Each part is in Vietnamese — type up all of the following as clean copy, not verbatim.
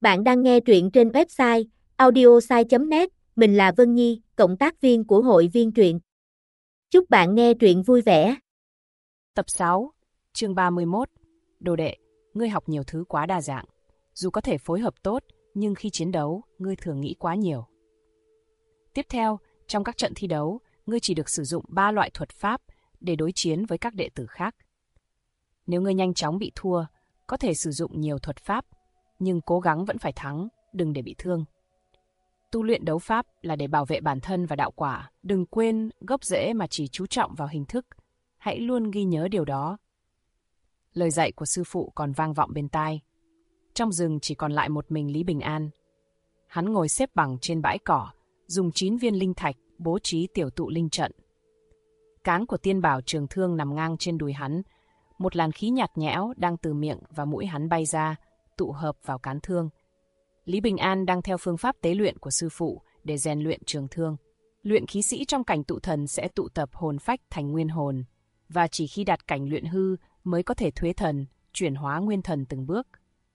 Bạn đang nghe truyện trên website audiosai.net, mình là Vân Nhi, cộng tác viên của hội viên truyện. Chúc bạn nghe truyện vui vẻ. Tập 6, chương 31. Đồ đệ, ngươi học nhiều thứ quá đa dạng. Dù có thể phối hợp tốt, nhưng khi chiến đấu, ngươi thường nghĩ quá nhiều. Tiếp theo, trong các trận thi đấu, ngươi chỉ được sử dụng 3 loại thuật pháp để đối chiến với các đệ tử khác. Nếu ngươi nhanh chóng bị thua, có thể sử dụng nhiều thuật pháp, nhưng cố gắng vẫn phải thắng, đừng để bị thương. Tu luyện đấu pháp là để bảo vệ bản thân và đạo quả, đừng quên gốc rễ mà chỉ chú trọng vào hình thức. Hãy luôn ghi nhớ điều đó. Lời dạy của sư phụ còn vang vọng bên tai. Trong rừng chỉ còn lại một mình Lý Bình An. Hắn ngồi xếp bằng trên bãi cỏ, dùng 9 viên linh thạch bố trí tiểu tụ linh trận. Cán của tiên bảo trường thương nằm ngang trên đùi hắn. Một làn khí nhạt nhẽo đang từ miệng và mũi hắn bay ra, tụ hợp vào cán thương. Lý Bình An đang theo phương pháp tế luyện của sư phụ để rèn luyện trường thương. Luyện khí sĩ trong cảnh tụ thần sẽ tụ tập hồn phách thành nguyên hồn, và chỉ khi đạt cảnh luyện hư mới có thể thuế thần, chuyển hóa nguyên thần từng bước.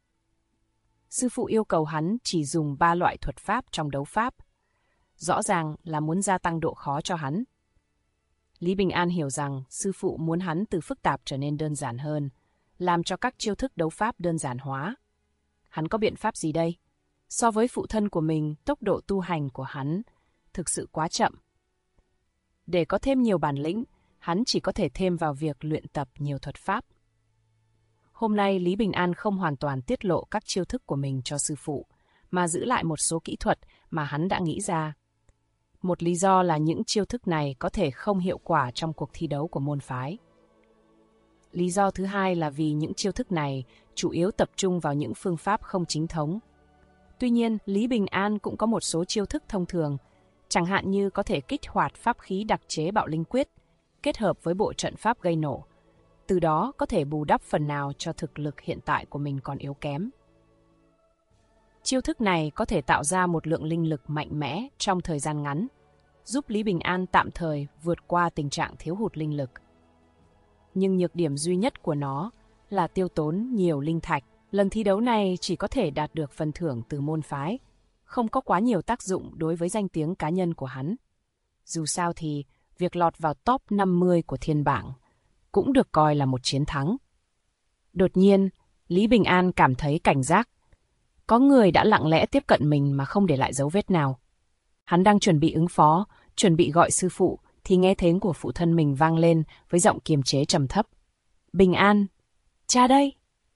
Sư phụ yêu cầu hắn chỉ dùng 3 loại thuật pháp trong đấu pháp. Rõ ràng là muốn gia tăng độ khó cho hắn. Lý Bình An hiểu rằng sư phụ muốn hắn từ phức tạp trở nên đơn giản hơn, làm cho các chiêu thức đấu pháp đơn giản hóa. Hắn có biện pháp gì đây? So với phụ thân của mình, tốc độ tu hành của hắn thực sự quá chậm. Để có thêm nhiều bản lĩnh, hắn chỉ có thể thêm vào việc luyện tập nhiều thuật pháp. Hôm nay Lý Bình An không hoàn toàn tiết lộ các chiêu thức của mình cho sư phụ, mà giữ lại một số kỹ thuật mà hắn đã nghĩ ra. Một lý do là những chiêu thức này có thể không hiệu quả trong cuộc thi đấu của môn phái. Lý do thứ hai là vì những chiêu thức này chủ yếu tập trung vào những phương pháp không chính thống. Tuy nhiên, Lý Bình An cũng có một số chiêu thức thông thường, chẳng hạn như có thể kích hoạt pháp khí đặc chế bạo linh quyết, kết hợp với bộ trận pháp gây nổ. Từ đó có thể bù đắp phần nào cho thực lực hiện tại của mình còn yếu kém. Chiêu thức này có thể tạo ra một lượng linh lực mạnh mẽ trong thời gian ngắn, giúp Lý Bình An tạm thời vượt qua tình trạng thiếu hụt linh lực. Nhưng nhược điểm duy nhất của nó là tiêu tốn nhiều linh thạch. Lần thi đấu này chỉ có thể đạt được phần thưởng từ môn phái, không có quá nhiều tác dụng đối với danh tiếng cá nhân của hắn. Dù sao thì, việc lọt vào top 50 của thiên bảng cũng được coi là một chiến thắng. Đột nhiên, Lý Bình An cảm thấy cảnh giác. Có người đã lặng lẽ tiếp cận mình mà không để lại dấu vết nào. Hắn đang chuẩn bị ứng phó, chuẩn bị gọi sư phụ, thì nghe tiếng của phụ thân mình vang lên với giọng kiềm chế trầm thấp. Bình An, cha đây!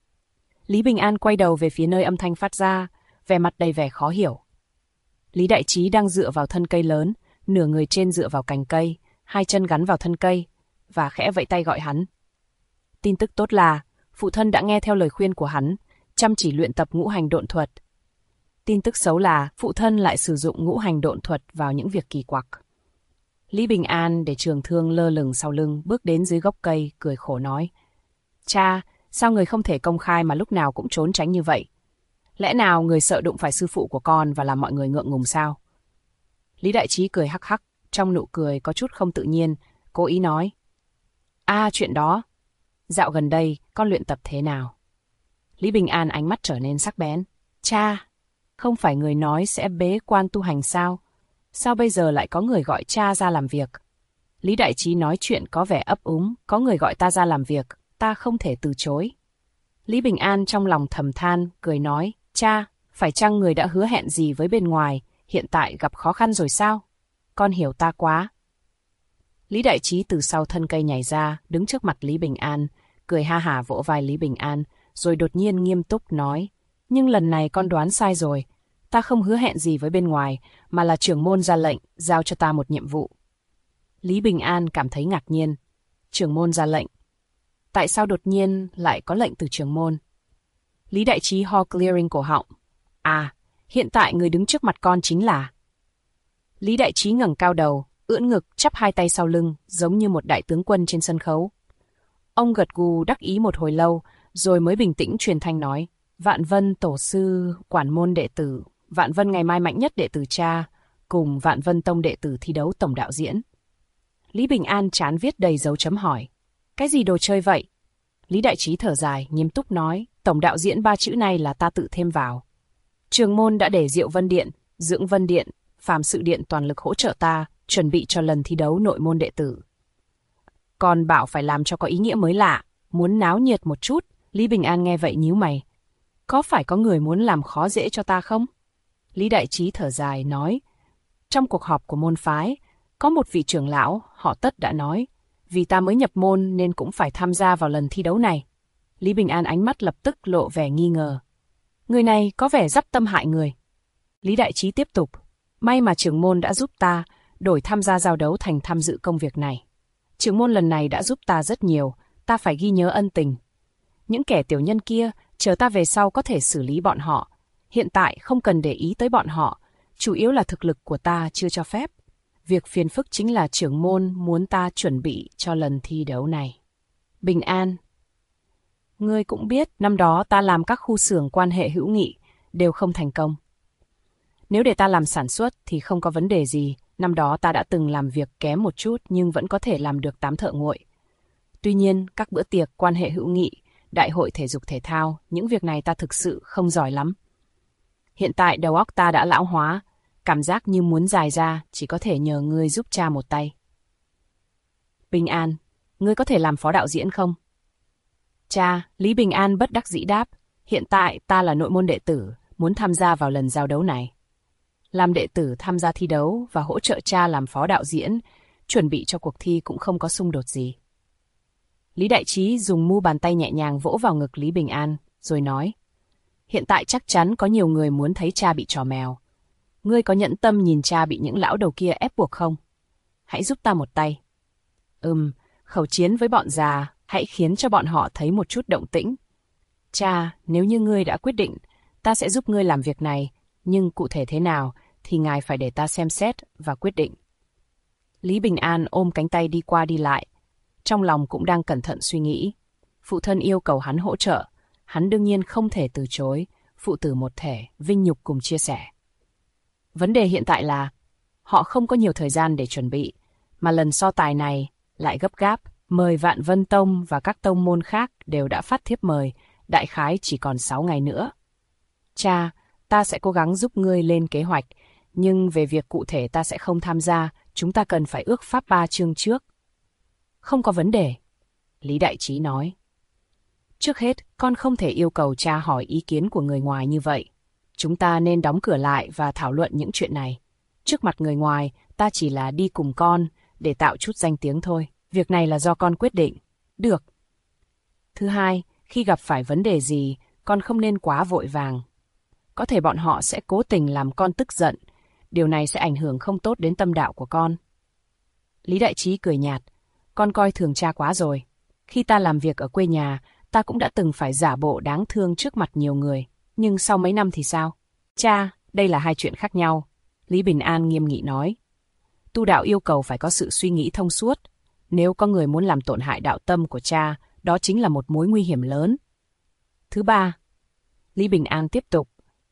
Lý Bình An quay đầu về phía nơi âm thanh phát ra, vẻ mặt đầy vẻ khó hiểu. Lý Đại Trí đang dựa vào thân cây lớn, nửa người trên dựa vào cành cây, hai chân gắn vào thân cây, và khẽ vẫy tay gọi hắn. Tin tức tốt là, phụ thân đã nghe theo lời khuyên của hắn, chăm chỉ luyện tập ngũ hành độn thuật. Tin tức xấu là, phụ thân lại sử dụng ngũ hành độn thuật vào những việc kỳ quặc. Lý Bình An để trường thương lơ lửng sau lưng, bước đến dưới gốc cây, cười khổ nói. Cha, sao người không thể công khai mà lúc nào cũng trốn tránh như vậy? Lẽ nào người sợ đụng phải sư phụ của con và làm mọi người ngượng ngùng sao? Lý Đại Trí cười hắc hắc, trong nụ cười có chút không tự nhiên, cố ý nói. Chuyện đó. Dạo gần đây, con luyện tập thế nào? Lý Bình An ánh mắt trở nên sắc bén. Cha, không phải người nói sẽ bế quan tu hành sao? Sao bây giờ lại có người gọi cha ra làm việc? Lý Đại Trí nói chuyện có vẻ ấp úng, có người gọi ta ra làm việc, ta không thể từ chối. Lý Bình An trong lòng thầm than, cười nói, cha, phải chăng người đã hứa hẹn gì với bên ngoài, hiện tại gặp khó khăn rồi sao? Con hiểu ta quá. Lý Đại Trí từ sau thân cây nhảy ra, đứng trước mặt Lý Bình An, cười ha hả vỗ vai Lý Bình An, rồi đột nhiên nghiêm túc nói, nhưng lần này con đoán sai rồi, ta không hứa hẹn gì với bên ngoài, mà là trưởng môn ra lệnh, giao cho ta một nhiệm vụ. Lý Bình An cảm thấy ngạc nhiên. Trưởng môn ra lệnh. Tại sao đột nhiên lại có lệnh từ trưởng môn? Lý Đại Trí ho clearing cổ họng. Hiện tại người đứng trước mặt con chính là... Lý Đại Trí ngẩng cao đầu, ưỡn ngực, chắp hai tay sau lưng, giống như một đại tướng quân trên sân khấu. Ông gật gù đắc ý một hồi lâu, rồi mới bình tĩnh truyền thanh nói. Vạn Vân tổ sư, quản môn đệ tử, Vạn Vân ngày mai mạnh nhất đệ tử cha, cùng Vạn Vân tông đệ tử thi đấu tổng đạo diễn. Lý Bình An chán viết đầy dấu chấm hỏi. Cái gì đồ chơi vậy? Lý Đại Trí thở dài, nghiêm túc nói, tổng đạo diễn 3 chữ này là ta tự thêm vào. Trường môn đã để Diệu Vân Điện, Dưỡng Vân Điện, Phàm Sự Điện toàn lực hỗ trợ ta, chuẩn bị cho lần thi đấu nội môn đệ tử. Còn bảo phải làm cho có ý nghĩa mới lạ, muốn náo nhiệt một chút. Lý Bình An nghe vậy nhíu mày. Có phải có người muốn làm khó dễ cho ta không? Lý Đại Trí thở dài nói. Trong cuộc họp của môn phái, có một vị trưởng lão, họ Tất đã nói, vì ta mới nhập môn nên cũng phải tham gia vào lần thi đấu này. Lý Bình An ánh mắt lập tức lộ vẻ nghi ngờ. Người này có vẻ dắp tâm hại người. Lý Đại Trí tiếp tục. May mà trưởng môn đã giúp ta đổi tham gia giao đấu thành tham dự công việc này. Trưởng môn lần này đã giúp ta rất nhiều, ta phải ghi nhớ ân tình. Những kẻ tiểu nhân kia, chờ ta về sau có thể xử lý bọn họ. Hiện tại không cần để ý tới bọn họ, chủ yếu là thực lực của ta chưa cho phép. Việc phiền phức chính là trưởng môn muốn ta chuẩn bị cho lần thi đấu này. Bình An. Ngươi cũng biết, năm đó ta làm các khu xưởng quan hệ hữu nghị, đều không thành công. Nếu để ta làm sản xuất thì không có vấn đề gì, năm đó ta đã từng làm việc kém một chút nhưng vẫn có thể làm được 8 thợ nguội. Tuy nhiên, các bữa tiệc quan hệ hữu nghị, đại hội thể dục thể thao, những việc này ta thực sự không giỏi lắm. Hiện tại đầu óc ta đã lão hóa, cảm giác như muốn dài ra, chỉ có thể nhờ ngươi giúp cha một tay. Bình An, ngươi có thể làm phó đạo diễn không? Cha, Lý Bình An bất đắc dĩ đáp, hiện tại ta là nội môn đệ tử, muốn tham gia vào lần giao đấu này. Làm đệ tử tham gia thi đấu và hỗ trợ cha làm phó đạo diễn, chuẩn bị cho cuộc thi cũng không có xung đột gì. Lý Đại Trí dùng mu bàn tay nhẹ nhàng vỗ vào ngực Lý Bình An, rồi nói, hiện tại chắc chắn có nhiều người muốn thấy cha bị trò mèo. Ngươi có nhẫn tâm nhìn cha bị những lão đầu kia ép buộc không? Hãy giúp ta một tay. Khẩu chiến với bọn già, hãy khiến cho bọn họ thấy một chút động tĩnh. Cha, nếu như ngươi đã quyết định, ta sẽ giúp ngươi làm việc này, nhưng cụ thể thế nào thì ngài phải để ta xem xét và quyết định. Lý Bình An ôm cánh tay đi qua đi lại, trong lòng cũng đang cẩn thận suy nghĩ. Phụ thân yêu cầu hắn hỗ trợ, hắn đương nhiên không thể từ chối, phụ tử một thể, vinh nhục cùng chia sẻ. Vấn đề hiện tại là, họ không có nhiều thời gian để chuẩn bị, mà lần so tài này lại gấp gáp, mời Vạn Vân Tông và các tông môn khác đều đã phát thiếp mời, đại khái chỉ còn 6 ngày nữa. Cha, ta sẽ cố gắng giúp ngươi lên kế hoạch, nhưng về việc cụ thể ta sẽ không tham gia, chúng ta cần phải ước pháp 3 chương trước. Không có vấn đề, Lý Đại Trí nói. Trước hết, con không thể yêu cầu cha hỏi ý kiến của người ngoài như vậy. Chúng ta nên đóng cửa lại và thảo luận những chuyện này. Trước mặt người ngoài, ta chỉ là đi cùng con để tạo chút danh tiếng thôi. Việc này là do con quyết định. Được. Thứ hai, khi gặp phải vấn đề gì, con không nên quá vội vàng. Có thể bọn họ sẽ cố tình làm con tức giận. Điều này sẽ ảnh hưởng không tốt đến tâm đạo của con. Lý Đại Trí cười nhạt. Con coi thường cha quá rồi. Khi ta làm việc ở quê nhà, ta cũng đã từng phải giả bộ đáng thương trước mặt nhiều người. Nhưng sau mấy năm thì sao? Cha, đây là hai chuyện khác nhau. Lý Bình An nghiêm nghị nói. Tu đạo yêu cầu phải có sự suy nghĩ thông suốt. Nếu có người muốn làm tổn hại đạo tâm của cha, đó chính là một mối nguy hiểm lớn. Thứ ba, Lý Bình An tiếp tục.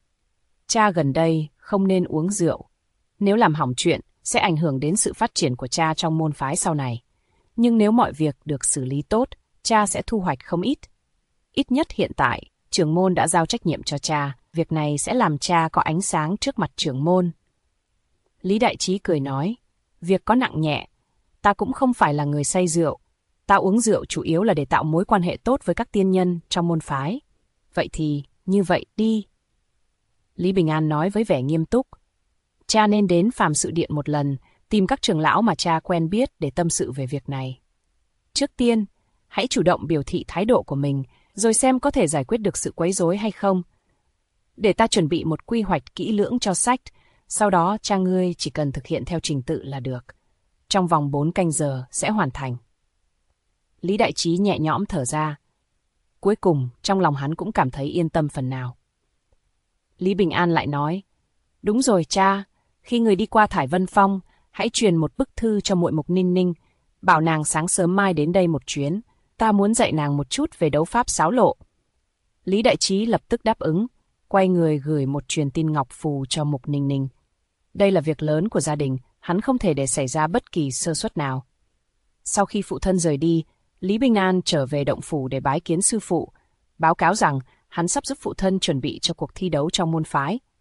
Cha gần đây không nên uống rượu. Nếu làm hỏng chuyện, sẽ ảnh hưởng đến sự phát triển của cha trong môn phái sau này. Nhưng nếu mọi việc được xử lý tốt, cha sẽ thu hoạch không ít. Ít nhất hiện tại, trưởng môn đã giao trách nhiệm cho cha. Việc này sẽ làm cha có ánh sáng trước mặt trưởng môn. Lý Đại Trí cười nói, việc có nặng nhẹ, ta cũng không phải là người say rượu. Ta uống rượu chủ yếu là để tạo mối quan hệ tốt với các tiên nhân trong môn phái. Vậy thì, như vậy đi. Lý Bình An nói với vẻ nghiêm túc. Cha nên đến Phàm Sự Điện một lần, tìm các trưởng lão mà cha quen biết để tâm sự về việc này. Trước tiên, hãy chủ động biểu thị thái độ của mình, rồi xem có thể giải quyết được sự quấy rối hay không. Để ta chuẩn bị một quy hoạch kỹ lưỡng cho sách, sau đó cha ngươi chỉ cần thực hiện theo trình tự là được. Trong vòng 4 canh giờ sẽ hoàn thành. Lý Đại Trí nhẹ nhõm thở ra. Cuối cùng, trong lòng hắn cũng cảm thấy yên tâm phần nào. Lý Bình An lại nói, đúng rồi cha, khi người đi qua Thải Vân Phong, hãy truyền một bức thư cho muội Mục Ninh Ninh, bảo nàng sáng sớm mai đến đây một chuyến, ta muốn dạy nàng một chút về đấu pháp xáo lộ. Lý Đại Trí lập tức đáp ứng, quay người gửi một truyền tin ngọc phù cho Mục Ninh Ninh. Đây là việc lớn của gia đình, hắn không thể để xảy ra bất kỳ sơ suất nào. Sau khi phụ thân rời đi, Lý Bình An trở về động phủ để bái kiến sư phụ, báo cáo rằng hắn sắp giúp phụ thân chuẩn bị cho cuộc thi đấu trong môn phái.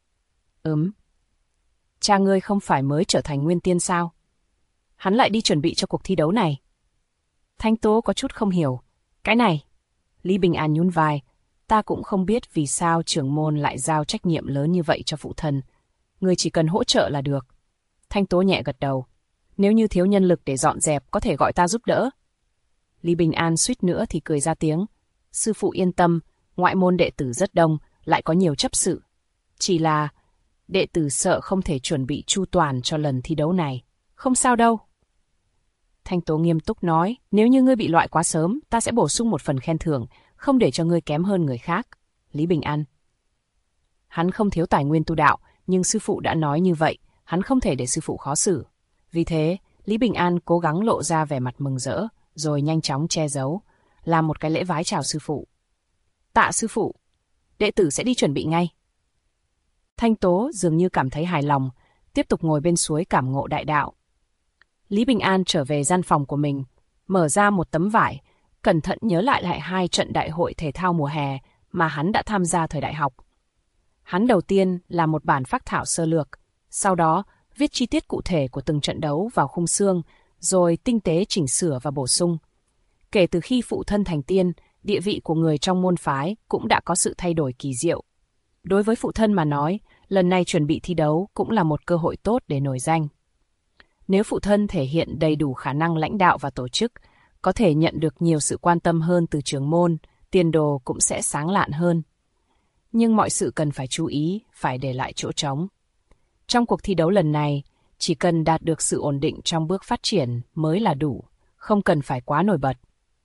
Cha ngươi không phải mới trở thành nguyên tiên sao? Hắn lại đi chuẩn bị cho cuộc thi đấu này. Thanh Tố có chút không hiểu. Cái này, Lý Bình An nhún vai. Ta cũng không biết vì sao trưởng môn lại giao trách nhiệm lớn như vậy cho phụ thân. Ngươi chỉ cần hỗ trợ là được. Thanh Tố nhẹ gật đầu. Nếu như thiếu nhân lực để dọn dẹp, có thể gọi ta giúp đỡ. Lý Bình An suýt nữa thì cười ra tiếng. Sư phụ yên tâm, ngoại môn đệ tử rất đông, lại có nhiều chấp sự. Chỉ là đệ tử sợ không thể chuẩn bị chu toàn cho lần thi đấu này. Không sao đâu. Thanh Tố nghiêm túc nói, nếu như ngươi bị loại quá sớm, ta sẽ bổ sung một phần khen thưởng, không để cho ngươi kém hơn người khác. Lý Bình An. Hắn không thiếu tài nguyên tu đạo, nhưng sư phụ đã nói như vậy, hắn không thể để sư phụ khó xử. Vì thế, Lý Bình An cố gắng lộ ra vẻ mặt mừng rỡ, rồi nhanh chóng che giấu, làm một cái lễ vái chào sư phụ. Tạ sư phụ, đệ tử sẽ đi chuẩn bị ngay. Thanh Tố dường như cảm thấy hài lòng, tiếp tục ngồi bên suối cảm ngộ đại đạo. Lý Bình An trở về gian phòng của mình, mở ra một tấm vải, cẩn thận nhớ lại 2 trận đại hội thể thao mùa hè mà hắn đã tham gia thời đại học. Hắn đầu tiên là một bản phác thảo sơ lược, sau đó viết chi tiết cụ thể của từng trận đấu vào khung xương, rồi tinh tế chỉnh sửa và bổ sung. Kể từ khi phụ thân thành tiên, địa vị của người trong môn phái cũng đã có sự thay đổi kỳ diệu. Đối với phụ thân mà nói, lần này chuẩn bị thi đấu cũng là một cơ hội tốt để nổi danh. Nếu phụ thân thể hiện đầy đủ khả năng lãnh đạo và tổ chức, có thể nhận được nhiều sự quan tâm hơn từ trưởng môn, tiền đồ cũng sẽ sáng lạn hơn. Nhưng mọi sự cần phải chú ý, phải để lại chỗ trống. Trong cuộc thi đấu lần này, chỉ cần đạt được sự ổn định trong bước phát triển mới là đủ, không cần phải quá nổi bật.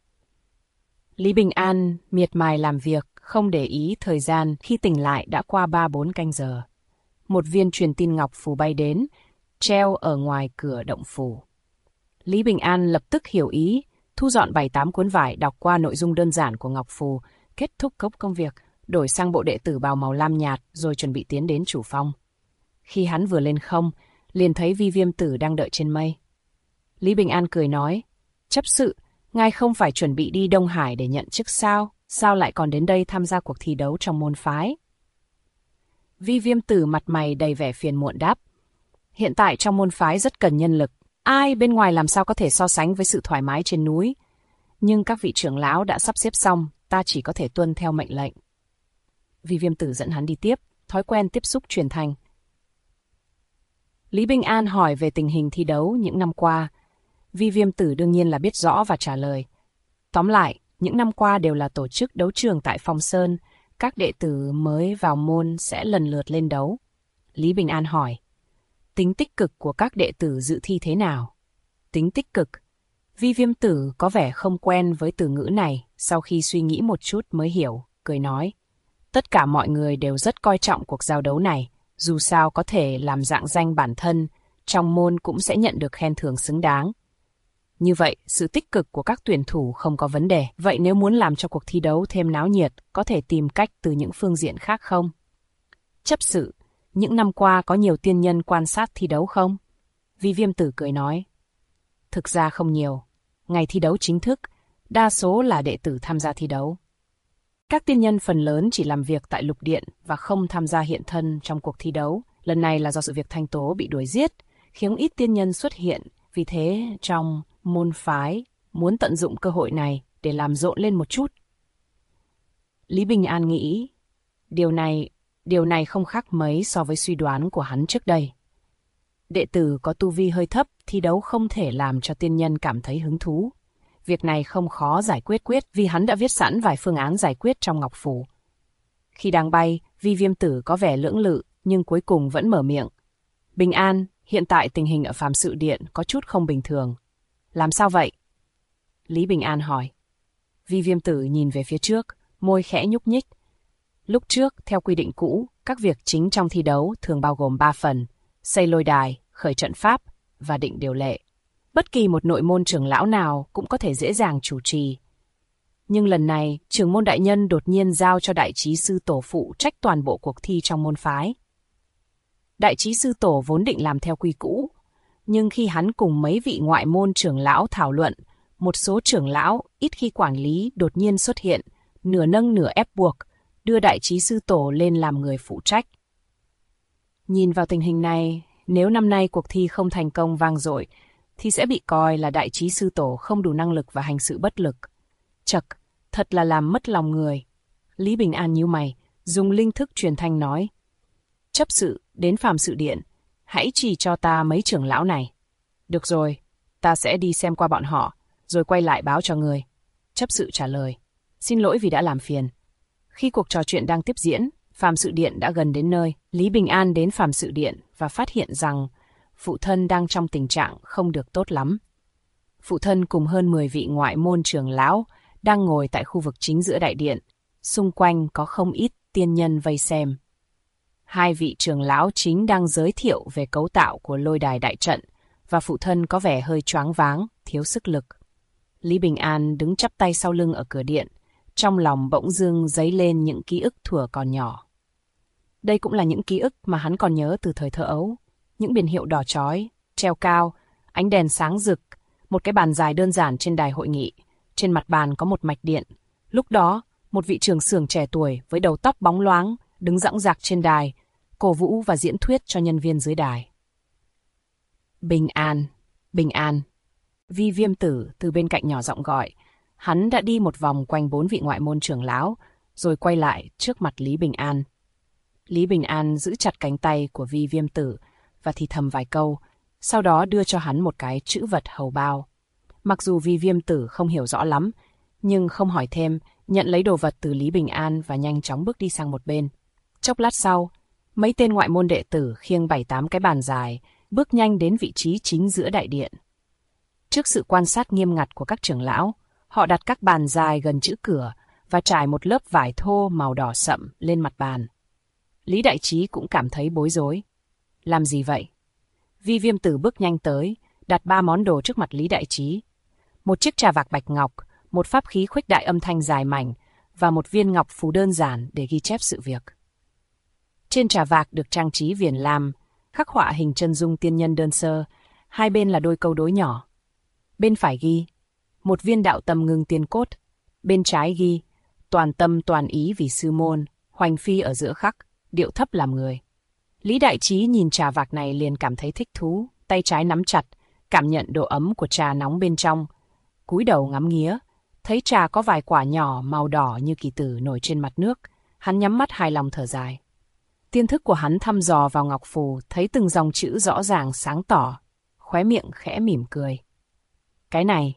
Lý Bình An miệt mài làm việc, không để ý thời gian, khi tỉnh lại đã qua 3-4 canh giờ. Một viên truyền tin ngọc phù bay đến, treo ở ngoài cửa động phủ. Lý Bình An lập tức hiểu ý, thu dọn 7-8 cuốn vải, đọc qua nội dung đơn giản của ngọc phù, kết thúc công việc, đổi sang bộ đệ tử bào màu lam nhạt rồi chuẩn bị tiến đến chủ phong. Khi hắn vừa lên không, liền thấy Vi Viêm Tử đang đợi trên mây. Lý Bình An cười nói, chấp sự, ngài không phải chuẩn bị đi Đông Hải để nhận chức sao? Sao lại còn đến đây tham gia cuộc thi đấu trong môn phái? Vi Viêm Tử mặt mày đầy vẻ phiền muộn đáp, hiện tại trong môn phái rất cần nhân lực, ai bên ngoài làm sao có thể so sánh với sự thoải mái trên núi. Nhưng các vị trưởng lão đã sắp xếp xong, ta chỉ có thể tuân theo mệnh lệnh. Vi Viêm Tử dẫn hắn đi tiếp, thói quen tiếp xúc truyền thành. Lý Bình An hỏi về tình hình thi đấu những năm qua. Vi Viêm Tử đương nhiên là biết rõ và trả lời. Tóm lại, những năm qua đều là tổ chức đấu trường tại Phong Sơn, các đệ tử mới vào môn sẽ lần lượt lên đấu. Lý Bình An hỏi, tính tích cực của các đệ tử dự thi thế nào? Tính tích cực? Vi Viêm Tử có vẻ không quen với từ ngữ này, sau khi suy nghĩ một chút mới hiểu, cười nói. Tất cả mọi người đều rất coi trọng cuộc giao đấu này, dù sao có thể làm rạng danh bản thân, trong môn cũng sẽ nhận được khen thưởng xứng đáng. Như vậy, sự tích cực của các tuyển thủ không có vấn đề. Vậy nếu muốn làm cho cuộc thi đấu thêm náo nhiệt, có thể tìm cách từ những phương diện khác không? Chấp sự, những năm qua có nhiều tiên nhân quan sát thi đấu không? Vi Viêm Tử cười nói. Thực ra không nhiều. Ngày thi đấu chính thức, đa số là đệ tử tham gia thi đấu. Các tiên nhân phần lớn chỉ làm việc tại lục điện và không tham gia hiện thân trong cuộc thi đấu. Lần này là do sự việc Thanh Tố bị đuổi giết, khiến ít tiên nhân xuất hiện. Vì thế, trong môn phái muốn tận dụng cơ hội này để làm rộn lên một chút. Lý Bình An nghĩ, điều này không khác mấy so với suy đoán của hắn trước đây. Đệ tử có tu vi hơi thấp, thi đấu không thể làm cho tiên nhân cảm thấy hứng thú. Việc này không khó giải quyết vì hắn đã viết sẵn vài phương án giải quyết trong ngọc phù. Khi đang bay, Vi Viêm Tử có vẻ lưỡng lự, nhưng cuối cùng vẫn mở miệng. Bình An, hiện tại tình hình ở Phàm Sự Điện có chút không bình thường. Làm sao vậy? Lý Bình An hỏi. Vi Viêm Tử nhìn về phía trước, môi khẽ nhúc nhích. Lúc trước, theo quy định cũ, các việc chính trong thi đấu thường bao gồm 3 phần: xây lôi đài, khởi trận pháp và định điều lệ. Bất kỳ một nội môn trưởng lão nào cũng có thể dễ dàng chủ trì. Nhưng lần này, trưởng môn đại nhân đột nhiên giao cho đại trí sư tổ phụ trách toàn bộ cuộc thi trong môn phái. Đại trí sư tổ vốn định làm theo quy cũ, nhưng khi hắn cùng mấy vị ngoại môn trưởng lão thảo luận, một số trưởng lão ít khi quản lý đột nhiên xuất hiện, nửa nâng nửa ép buộc, đưa đại trí sư tổ lên làm người phụ trách. Nhìn vào tình hình này, nếu năm nay cuộc thi không thành công vang dội, thì sẽ bị coi là đại trí sư tổ không đủ năng lực và hành sự bất lực. Chậc, thật là làm mất lòng người. Lý Bình An nhíu mày, dùng linh thức truyền thanh nói. Chấp sự, đến Phạm Sự Điện, hãy chỉ cho ta mấy trưởng lão này. Được rồi, ta sẽ đi xem qua bọn họ, rồi quay lại báo cho người. Chấp sự trả lời. Xin lỗi vì đã làm phiền. Khi cuộc trò chuyện đang tiếp diễn, Phạm Sự Điện đã gần đến nơi. Lý Bình An đến Phạm Sự Điện và phát hiện rằng phụ thân đang trong tình trạng không được tốt lắm. Phụ thân cùng hơn 10 vị ngoại môn trưởng lão đang ngồi tại khu vực chính giữa đại điện. Xung quanh có không ít tiên nhân vây xem. Hai vị trưởng lão chính đang giới thiệu về cấu tạo của lôi đài đại trận và phụ thân có vẻ hơi choáng váng, thiếu sức lực. Lý Bình An đứng chắp tay sau lưng ở cửa điện, trong lòng bỗng dưng dấy lên những ký ức thuở còn nhỏ. Đây cũng là những ký ức mà hắn còn nhớ từ thời thơ ấu. Những biển hiệu đỏ chói, treo cao, ánh đèn sáng rực, một cái bàn dài đơn giản trên đài hội nghị. Trên mặt bàn có một mạch điện. Lúc đó, một vị trưởng xưởng trẻ tuổi với đầu tóc bóng loáng đứng dõng dạc trên đài, cổ vũ và diễn thuyết cho nhân viên dưới đài. Bình an, bình an. Vi Viêm Tử từ bên cạnh nhỏ giọng gọi. Hắn đã đi một vòng quanh 4 vị ngoại môn trưởng lão, rồi quay lại trước mặt Lý Bình An. Lý Bình An giữ chặt cánh tay của Vi Viêm Tử và thì thầm vài câu, sau đó đưa cho hắn một cái chữ vật hầu bao. Mặc dù Vi Viêm Tử không hiểu rõ lắm, nhưng không hỏi thêm, nhận lấy đồ vật từ Lý Bình An và nhanh chóng bước đi sang một bên. Chốc lát sau, mấy tên ngoại môn đệ tử khiêng 7-8 cái bàn dài, bước nhanh đến vị trí chính giữa đại điện. Trước sự quan sát nghiêm ngặt của các trưởng lão, họ đặt các bàn dài gần chữ cửa và trải một lớp vải thô màu đỏ sậm lên mặt bàn. Lý Đại Trí cũng cảm thấy bối rối. Làm gì vậy? Vi Viêm Tử bước nhanh tới, đặt 3 món đồ trước mặt Lý Đại Trí. Một chiếc trà vạc bạch ngọc, một pháp khí khuếch đại âm thanh dài mảnh và một viên ngọc phù đơn giản để ghi chép sự việc. Trên trà vạc được trang trí viền lam, khắc họa hình chân dung tiên nhân đơn sơ, hai bên là đôi câu đối nhỏ. Bên phải ghi, một viên đạo tâm ngưng tiên cốt, bên trái ghi, toàn tâm toàn ý vì sư môn, hoành phi ở giữa khắc, điệu thấp làm người. Lý Đại Trí nhìn trà vạc này liền cảm thấy thích thú, tay trái nắm chặt, cảm nhận độ ấm của trà nóng bên trong. Cúi đầu ngắm nghía, thấy trà có vài quả nhỏ màu đỏ như kỳ tử nổi trên mặt nước, hắn nhắm mắt hài lòng thở dài. Tiên thức của hắn thăm dò vào ngọc phù, thấy từng dòng chữ rõ ràng sáng tỏ, khóe miệng khẽ mỉm cười. Cái này.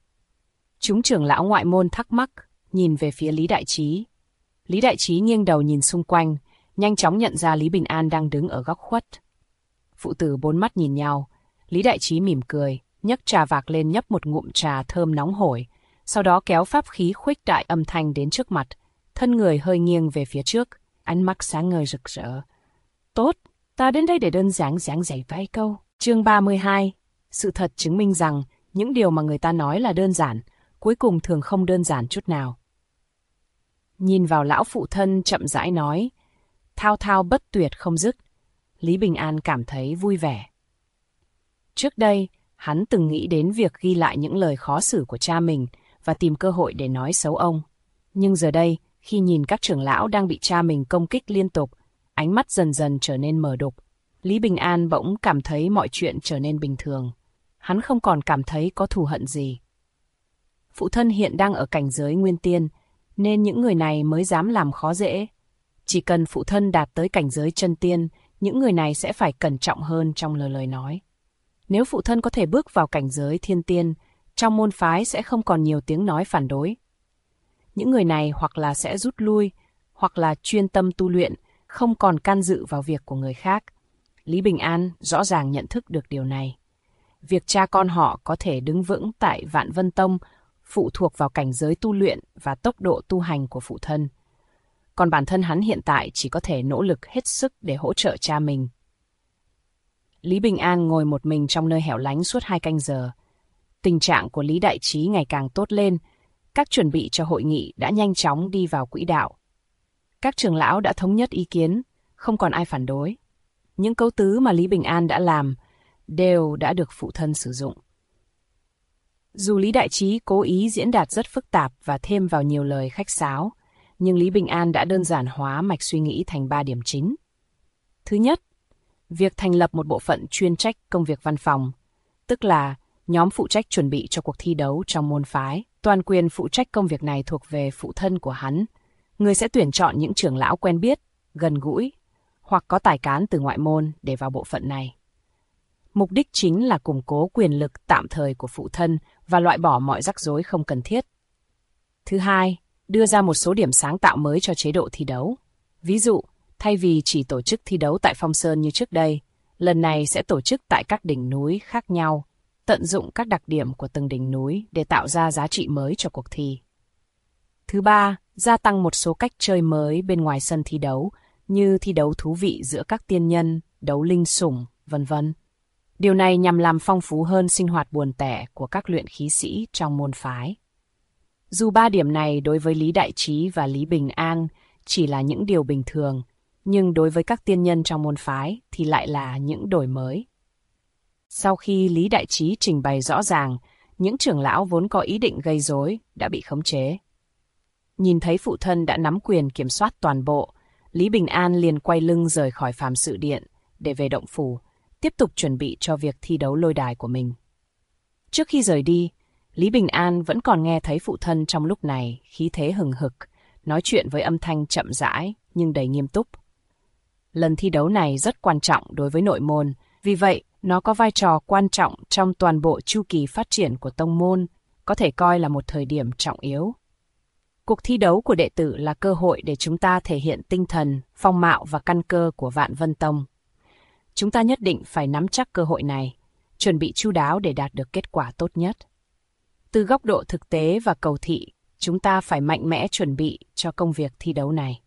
Chúng trưởng lão ngoại môn thắc mắc, nhìn về phía Lý Đại Trí. Lý Đại Trí nghiêng đầu nhìn xung quanh, nhanh chóng nhận ra Lý Bình An đang đứng ở góc khuất. Phụ tử 4 mắt nhìn nhau, Lý Đại Trí mỉm cười, nhấc trà vạc lên nhấp một ngụm trà thơm nóng hổi, sau đó kéo pháp khí khuếch đại âm thanh đến trước mặt, thân người hơi nghiêng về phía trước, ánh mắt sáng ngời rực rỡ. Tốt, ta đến đây để đơn giản giảng dạy vài câu. Chương 32. Sự thật chứng minh rằng những điều mà người ta nói là đơn giản, cuối cùng thường không đơn giản chút nào. Nhìn vào lão phụ thân chậm rãi nói, thao thao bất tuyệt không dứt, Lý Bình An cảm thấy vui vẻ. Trước đây, hắn từng nghĩ đến việc ghi lại những lời khó xử của cha mình và tìm cơ hội để nói xấu ông. Nhưng giờ đây, khi nhìn các trưởng lão đang bị cha mình công kích liên tục, ánh mắt dần dần trở nên mờ đục, Lý Bình An bỗng cảm thấy mọi chuyện trở nên bình thường. Hắn không còn cảm thấy có thù hận gì. Phụ thân hiện đang ở cảnh giới nguyên tiên, nên những người này mới dám làm khó dễ. Chỉ cần phụ thân đạt tới cảnh giới chân tiên, những người này sẽ phải cẩn trọng hơn trong lời nói. Nếu phụ thân có thể bước vào cảnh giới thiên tiên, trong môn phái sẽ không còn nhiều tiếng nói phản đối. Những người này hoặc là sẽ rút lui, hoặc là chuyên tâm tu luyện, không còn can dự vào việc của người khác. Lý Bình An rõ ràng nhận thức được điều này. Việc cha con họ có thể đứng vững tại Vạn Vân Tông phụ thuộc vào cảnh giới tu luyện và tốc độ tu hành của phụ thân. Còn bản thân hắn hiện tại chỉ có thể nỗ lực hết sức để hỗ trợ cha mình. Lý Bình An ngồi một mình trong nơi hẻo lánh suốt 2 canh giờ. Tình trạng của Lý Đại Trí ngày càng tốt lên. Các chuẩn bị cho hội nghị đã nhanh chóng đi vào quỹ đạo. Các trưởng lão đã thống nhất ý kiến, không còn ai phản đối. Những câu tứ mà Lý Bình An đã làm đều đã được phụ thân sử dụng. Dù Lý Đại Trí cố ý diễn đạt rất phức tạp và thêm vào nhiều lời khách sáo, nhưng Lý Bình An đã đơn giản hóa mạch suy nghĩ thành 3 điểm chính. Thứ nhất, việc thành lập một bộ phận chuyên trách công việc văn phòng, tức là nhóm phụ trách chuẩn bị cho cuộc thi đấu trong môn phái. Toàn quyền phụ trách công việc này thuộc về phụ thân của hắn. Người sẽ tuyển chọn những trưởng lão quen biết, gần gũi, hoặc có tài cán từ ngoại môn để vào bộ phận này. Mục đích chính là củng cố quyền lực tạm thời của phụ thân và loại bỏ mọi rắc rối không cần thiết. Thứ hai, đưa ra một số điểm sáng tạo mới cho chế độ thi đấu. Ví dụ, thay vì chỉ tổ chức thi đấu tại Phong Sơn như trước đây, lần này sẽ tổ chức tại các đỉnh núi khác nhau, tận dụng các đặc điểm của từng đỉnh núi để tạo ra giá trị mới cho cuộc thi. Thứ ba, gia tăng một số cách chơi mới bên ngoài sân thi đấu, như thi đấu thú vị giữa các tiên nhân, đấu linh sủng, vân vân. Điều này nhằm làm phong phú hơn sinh hoạt buồn tẻ của các luyện khí sĩ trong môn phái. Dù ba điểm này đối với Lý Đại Trí và Lý Bình An chỉ là những điều bình thường, nhưng đối với các tiên nhân trong môn phái thì lại là những đổi mới. Sau khi Lý Đại Trí trình bày rõ ràng, những trưởng lão vốn có ý định gây rối đã bị khống chế. Nhìn thấy phụ thân đã nắm quyền kiểm soát toàn bộ, Lý Bình An liền quay lưng rời khỏi Phàm Sự Điện để về động phủ, tiếp tục chuẩn bị cho việc thi đấu lôi đài của mình. Trước khi rời đi, Lý Bình An vẫn còn nghe thấy phụ thân trong lúc này khí thế hừng hực, nói chuyện với âm thanh chậm rãi nhưng đầy nghiêm túc. Lần thi đấu này rất quan trọng đối với nội môn, vì vậy nó có vai trò quan trọng trong toàn bộ chu kỳ phát triển của tông môn, có thể coi là một thời điểm trọng yếu. Cuộc thi đấu của đệ tử là cơ hội để chúng ta thể hiện tinh thần, phong mạo và căn cơ của Vạn Vân Tông. Chúng ta nhất định phải nắm chắc cơ hội này, chuẩn bị chu đáo để đạt được kết quả tốt nhất. Từ góc độ thực tế và cầu thị, chúng ta phải mạnh mẽ chuẩn bị cho công việc thi đấu này.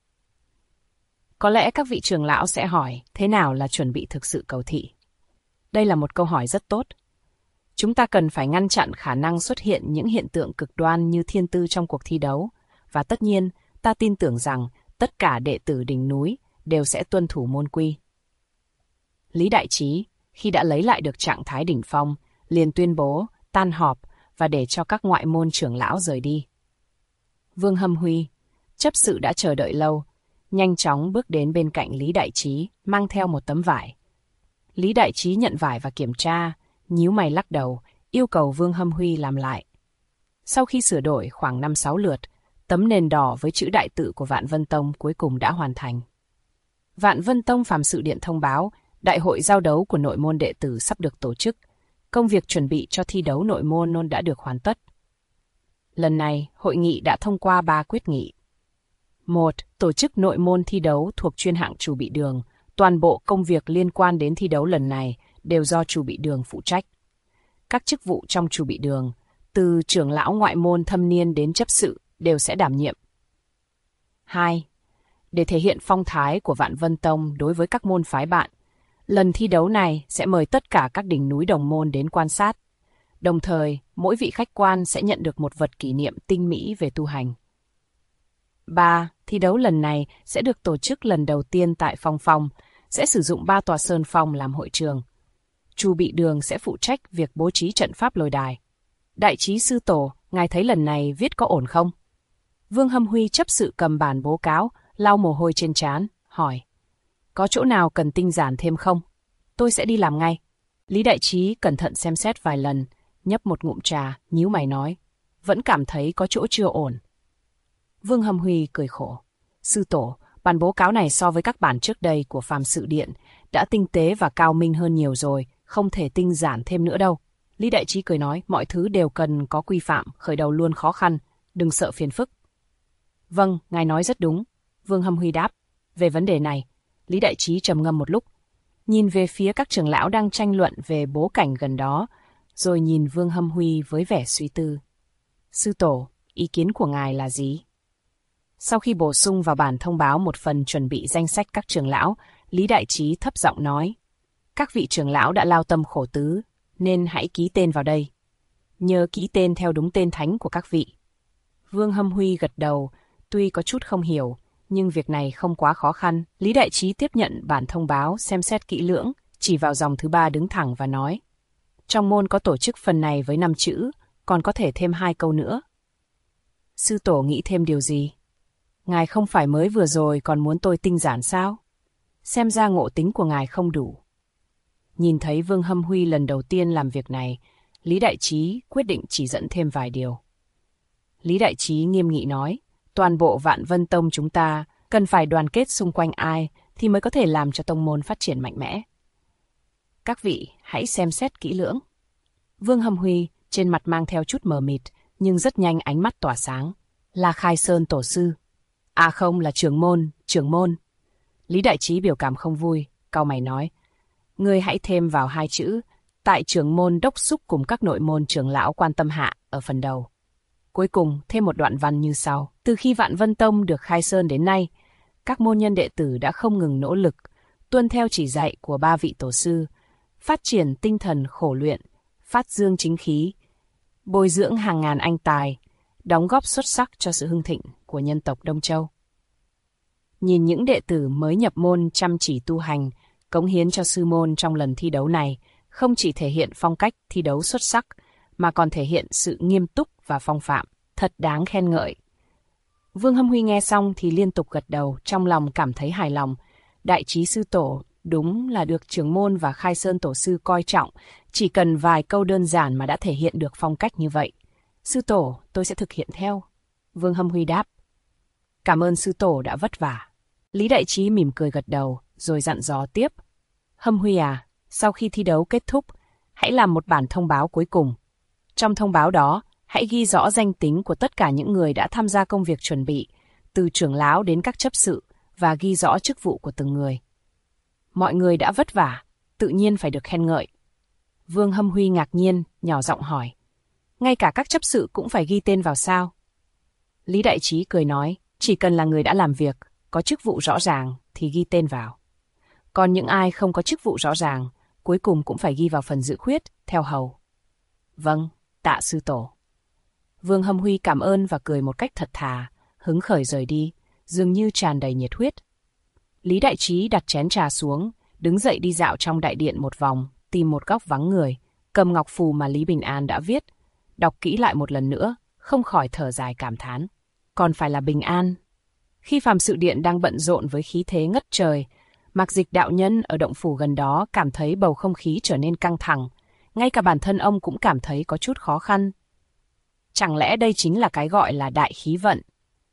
Có lẽ các vị trưởng lão sẽ hỏi, thế nào là chuẩn bị thực sự cầu thị? Đây là một câu hỏi rất tốt. Chúng ta cần phải ngăn chặn khả năng xuất hiện những hiện tượng cực đoan như thiên tư trong cuộc thi đấu, và tất nhiên, ta tin tưởng rằng tất cả đệ tử đỉnh núi đều sẽ tuân thủ môn quy. Lý Đại Trí, khi đã lấy lại được trạng thái đỉnh phong, liền tuyên bố tan họp và để cho các ngoại môn trưởng lão rời đi. Vương Hâm Huy, chấp sự đã chờ đợi lâu, nhanh chóng bước đến bên cạnh Lý Đại Trí, mang theo một tấm vải. Lý Đại Trí nhận vải và kiểm tra, nhíu mày lắc đầu, yêu cầu Vương Hâm Huy làm lại. Sau khi sửa đổi khoảng 5-6 lượt, tấm nền đỏ với chữ đại tự của Vạn Vân Tông cuối cùng đã hoàn thành. Vạn Vân Tông Phàm Sự Điện thông báo, đại hội giao đấu của nội môn đệ tử sắp được tổ chức. Công việc chuẩn bị cho thi đấu nội môn đã được hoàn tất. Lần này, hội nghị đã thông qua 3 quyết nghị. 1. Tổ chức nội môn thi đấu thuộc chuyên hạng Chủ Bị Đường. Toàn bộ công việc liên quan đến thi đấu lần này đều do Chủ Bị Đường phụ trách. Các chức vụ trong Chủ Bị Đường, từ trưởng lão ngoại môn thâm niên đến chấp sự, đều sẽ đảm nhiệm. 2. Để thể hiện phong thái của Vạn Vân Tông đối với các môn phái bạn, lần thi đấu này sẽ mời tất cả các đỉnh núi đồng môn đến quan sát. Đồng thời, mỗi vị khách quan sẽ nhận được một vật kỷ niệm tinh mỹ về tu hành. 3. Thi đấu lần này sẽ được tổ chức lần đầu tiên tại Phong Phong, sẽ sử dụng 3 tòa sơn phong làm hội trường. Chu Bị Đường sẽ phụ trách việc bố trí trận pháp lôi đài. Đại Trí sư tổ, ngài thấy lần này viết có ổn không? Vương Hâm Huy chấp sự cầm bản báo cáo, lau mồ hôi trên trán, hỏi. Có chỗ nào cần tinh giản thêm không? Tôi sẽ đi làm ngay. Lý Đại Trí cẩn thận xem xét vài lần, nhấp một ngụm trà, nhíu mày nói. Vẫn cảm thấy có chỗ chưa ổn. Vương Hâm Huy cười khổ. Sư tổ, bản báo cáo này so với các bản trước đây của Phàm Sự Điện đã tinh tế và cao minh hơn nhiều rồi, không thể tinh giản thêm nữa đâu. Lý Đại Trí cười nói, mọi thứ đều cần có quy phạm, khởi đầu luôn khó khăn, đừng sợ phiền phức. Vâng, ngài nói rất đúng, Vương Hâm Huy đáp. Về vấn đề này, Lý Đại Trí trầm ngâm một lúc, nhìn về phía các trưởng lão đang tranh luận về bố cảnh gần đó, rồi nhìn Vương Hâm Huy với vẻ suy tư. Sư tổ, ý kiến của ngài là gì? Sau khi bổ sung vào bản thông báo một phần chuẩn bị danh sách các trưởng lão, Lý Đại Trí thấp giọng nói. Các vị trưởng lão đã lao tâm khổ tứ, nên hãy ký tên vào đây. Nhớ ký tên theo đúng tên thánh của các vị. Vương Hâm Huy gật đầu, tuy có chút không hiểu, nhưng việc này không quá khó khăn. Lý Đại Trí tiếp nhận bản thông báo, xem xét kỹ lưỡng, chỉ vào dòng thứ 3 đứng thẳng và nói. Trong môn có tổ chức phần này với 5 chữ, còn có thể thêm 2 câu nữa. Sư tổ nghĩ thêm điều gì? Ngài không phải mới vừa rồi còn muốn tôi tinh giản sao? Xem ra ngộ tính của ngài không đủ. Nhìn thấy Vương Hâm Huy lần đầu tiên làm việc này, Lý Đại Trí quyết định chỉ dẫn thêm vài điều. Lý Đại Trí nghiêm nghị nói, toàn bộ Vạn Vân Tông chúng ta cần phải đoàn kết xung quanh ai thì mới có thể làm cho tông môn phát triển mạnh mẽ. Các vị hãy xem xét kỹ lưỡng. Vương Hâm Huy trên mặt mang theo chút mờ mịt, nhưng rất nhanh ánh mắt tỏa sáng. Là Khai Sơn tổ sư. À không, là trưởng môn. Lý Đại Trí biểu cảm không vui, cau mày nói. Ngươi hãy thêm vào 2 chữ, tại trưởng môn đốc xúc cùng các nội môn trưởng lão quan tâm hạ ở phần đầu. Cuối cùng thêm một đoạn văn như sau. Từ khi Vạn Vân Tông được khai sơn đến nay, các môn nhân đệ tử đã không ngừng nỗ lực, tuân theo chỉ dạy của 3 vị tổ sư, phát triển tinh thần khổ luyện, phát dương chính khí, bồi dưỡng hàng ngàn anh tài, đóng góp xuất sắc cho sự hưng thịnh của nhân tộc Đông Châu. Nhìn những đệ tử mới nhập môn chăm chỉ tu hành, cống hiến cho sư môn trong lần thi đấu này, không chỉ thể hiện phong cách thi đấu xuất sắc, mà còn thể hiện sự nghiêm túc và phong phạm, thật đáng khen ngợi. Vương Hâm Huy nghe xong thì liên tục gật đầu, trong lòng cảm thấy hài lòng. Đại Trí sư tổ đúng là được trưởng môn và Khai Sơn tổ sư coi trọng, chỉ cần vài câu đơn giản mà đã thể hiện được phong cách như vậy. Sư tổ, tôi sẽ thực hiện theo. Vương Hâm Huy đáp. Cảm ơn sư tổ đã vất vả. Lý Đại Trí mỉm cười gật đầu, rồi dặn dò tiếp. Hâm Huy à, sau khi thi đấu kết thúc, hãy làm một bản thông báo cuối cùng. Trong thông báo đó, hãy ghi rõ danh tính của tất cả những người đã tham gia công việc chuẩn bị, từ trưởng lão đến các chấp sự, và ghi rõ chức vụ của từng người. Mọi người đã vất vả, tự nhiên phải được khen ngợi. Vương Hâm Huy ngạc nhiên, nhỏ giọng hỏi. Ngay cả các chấp sự cũng phải ghi tên vào sao? Lý Đại Trí cười nói, chỉ cần là người đã làm việc, có chức vụ rõ ràng thì ghi tên vào. Còn những ai không có chức vụ rõ ràng, cuối cùng cũng phải ghi vào phần dự khuyết, theo hầu. Vâng, tạ sư tổ. Vương Hâm Huy cảm ơn và cười một cách thật thà, hứng khởi rời đi, dường như tràn đầy nhiệt huyết. Lý Đại Trí đặt chén trà xuống, đứng dậy đi dạo trong đại điện một vòng, tìm một góc vắng người, cầm ngọc phù mà Lý Bình An đã viết, đọc kỹ lại một lần nữa, không khỏi thở dài cảm thán. Còn phải là Bình An. Khi Phàm Sự Điện đang bận rộn với khí thế ngất trời, Mạc Dịch đạo nhân ở động phủ gần đó cảm thấy bầu không khí trở nên căng thẳng, ngay cả bản thân ông cũng cảm thấy có chút khó khăn. Chẳng lẽ đây chính là cái gọi là đại khí vận?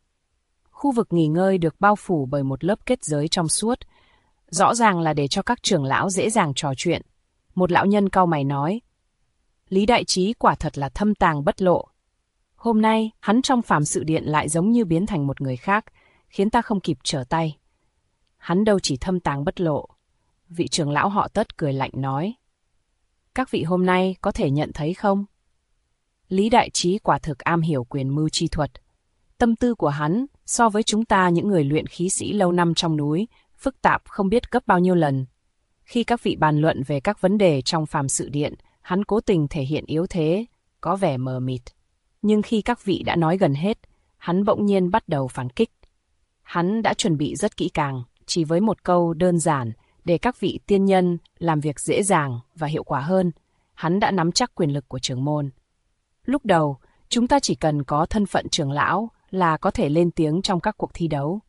Khu vực nghỉ ngơi được bao phủ bởi một lớp kết giới trong suốt, rõ ràng là để cho các trưởng lão dễ dàng trò chuyện. Một lão nhân cau mày nói, Lý Đại Trí quả thật là thâm tàng bất lộ. Hôm nay, hắn trong Phàm Sự Điện lại giống như biến thành một người khác, khiến ta không kịp trở tay. Hắn đâu chỉ thâm tàng bất lộ. Vị trưởng lão họ Tất cười lạnh nói, các vị hôm nay có thể nhận thấy không? Lý Đại Trí quả thực am hiểu quyền mưu chi thuật. Tâm tư của hắn so với chúng ta những người luyện khí sĩ lâu năm trong núi, phức tạp không biết gấp bao nhiêu lần. Khi các vị bàn luận về các vấn đề trong Phàm Sự Điện, hắn cố tình thể hiện yếu thế, có vẻ mờ mịt. Nhưng khi các vị đã nói gần hết, hắn bỗng nhiên bắt đầu phản kích. Hắn đã chuẩn bị rất kỹ càng, chỉ với một câu đơn giản để các vị tiên nhân làm việc dễ dàng và hiệu quả hơn. Hắn đã nắm chắc quyền lực của trưởng môn. Lúc đầu, chúng ta chỉ cần có thân phận trưởng lão là có thể lên tiếng trong các cuộc thi đấu.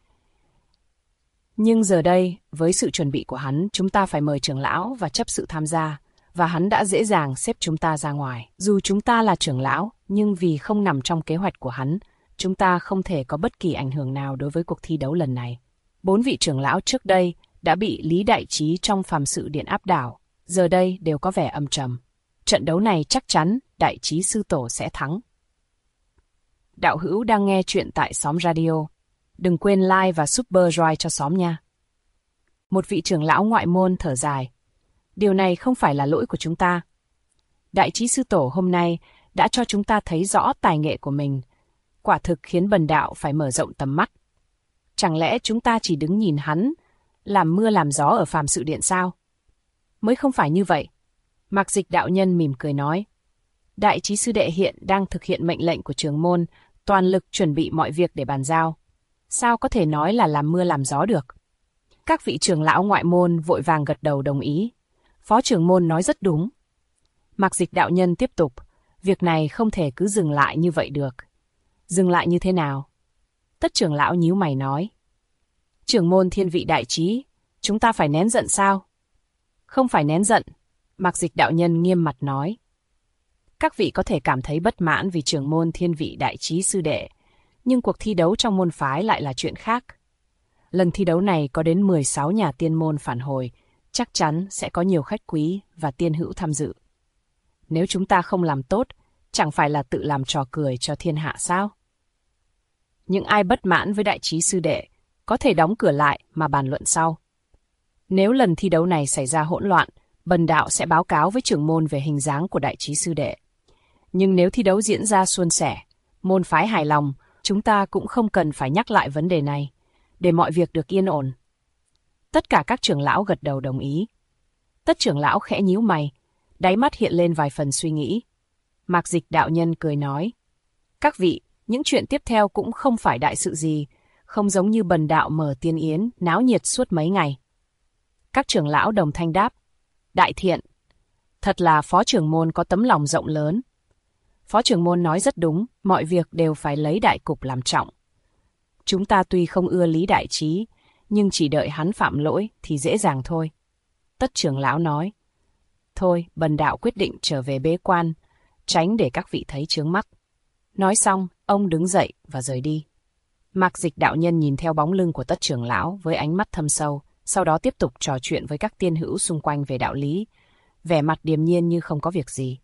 Nhưng giờ đây, với sự chuẩn bị của hắn, chúng ta phải mời trưởng lão và chấp sự tham gia, và hắn đã dễ dàng xếp chúng ta ra ngoài. Dù chúng ta là trưởng lão, nhưng vì không nằm trong kế hoạch của hắn, chúng ta không thể có bất kỳ ảnh hưởng nào đối với cuộc thi đấu lần này. 4 vị trưởng lão trước đây đã bị Lý Đại Trí trong Phàm Sự Điện áp đảo, giờ đây đều có vẻ âm trầm. Trận đấu này chắc chắn Đại Trí sư tổ sẽ thắng. Đạo hữu đang nghe chuyện tại Xóm Radio. Đừng quên like và Super Joy cho xóm nha. Một vị trưởng lão ngoại môn thở dài. Điều này không phải là lỗi của chúng ta. Đại Trí sư tổ hôm nay đã cho chúng ta thấy rõ tài nghệ của mình. Quả thực khiến bần đạo phải mở rộng tầm mắt. Chẳng lẽ chúng ta chỉ đứng nhìn hắn làm mưa làm gió ở Phàm Sự Điện sao? Mới không phải như vậy. Mạc Dịch đạo nhân mỉm cười nói. Đại Trí sư đệ hiện đang thực hiện mệnh lệnh của trưởng môn, toàn lực chuẩn bị mọi việc để bàn giao. Sao có thể nói là làm mưa làm gió được? Các vị trưởng lão ngoại môn vội vàng gật đầu đồng ý. Phó trưởng môn nói rất đúng. Mạc Dịch đạo nhân tiếp tục. Việc này không thể cứ dừng lại như vậy được. Dừng lại như thế nào? Tất trưởng lão nhíu mày nói. Trưởng môn thiên vị Đại Trí, chúng ta phải nén giận sao? Không phải nén giận, Mạc Dịch đạo nhân nghiêm mặt nói. Các vị có thể cảm thấy bất mãn vì trưởng môn thiên vị đại trí sư đệ, nhưng cuộc thi đấu trong môn phái lại là chuyện khác. Lần thi đấu này có đến 16 nhà tiên môn phản hồi, chắc chắn sẽ có nhiều khách quý và tiên hữu tham dự. Nếu chúng ta không làm tốt, chẳng phải là tự làm trò cười cho thiên hạ sao? Những ai bất mãn với đại trí sư đệ có thể đóng cửa lại mà bàn luận sau. Nếu lần thi đấu này xảy ra hỗn loạn, bần đạo sẽ báo cáo với trưởng môn về hình dáng của đại trí sư đệ. Nhưng nếu thi đấu diễn ra suôn sẻ, môn phái hài lòng, chúng ta cũng không cần phải nhắc lại vấn đề này, để mọi việc được yên ổn. Tất cả các trưởng lão gật đầu đồng ý. Tất trưởng lão khẽ nhíu mày, đáy mắt hiện lên vài phần suy nghĩ. Mạc Dịch đạo nhân cười nói, các vị, những chuyện tiếp theo cũng không phải đại sự gì, không giống như bần đạo mở tiên yến, náo nhiệt suốt mấy ngày. Các trưởng lão đồng thanh đáp, đại thiện. Thật là phó trưởng môn có tấm lòng rộng lớn. Phó trưởng môn nói rất đúng, mọi việc đều phải lấy đại cục làm trọng. Chúng ta tuy không ưa Lý Đại Trí, nhưng chỉ đợi hắn phạm lỗi thì dễ dàng thôi. Tất trưởng lão nói, thôi, bần đạo quyết định trở về bế quan, tránh để các vị thấy chướng mắt. Nói xong, ông đứng dậy và rời đi. Mạc Dịch đạo nhân nhìn theo bóng lưng của tất trưởng lão với ánh mắt thâm sâu, sau đó tiếp tục trò chuyện với các tiên hữu xung quanh về đạo lý, vẻ mặt điềm nhiên như không có việc gì.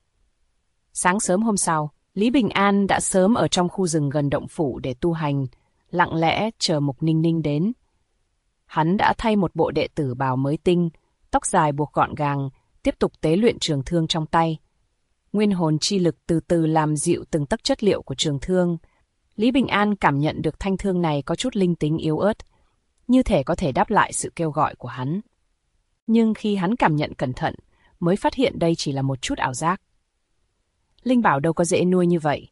Sáng sớm hôm sau, Lý Bình An đã sớm ở trong khu rừng gần động phủ để tu hành, lặng lẽ chờ Mục Ninh Ninh đến. Hắn đã thay một bộ đệ tử bào mới tinh, tóc dài buộc gọn gàng, tiếp tục tế luyện trường thương trong tay. Nguyên hồn chi lực từ từ làm dịu từng tấc chất liệu của trường thương. Lý Bình An cảm nhận được thanh thương này có chút linh tính yếu ớt, như thể có thể đáp lại sự kêu gọi của hắn. Nhưng khi hắn cảm nhận cẩn thận, mới phát hiện đây chỉ là một chút ảo giác. Linh bảo đâu có dễ nuôi như vậy.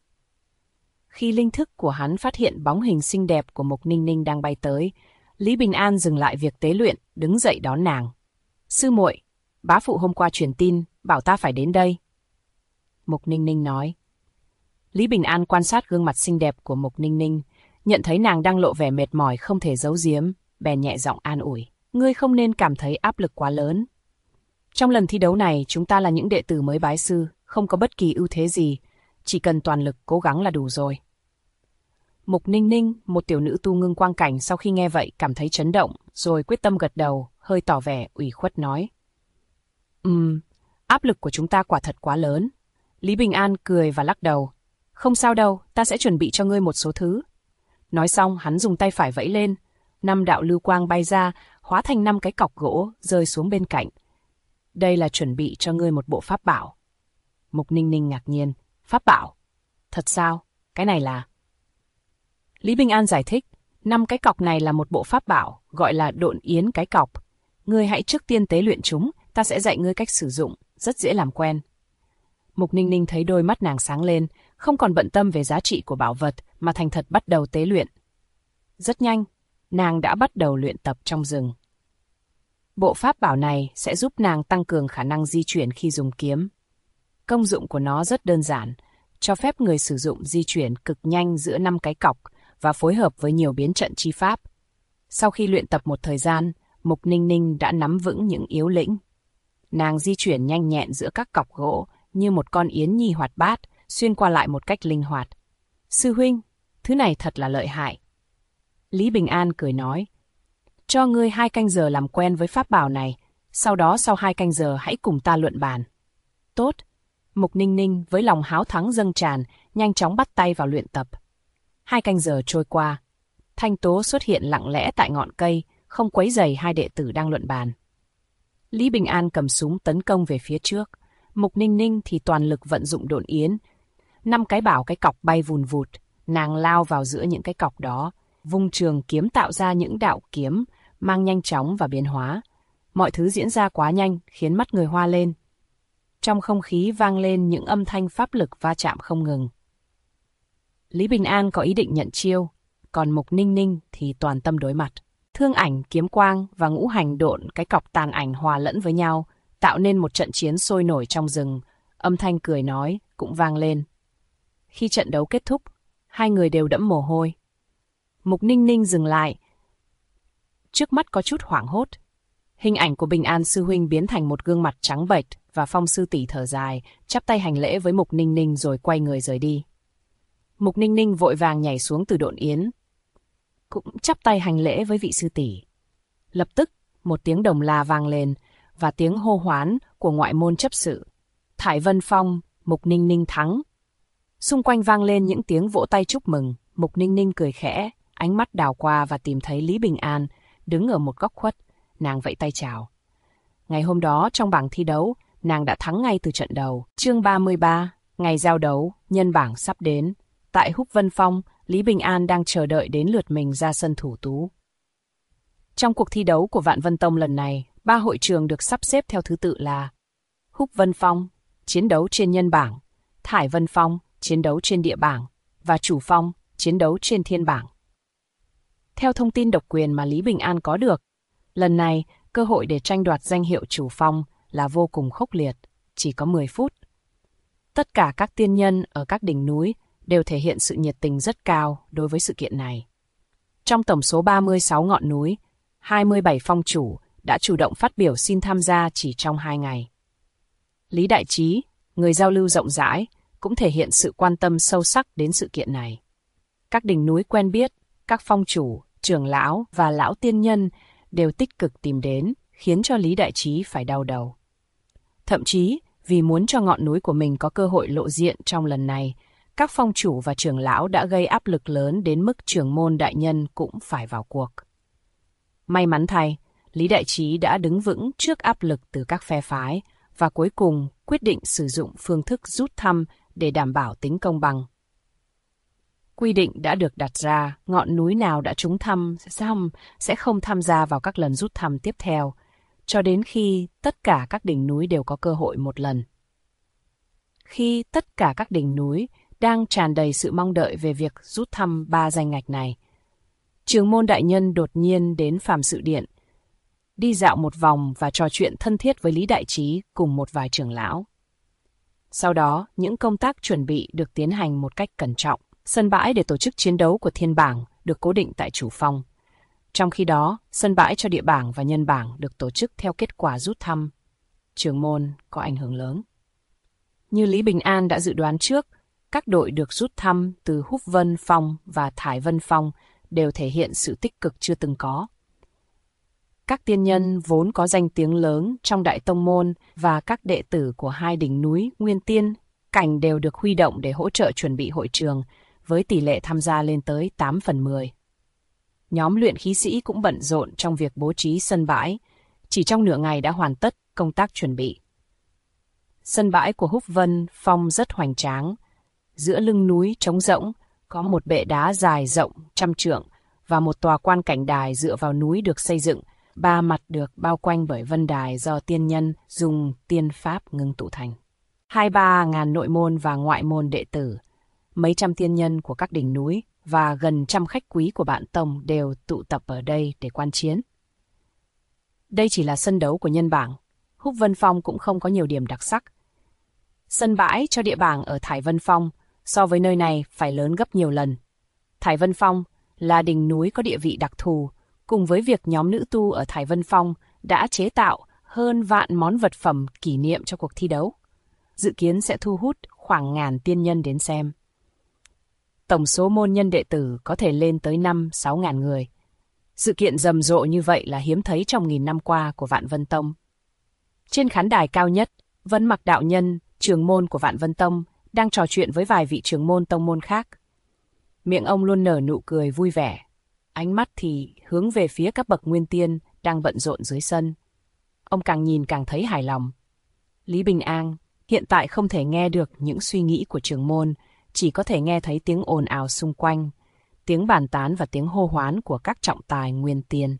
Khi linh thức của hắn phát hiện bóng hình xinh đẹp của Mục Ninh Ninh đang bay tới, Lý Bình An dừng lại việc tế luyện, đứng dậy đón nàng. Sư muội, bá phụ hôm qua truyền tin, bảo ta phải đến đây. Mục Ninh Ninh nói. Lý Bình An quan sát gương mặt xinh đẹp của Mục Ninh Ninh, nhận thấy nàng đang lộ vẻ mệt mỏi không thể giấu giếm, bèn nhẹ giọng an ủi. Ngươi không nên cảm thấy áp lực quá lớn. Trong lần thi đấu này, chúng ta là những đệ tử mới bái sư, không có bất kỳ ưu thế gì, chỉ cần toàn lực cố gắng là đủ rồi. Mục Ninh Ninh, một tiểu nữ tu ngưng quang cảnh sau khi nghe vậy cảm thấy chấn động, rồi quyết tâm gật đầu, hơi tỏ vẻ ủy khuất nói. Áp lực của chúng ta quả thật quá lớn. Lý Bình An cười và lắc đầu. Không sao đâu, ta sẽ chuẩn bị cho ngươi một số thứ. Nói xong, hắn dùng tay phải vẫy lên, 5 đạo lưu quang bay ra, hóa thành 5 cái cọc gỗ, rơi xuống bên cạnh. Đây là chuẩn bị cho ngươi một bộ pháp bảo. Mục Ninh Ninh ngạc nhiên. Pháp bảo? Thật sao? Cái này là... Lý Bình An giải thích, 5 cái cọc này là một bộ pháp bảo, gọi là độn yến cái cọc. Ngươi hãy trước tiên tế luyện chúng, ta sẽ dạy ngươi cách sử dụng, rất dễ làm quen. Mục Ninh Ninh thấy đôi mắt nàng sáng lên, không còn bận tâm về giá trị của bảo vật mà thành thật bắt đầu tế luyện. Rất nhanh, nàng đã bắt đầu luyện tập trong rừng. Bộ pháp bảo này sẽ giúp nàng tăng cường khả năng di chuyển khi dùng kiếm. Công dụng của nó rất đơn giản, cho phép người sử dụng di chuyển cực nhanh giữa 5 cái cọc và phối hợp với nhiều biến trận chi pháp. Sau khi luyện tập một thời gian, Mục Ninh Ninh đã nắm vững những yếu lĩnh. Nàng di chuyển nhanh nhẹn giữa các cọc gỗ như một con yến nhi hoạt bát, xuyên qua lại một cách linh hoạt. Sư huynh, thứ này thật là lợi hại. Lý Bình An cười nói. Cho ngươi 2 canh giờ làm quen với pháp bảo này, sau đó sau 2 canh giờ hãy cùng ta luận bàn. Tốt. Mục Ninh Ninh với lòng háo thắng dâng tràn, nhanh chóng bắt tay vào luyện tập. 2 canh giờ trôi qua. Thanh Tố xuất hiện lặng lẽ tại ngọn cây, không quấy rầy hai đệ tử đang luận bàn. Lý Bình An cầm súng tấn công về phía trước. Mục Ninh Ninh thì toàn lực vận dụng độn yến. 5 cái bảo cái cọc bay vùn vụt, nàng lao vào giữa những cái cọc đó, vung trường kiếm tạo ra những đạo kiếm, mang nhanh chóng và biến hóa. Mọi thứ diễn ra quá nhanh, khiến mắt người hoa lên. Trong không khí vang lên những âm thanh pháp lực va chạm không ngừng. Lý Bình An có ý định nhận chiêu, còn Mục Ninh Ninh thì toàn tâm đối mặt. Thương ảnh, kiếm quang và ngũ hành độn cái cọc tàn ảnh hòa lẫn với nhau, tạo nên một trận chiến sôi nổi trong rừng. Âm thanh cười nói cũng vang lên. Khi trận đấu kết thúc, hai người đều đẫm mồ hôi. Mục Ninh Ninh dừng lại. Trước mắt có chút hoảng hốt. Hình ảnh của Bình An sư huynh biến thành một gương mặt trắng bệch và Phong sư tỷ thở dài, chắp tay hành lễ với Mục Ninh Ninh rồi quay người rời đi. Mục Ninh Ninh vội vàng nhảy xuống từ độn yến, cũng chắp tay hành lễ với vị sư tỷ. Lập tức, một tiếng đồng la vang lên và tiếng hô hoán của ngoại môn chấp sự. Thải Vân Phong, Mục Ninh Ninh thắng. Xung quanh vang lên những tiếng vỗ tay chúc mừng. Mục Ninh Ninh cười khẽ, ánh mắt đảo qua và tìm thấy Lý Bình An đứng ở một góc khuất. Nàng vẫy tay chào. Ngày hôm đó trong bảng thi đấu, nàng đã thắng ngay từ trận đầu. Chương 33, ngày giao đấu, nhân bảng sắp đến. Tại Húc Vân Phong, Lý Bình An đang chờ đợi đến lượt mình ra sân thủ tú. Trong cuộc thi đấu của Vạn Vân Tông lần này, 3 hội trường được sắp xếp theo thứ tự là Húc Vân Phong, chiến đấu trên nhân bảng, Thải Vân Phong, chiến đấu trên địa bảng, và Chủ Phong, chiến đấu trên thiên bảng. Theo thông tin độc quyền mà Lý Bình An có được, lần này cơ hội để tranh đoạt danh hiệu Chủ Phong là vô cùng khốc liệt, chỉ có 10 phút. Tất cả các tiên nhân ở các đỉnh núi đều thể hiện sự nhiệt tình rất cao đối với sự kiện này. Trong tổng số 36 ngọn núi, 27 phong chủ đã chủ động phát biểu xin tham gia chỉ trong 2 ngày. Lý Đại Trí, người giao lưu rộng rãi, cũng thể hiện sự quan tâm sâu sắc đến sự kiện này. Các đỉnh núi quen biết, các phong chủ, trưởng lão và lão tiên nhân đều tích cực tìm đến, khiến cho Lý Đại Trí phải đau đầu. Thậm chí, vì muốn cho ngọn núi của mình có cơ hội lộ diện trong lần này, các phong chủ và trưởng lão đã gây áp lực lớn đến mức trưởng môn đại nhân cũng phải vào cuộc. May mắn thay, Lý Đại Trí đã đứng vững trước áp lực từ các phe phái và cuối cùng quyết định sử dụng phương thức rút thăm để đảm bảo tính công bằng. Quy định đã được đặt ra, ngọn núi nào đã trúng thăm sẽ không tham gia vào các lần rút thăm tiếp theo, cho đến khi tất cả các đỉnh núi đều có cơ hội một lần. Khi tất cả các đỉnh núi đang tràn đầy sự mong đợi về việc rút thăm 3 danh ngạch này, trưởng môn đại nhân đột nhiên đến Phàm Sự Điện, đi dạo một vòng và trò chuyện thân thiết với Lý Đại Trí cùng một vài trưởng lão. Sau đó, những công tác chuẩn bị được tiến hành một cách cẩn trọng. Sân bãi để tổ chức chiến đấu của thiên bảng được cố định tại Chủ Phong. Trong khi đó, sân bãi cho địa bảng và nhân bảng được tổ chức theo kết quả rút thăm. Trưởng môn có ảnh hưởng lớn. Như Lý Bình An đã dự đoán trước, các đội được rút thăm từ Húc Vân Phong và Thải Vân Phong đều thể hiện sự tích cực chưa từng có. Các tiên nhân vốn có danh tiếng lớn trong đại tông môn và các đệ tử của 2 đỉnh núi Nguyên Tiên, Cảnh đều được huy động để hỗ trợ chuẩn bị hội trường, với tỷ lệ tham gia lên tới 8/10. Nhóm luyện khí sĩ cũng bận rộn trong việc bố trí sân bãi, chỉ trong nửa ngày đã hoàn tất công tác chuẩn bị. Sân bãi của Húc Vân Phong rất hoành tráng. Giữa lưng núi trống rỗng có một bệ đá dài rộng 100 trượng và một tòa quan cảnh đài dựa vào núi được xây dựng, 3 mặt được bao quanh bởi vân đài do tiên nhân dùng tiên pháp ngưng tụ thành. 23 ngàn nội môn và ngoại môn đệ tử, mấy trăm tiên nhân của các đỉnh núi và gần 100 khách quý của Bạn Tông đều tụ tập ở đây để quan chiến. Đây chỉ là sân đấu của nhân bảng. Húc Vân Phong cũng không có nhiều điểm đặc sắc. Sân bãi cho địa bảng ở Thải Vân Phong so với nơi này phải lớn gấp nhiều lần. Thải Vân Phong là đỉnh núi có địa vị đặc thù, cùng với việc nhóm nữ tu ở Thải Vân Phong đã chế tạo hơn vạn món vật phẩm kỷ niệm cho cuộc thi đấu. Dự kiến sẽ thu hút khoảng ngàn tiên nhân đến xem. Tổng số môn nhân đệ tử có thể lên tới 5-6 ngàn người. Sự kiện rầm rộ như vậy là hiếm thấy trong 1000 năm qua của Vạn Vân Tông. Trên khán đài cao nhất, Vân Mặc đạo nhân, trưởng môn của Vạn Vân Tông, đang trò chuyện với vài vị trưởng môn tông môn khác. Miệng ông luôn nở nụ cười vui vẻ, ánh mắt thì hướng về phía các bậc nguyên tiên đang bận rộn dưới sân. Ông càng nhìn càng thấy hài lòng. Lý Bình An hiện tại không thể nghe được những suy nghĩ của trưởng môn, chỉ có thể nghe thấy tiếng ồn ào xung quanh, tiếng bàn tán và tiếng hô hoán của các trọng tài nguyên tiên.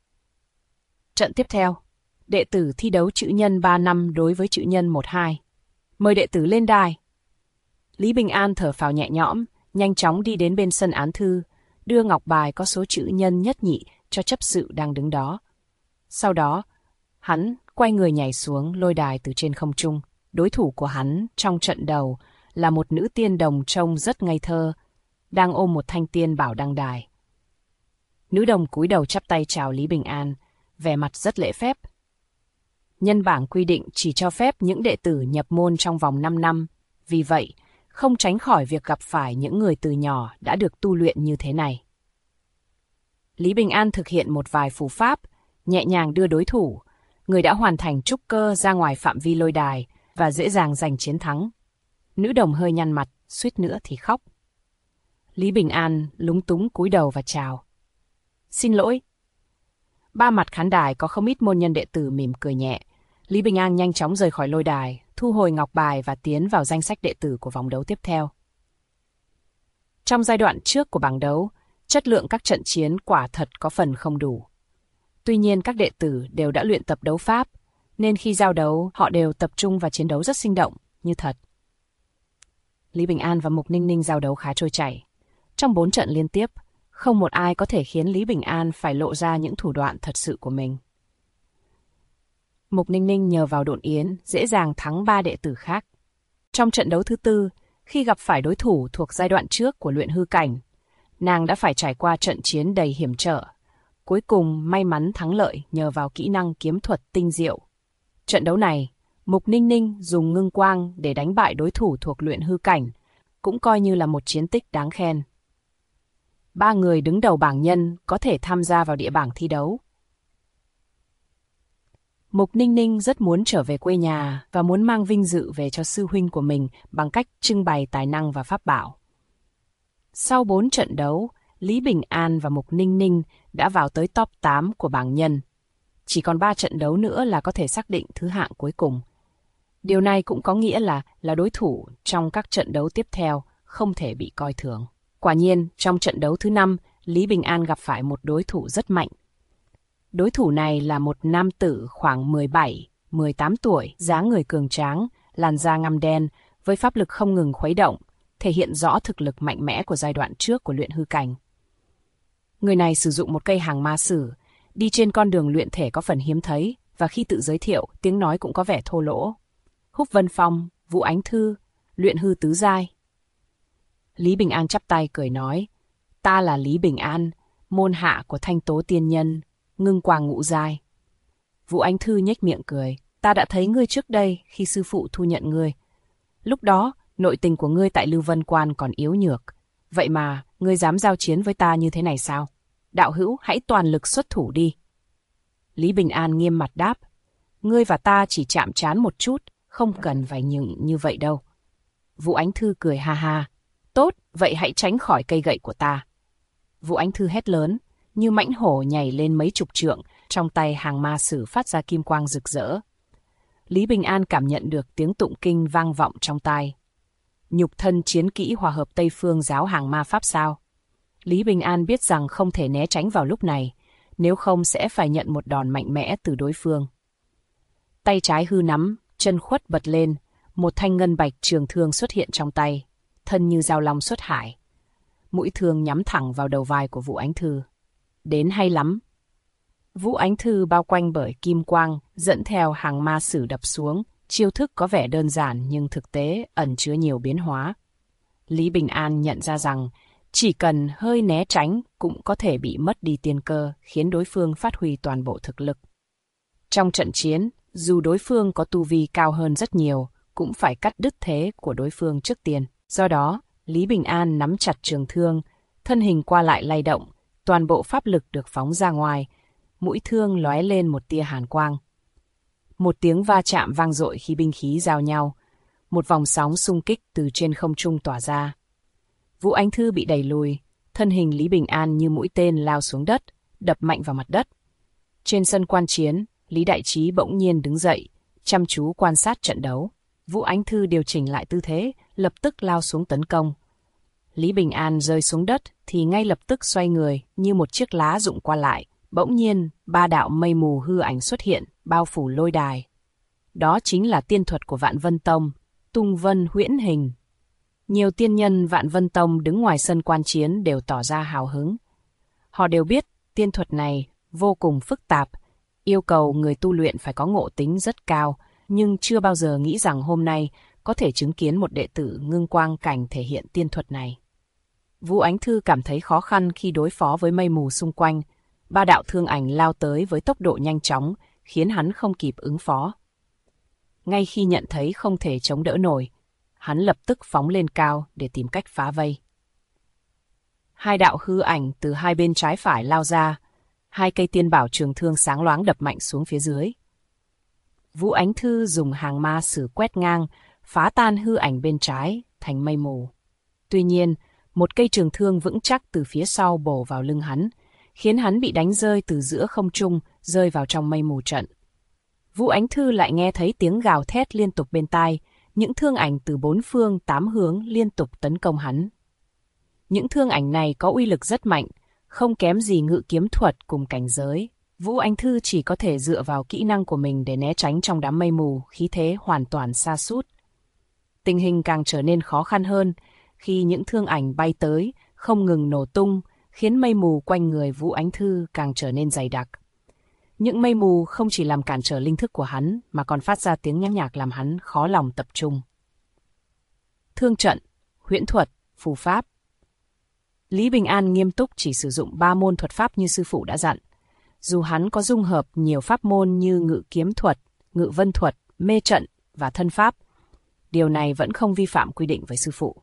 Trận tiếp theo, đệ tử thi đấu chữ nhân 3 năm đối với chữ nhân 1-2. Mời đệ tử lên đài. Lý Bình An thở phào nhẹ nhõm, nhanh chóng đi đến bên sân án thư, đưa ngọc bài có số chữ nhân nhất nhị cho chấp sự đang đứng đó. Sau đó, hắn quay người nhảy xuống lôi đài từ trên không trung. Đối thủ của hắn trong trận đầu là một nữ tiên đồng trông rất ngây thơ, đang ôm một thanh tiên bảo đăng đài. Nữ đồng cúi đầu chắp tay chào Lý Bình An, vẻ mặt rất lễ phép, Nhân bảng quy định chỉ cho phép những đệ tử nhập môn trong vòng 5 năm, vì vậy, không tránh khỏi việc gặp phải những người từ nhỏ đã được tu luyện như thế này. Lý Bình An thực hiện một vài phù pháp, nhẹ nhàng đưa đối thủ, người đã hoàn thành trúc cơ ra ngoài phạm vi lôi đài và dễ dàng giành chiến thắng. Nữ đồng hơi nhăn mặt, suýt nữa thì khóc. Lý Bình An lúng túng cúi đầu và chào. Xin lỗi. Ba mặt khán đài có không ít môn nhân đệ tử mỉm cười nhẹ. Lý Bình An nhanh chóng rời khỏi lôi đài, thu hồi ngọc bài và tiến vào danh sách đệ tử của vòng đấu tiếp theo. Trong giai đoạn trước của bảng đấu, chất lượng các trận chiến quả thật có phần không đủ. Tuy nhiên các đệ tử đều đã luyện tập đấu pháp, nên khi giao đấu họ đều tập trung và chiến đấu rất sinh động, như thật. Lý Bình An và Mục Ninh Ninh giao đấu khá trôi chảy. Trong 4 trận liên tiếp, không một ai có thể khiến Lý Bình An phải lộ ra những thủ đoạn thật sự của mình. Mục Ninh Ninh nhờ vào độn yến dễ dàng thắng 3 đệ tử khác. Trong trận đấu thứ 4, khi gặp phải đối thủ thuộc giai đoạn trước của luyện hư cảnh, nàng đã phải trải qua trận chiến đầy hiểm trở. Cuối cùng may mắn thắng lợi nhờ vào kỹ năng kiếm thuật tinh diệu. Trận đấu này, Mục Ninh Ninh dùng ngưng quang để đánh bại đối thủ thuộc luyện hư cảnh, cũng coi như là một chiến tích đáng khen. 3 người đứng đầu bảng nhân có thể tham gia vào địa bảng thi đấu. Mục Ninh Ninh rất muốn trở về quê nhà và muốn mang vinh dự về cho sư huynh của mình bằng cách trưng bày tài năng và pháp bảo. Sau 4 trận đấu, Lý Bình An và Mục Ninh Ninh đã vào tới top 8 của bảng nhân. Chỉ còn 3 trận đấu nữa là có thể xác định thứ hạng cuối cùng. Điều này cũng có nghĩa là đối thủ trong các trận đấu tiếp theo không thể bị coi thường. Quả nhiên, trong trận đấu thứ 5, Lý Bình An gặp phải một đối thủ rất mạnh. Đối thủ này là một nam tử khoảng 17-18 tuổi, dáng người cường tráng, làn da ngăm đen, với pháp lực không ngừng khuấy động, thể hiện rõ thực lực mạnh mẽ của giai đoạn trước của luyện hư cảnh. Người này sử dụng một cây hàng ma sử, đi trên con đường luyện thể có phần hiếm thấy, và khi tự giới thiệu, tiếng nói cũng có vẻ thô lỗ. Húc Vân Phong, Vũ Ánh Thư, luyện hư tứ giai. Lý Bình An chắp tay cười nói, ta là Lý Bình An, môn hạ của Thanh Tố Tiên Nhân, ngưng quang ngũ giai. Vũ Ánh Thư nhếch miệng cười, ta đã thấy ngươi trước đây khi sư phụ thu nhận ngươi. Lúc đó, nội tình của ngươi tại Lưu Vân Quan còn yếu nhược. Vậy mà, ngươi dám giao chiến với ta như thế này sao? Đạo hữu, hãy toàn lực xuất thủ đi. Lý Bình An nghiêm mặt đáp, ngươi và ta chỉ chạm trán một chút, không cần phải nhường như vậy đâu. Vũ Ánh Thư cười ha ha, tốt, vậy hãy tránh khỏi cây gậy của ta. Vũ Ánh Thư hét lớn, như mãnh hổ nhảy lên mấy chục trượng, trong tay hàng ma sử phát ra kim quang rực rỡ. Lý Bình An cảm nhận được tiếng tụng kinh vang vọng trong tai. Nhục thân chiến kỹ hòa hợp Tây Phương giáo hàng ma pháp sao? Lý Bình An biết rằng không thể né tránh vào lúc này, nếu không sẽ phải nhận một đòn mạnh mẽ từ đối phương. Tay trái hư nắm, chân khuất bật lên, một thanh ngân bạch trường thương xuất hiện trong tay, thân như dao long xuất hải. Mũi thương nhắm thẳng vào đầu vai của Vũ Ánh Thư. Đến hay lắm. Vũ Ánh Thư bao quanh bởi kim quang, dẫn theo hàng ma sử đập xuống, chiêu thức có vẻ đơn giản nhưng thực tế ẩn chứa nhiều biến hóa. Lý Bình An nhận ra rằng chỉ cần hơi né tránh cũng có thể bị mất đi tiên cơ, khiến đối phương phát huy toàn bộ thực lực. Trong trận chiến, dù đối phương có tu vi cao hơn rất nhiều, cũng phải cắt đứt thế của đối phương trước tiên. Do đó, Lý Bình An nắm chặt trường thương, thân hình qua lại lay động, toàn bộ pháp lực được phóng ra ngoài, mũi thương lóe lên một tia hàn quang. Một tiếng va chạm vang dội khi binh khí giao nhau, một vòng sóng xung kích từ trên không trung tỏa ra. Vũ Ánh Thư bị đẩy lùi, thân hình Lý Bình An như mũi tên lao xuống đất, đập mạnh vào mặt đất. Trên sân quan chiến, Lý Đại Trí bỗng nhiên đứng dậy, chăm chú quan sát trận đấu. Vũ Ánh Thư điều chỉnh lại tư thế, lập tức lao xuống tấn công. Lý Bình An rơi xuống đất thì ngay lập tức xoay người như một chiếc lá rụng qua lại. Bỗng nhiên, 3 đạo mây mù hư ảnh xuất hiện, bao phủ lôi đài. Đó chính là tiên thuật của Vạn Vân Tông, Tung Vân Huyễn Hình. Nhiều tiên nhân Vạn Vân Tông đứng ngoài sân quan chiến đều tỏ ra hào hứng. Họ đều biết tiên thuật này vô cùng phức tạp, yêu cầu người tu luyện phải có ngộ tính rất cao, nhưng chưa bao giờ nghĩ rằng hôm nay có thể chứng kiến một đệ tử ngưng quang cảnh thể hiện tiên thuật này. Vũ Ánh Thư cảm thấy khó khăn khi đối phó với mây mù xung quanh. 3 đạo thương ảnh lao tới với tốc độ nhanh chóng, khiến hắn không kịp ứng phó. Ngay khi nhận thấy không thể chống đỡ nổi, hắn lập tức phóng lên cao để tìm cách phá vây. Hai đạo hư ảnh từ hai bên trái phải lao ra, hai cây tiên bảo trường thương sáng loáng đập mạnh xuống phía dưới. Vũ Ánh Thư dùng hàng ma sử quét ngang, phá tan hư ảnh bên trái thành mây mù. Tuy nhiên, một cây trường thương vững chắc từ phía sau bổ vào lưng hắn, khiến hắn bị đánh rơi từ giữa không trung, rơi vào trong mây mù trận. Vũ Ánh Thư lại nghe thấy tiếng gào thét liên tục bên tai, những thương ảnh từ 4 phương 8 hướng liên tục tấn công hắn. Những thương ảnh này có uy lực rất mạnh, không kém gì ngự kiếm thuật cùng cảnh giới. Vũ Ánh Thư chỉ có thể dựa vào kỹ năng của mình để né tránh trong đám mây mù, khí thế hoàn toàn sa sút. Tình hình càng trở nên khó khăn hơn khi những thương ảnh bay tới, không ngừng nổ tung, khiến mây mù quanh người Vũ Ánh Thư càng trở nên dày đặc. Những mây mù không chỉ làm cản trở linh thức của hắn, mà còn phát ra tiếng nhắc nhạc làm hắn khó lòng tập trung. Thương trận, huyễn thuật, phù pháp. Lý Bình An nghiêm túc chỉ sử dụng 3 môn thuật pháp như sư phụ đã dặn. Dù hắn có dung hợp nhiều pháp môn như ngự kiếm thuật, ngự vân thuật, mê trận và thân pháp, điều này vẫn không vi phạm quy định với sư phụ.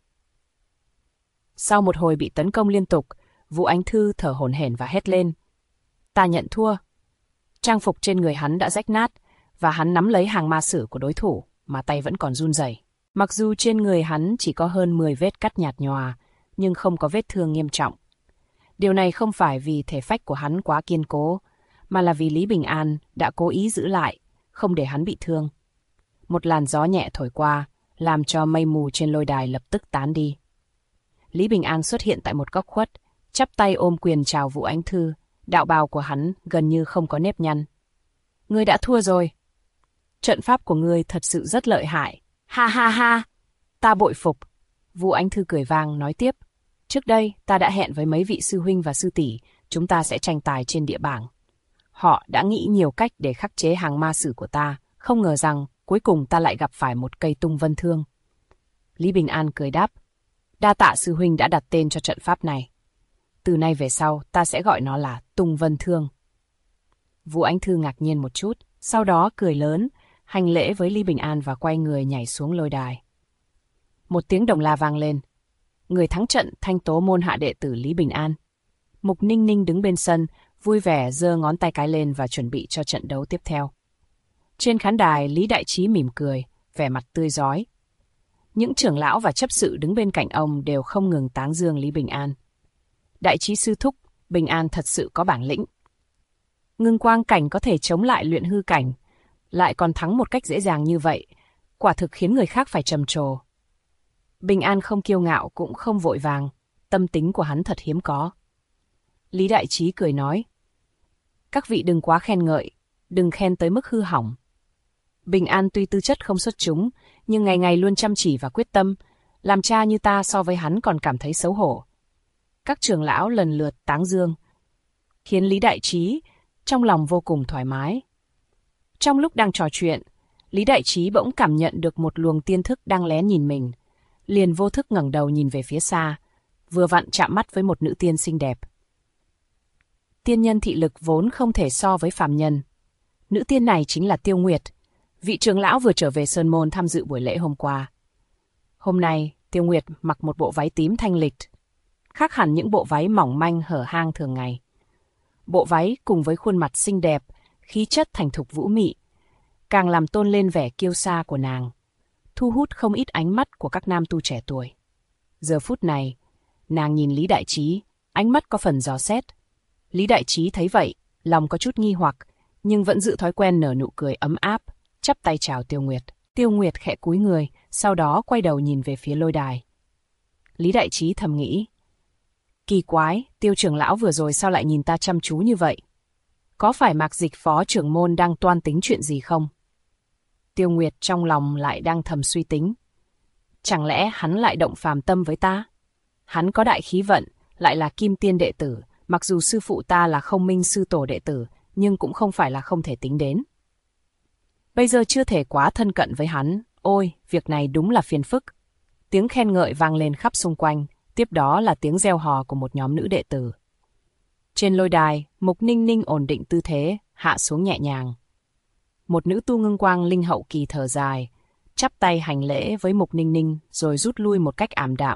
Sau một hồi bị tấn công liên tục, Vũ Ánh Thư thở hổn hển và hét lên: "Ta nhận thua." Trang phục trên người hắn đã rách nát và hắn nắm lấy hàng ma sử của đối thủ mà tay vẫn còn run rẩy. Mặc dù trên người hắn chỉ có hơn 10 vết cắt nhạt nhòa, nhưng không có vết thương nghiêm trọng. Điều này không phải vì thể phách của hắn quá kiên cố, mà là vì Lý Bình An đã cố ý giữ lại, không để hắn bị thương. Một làn gió nhẹ thổi qua, làm cho mây mù trên lôi đài lập tức tán đi. Lý Bình An xuất hiện tại một góc khuất, chắp tay ôm quyền chào Vũ Ánh Thư. Đạo bào của hắn gần như không có nếp nhăn. "Ngươi đã thua rồi. Trận pháp của ngươi thật sự rất lợi hại. Ha ha ha, ta bội phục." Vũ Ánh Thư cười vang nói tiếp: "Trước đây ta đã hẹn với mấy vị sư huynh và sư tỷ, chúng ta sẽ tranh tài trên địa bảng. Họ đã nghĩ nhiều cách để khắc chế hàng ma sử của ta, không ngờ rằng cuối cùng ta lại gặp phải một cây tung vân thương." Lý Bình An cười đáp: "Đa tạ sư huynh đã đặt tên cho trận pháp này. Từ nay về sau, ta sẽ gọi nó là Tung Vân Thương." Vũ Ánh Thư ngạc nhiên một chút, sau đó cười lớn, hành lễ với Lý Bình An và quay người nhảy xuống lôi đài. Một tiếng đồng la vang lên. Người thắng trận Thanh Tố môn hạ đệ tử Lý Bình An. Mục Ninh Ninh đứng bên sân, vui vẻ giơ ngón tay cái lên và chuẩn bị cho trận đấu tiếp theo. Trên khán đài, Lý Đại Trí mỉm cười, vẻ mặt tươi rói. Những trưởng lão và chấp sự đứng bên cạnh ông đều không ngừng tán dương Lý Bình An. "Đại Trí sư thúc, Bình An thật sự có bản lĩnh. Ngưng quang cảnh có thể chống lại luyện hư cảnh, lại còn thắng một cách dễ dàng như vậy, quả thực khiến người khác phải trầm trồ." Bình An không kiêu ngạo cũng không vội vàng, tâm tính của hắn thật hiếm có. Lý Đại Trí cười nói: "Các vị đừng quá khen ngợi, đừng khen tới mức hư hỏng. Bình An tuy tư chất không xuất chúng, nhưng ngày ngày luôn chăm chỉ và quyết tâm, làm cha như ta so với hắn còn cảm thấy xấu hổ." Các trưởng lão lần lượt tán dương, khiến Lý Đại Trí trong lòng vô cùng thoải mái. Trong lúc đang trò chuyện, Lý Đại Trí bỗng cảm nhận được một luồng tiên thức đang lén nhìn mình, liền vô thức ngẩng đầu nhìn về phía xa, vừa vặn chạm mắt với một nữ tiên xinh đẹp. Tiên nhân thị lực vốn không thể so với phàm nhân. Nữ tiên này chính là Tiêu Nguyệt, vị trưởng lão vừa trở về Sơn Môn tham dự buổi lễ hôm qua. Hôm nay, Tiêu Nguyệt mặc một bộ váy tím thanh lịch, khác hẳn những bộ váy mỏng manh hở hang thường ngày. Bộ váy cùng với khuôn mặt xinh đẹp, khí chất thành thục vũ mị, càng làm tôn lên vẻ kiêu sa của nàng, thu hút không ít ánh mắt của các nam tu trẻ tuổi. Giờ phút này, nàng nhìn Lý Đại Trí, ánh mắt có phần dò xét. Lý Đại Trí thấy vậy, lòng có chút nghi hoặc, nhưng vẫn giữ thói quen nở nụ cười ấm áp, chắp tay chào Tiêu Nguyệt. Tiêu Nguyệt khẽ cúi người, sau đó quay đầu nhìn về phía lôi đài. Lý Đại Trí thầm nghĩ: kỳ quái, Tiêu trưởng lão vừa rồi sao lại nhìn ta chăm chú như vậy? Có phải Mạc Dịch phó trưởng môn đang toan tính chuyện gì không? Tiêu Nguyệt trong lòng lại đang thầm suy tính. Chẳng lẽ hắn lại động phàm tâm với ta? Hắn có đại khí vận, lại là kim tiên đệ tử, mặc dù sư phụ ta là Không Minh sư tổ đệ tử, nhưng cũng không phải là không thể tính đến. Bây giờ chưa thể quá thân cận với hắn, ôi, việc này đúng là phiền phức. Tiếng khen ngợi vang lên khắp xung quanh, tiếp đó là tiếng reo hò của một nhóm nữ đệ tử. Trên lôi đài, Mục Ninh Ninh ổn định tư thế, hạ xuống nhẹ nhàng. Một nữ tu ngưng quang linh hậu kỳ thở dài, chắp tay hành lễ với Mục Ninh Ninh rồi rút lui một cách ảm đạm.